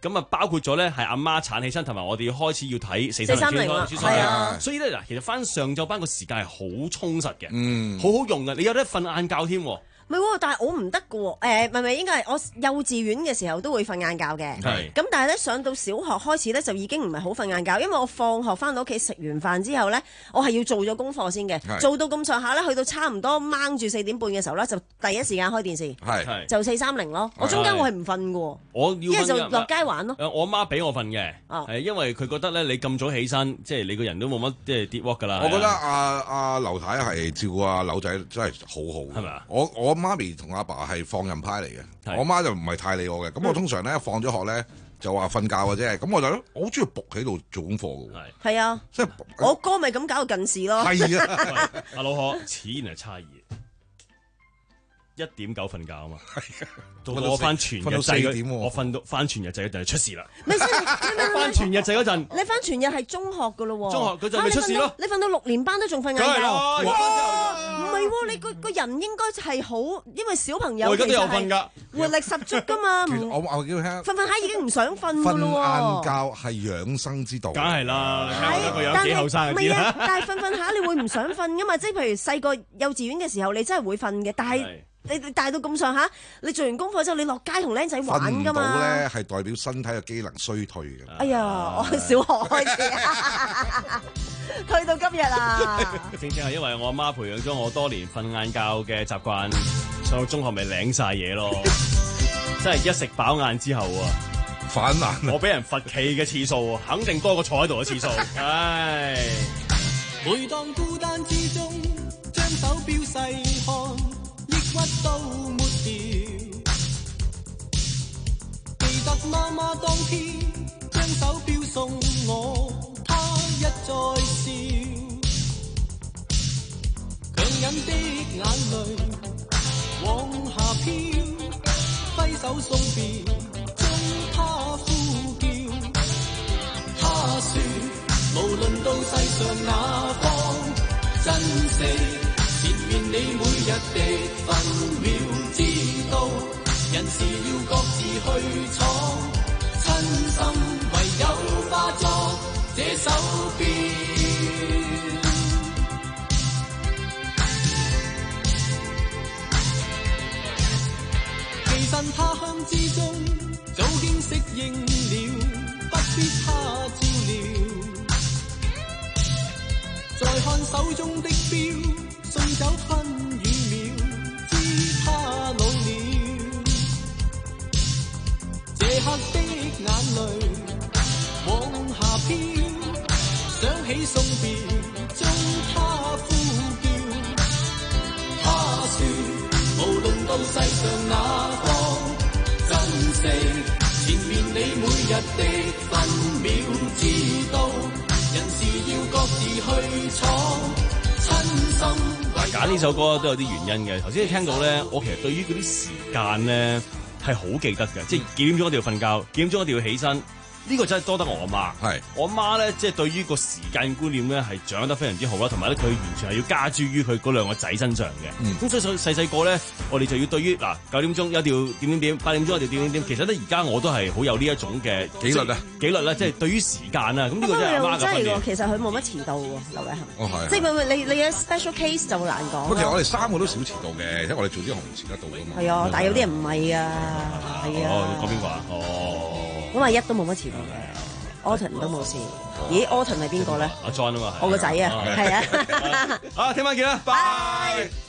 咁啊包括咗咧係阿媽鏟起身，同埋我哋要開始要睇四三零啦， 係啊， 所以咧嗱，其實翻上晝班個時間係好充實嘅， 嗯， 好好用嘅，你有得瞓晏覺添。 唔係喎，但係我唔得嘅喎。誒，唔係唔係，應該係我幼稚園嘅時候都會瞓晏覺嘅。 係。 咁但係咧上到小學開始咧就已經唔係好瞓晏覺，因為我放學翻到屋企食完飯之後咧，我係要做咗功課先嘅，做到咁上下咧，去到差唔多掹住四點半嘅時候咧，就第一時間開電視， 係就四三零咯。我中間我係唔瞓嘅喎， 我要一係就落街玩咯。 誒，我媽俾我瞓嘅，係因為佢覺得咧你咁早起身，即係你個人都冇乜即係跌窩㗎啦。 我覺得阿阿劉太係照顧阿柳仔真係好好，係咪啊？我我媽咪同阿爸係放任派嚟嘅，我媽就唔係太理我嘅。咁我通常咧放咗學咧就話瞓覺嘅啫。咁我就我好中意仆喺度做功課嘅。 係啊，即係我哥咪咁搞到近視咯。 係啊， 阿老何，此言係差異。一點九瞓覺啊嘛，到我翻全日制嗰，我瞓到翻全日制嗰陣就出事啦。 咪先， 翻全日制嗰陣， 你翻全日係中學噶咯喎。 中學嗰陣咪出事咯。 你瞓到六年班都仲瞓晏覺。 哇！ 唔係喎，你個個人應該係好，因為小朋友我而家都有瞓㗎， 活力十足㗎嘛。 我我叫聽瞓瞓下已經唔想瞓㗎咯喎。 瞓晏覺係養生之道。 梗係啦，你睇我個樣幾後生就知啦。 但係瞓瞓下你會唔想瞓㗎嘛？即係譬如細個幼稚園嘅時候，你真係會瞓嘅，但係。你大到咁上下，你做完功課之後，你落街同僆仔玩㗎嘛？ 瞓唔到咧，係代表身體嘅機能衰退嘅。 哎呀，我小學開始，退到今日啊！ 正正係因為我阿媽培養咗我多年瞓晏覺嘅習慣，上到中學咪領晒嘢咯。真係一食飽晏之後啊， 反眼。 我俾人罰企嘅次數，肯定多過坐喺度嘅次數。唉， 每當孤單之中，將手錶細看。抑鬱都抹掉，記得媽媽當天將手錶送我，她一再笑，強忍的眼淚往下飄，揮手送別將她呼叫，她說無論到世上哪方，珍惜前面你每日的分秒，知道人事要各自去闖，親心唯有化作這手錶。寄身他鄉之中，早經適應了，不必他照料。再看手中的錶。送走分與秒，知他老了。這刻的眼淚往下飄，想起送別將他呼叫。他說無論到世上哪方，珍惜前面你每日的分秒，知道人事要各自去闖。 揀呢首歌都有啲原因嘅。頭先你聽到咧，我其實對於嗰啲時間咧係好記得嘅，即係幾點鐘一定要瞓覺，幾點鐘一定要起身。呢個真係多得我阿媽。係我阿媽咧，即係對於個時間觀念咧係掌握得非常之好啦，同埋咧佢完全係要加諸於佢嗰兩個仔身上嘅。咁所以細細個咧，我哋就要對於嗱九點鐘一定要點點點，八點鐘一定要點點點。其實咧而家我都係好有呢一種嘅紀律啊， 紀律咧，即係對於時間啊。咁呢個真係阿媽嘅分別。 其實佢冇乜遲到喎，劉偉恒。 哦係。 即係你你有 special case 就難講。 其實我哋三個都少遲到嘅，因為我哋做啲行唔遲得到㗎嘛。 係啊，但係有啲人唔係啊，係啊。 哦，你講邊個啊？哦。 咁阿一都冇乜遲到嘅。Autumn 都冇事，咦 Autumn 係邊個咧？ 阿 John 啊嘛， 我個仔啊，係啊， 啊聽晚見啦，拜。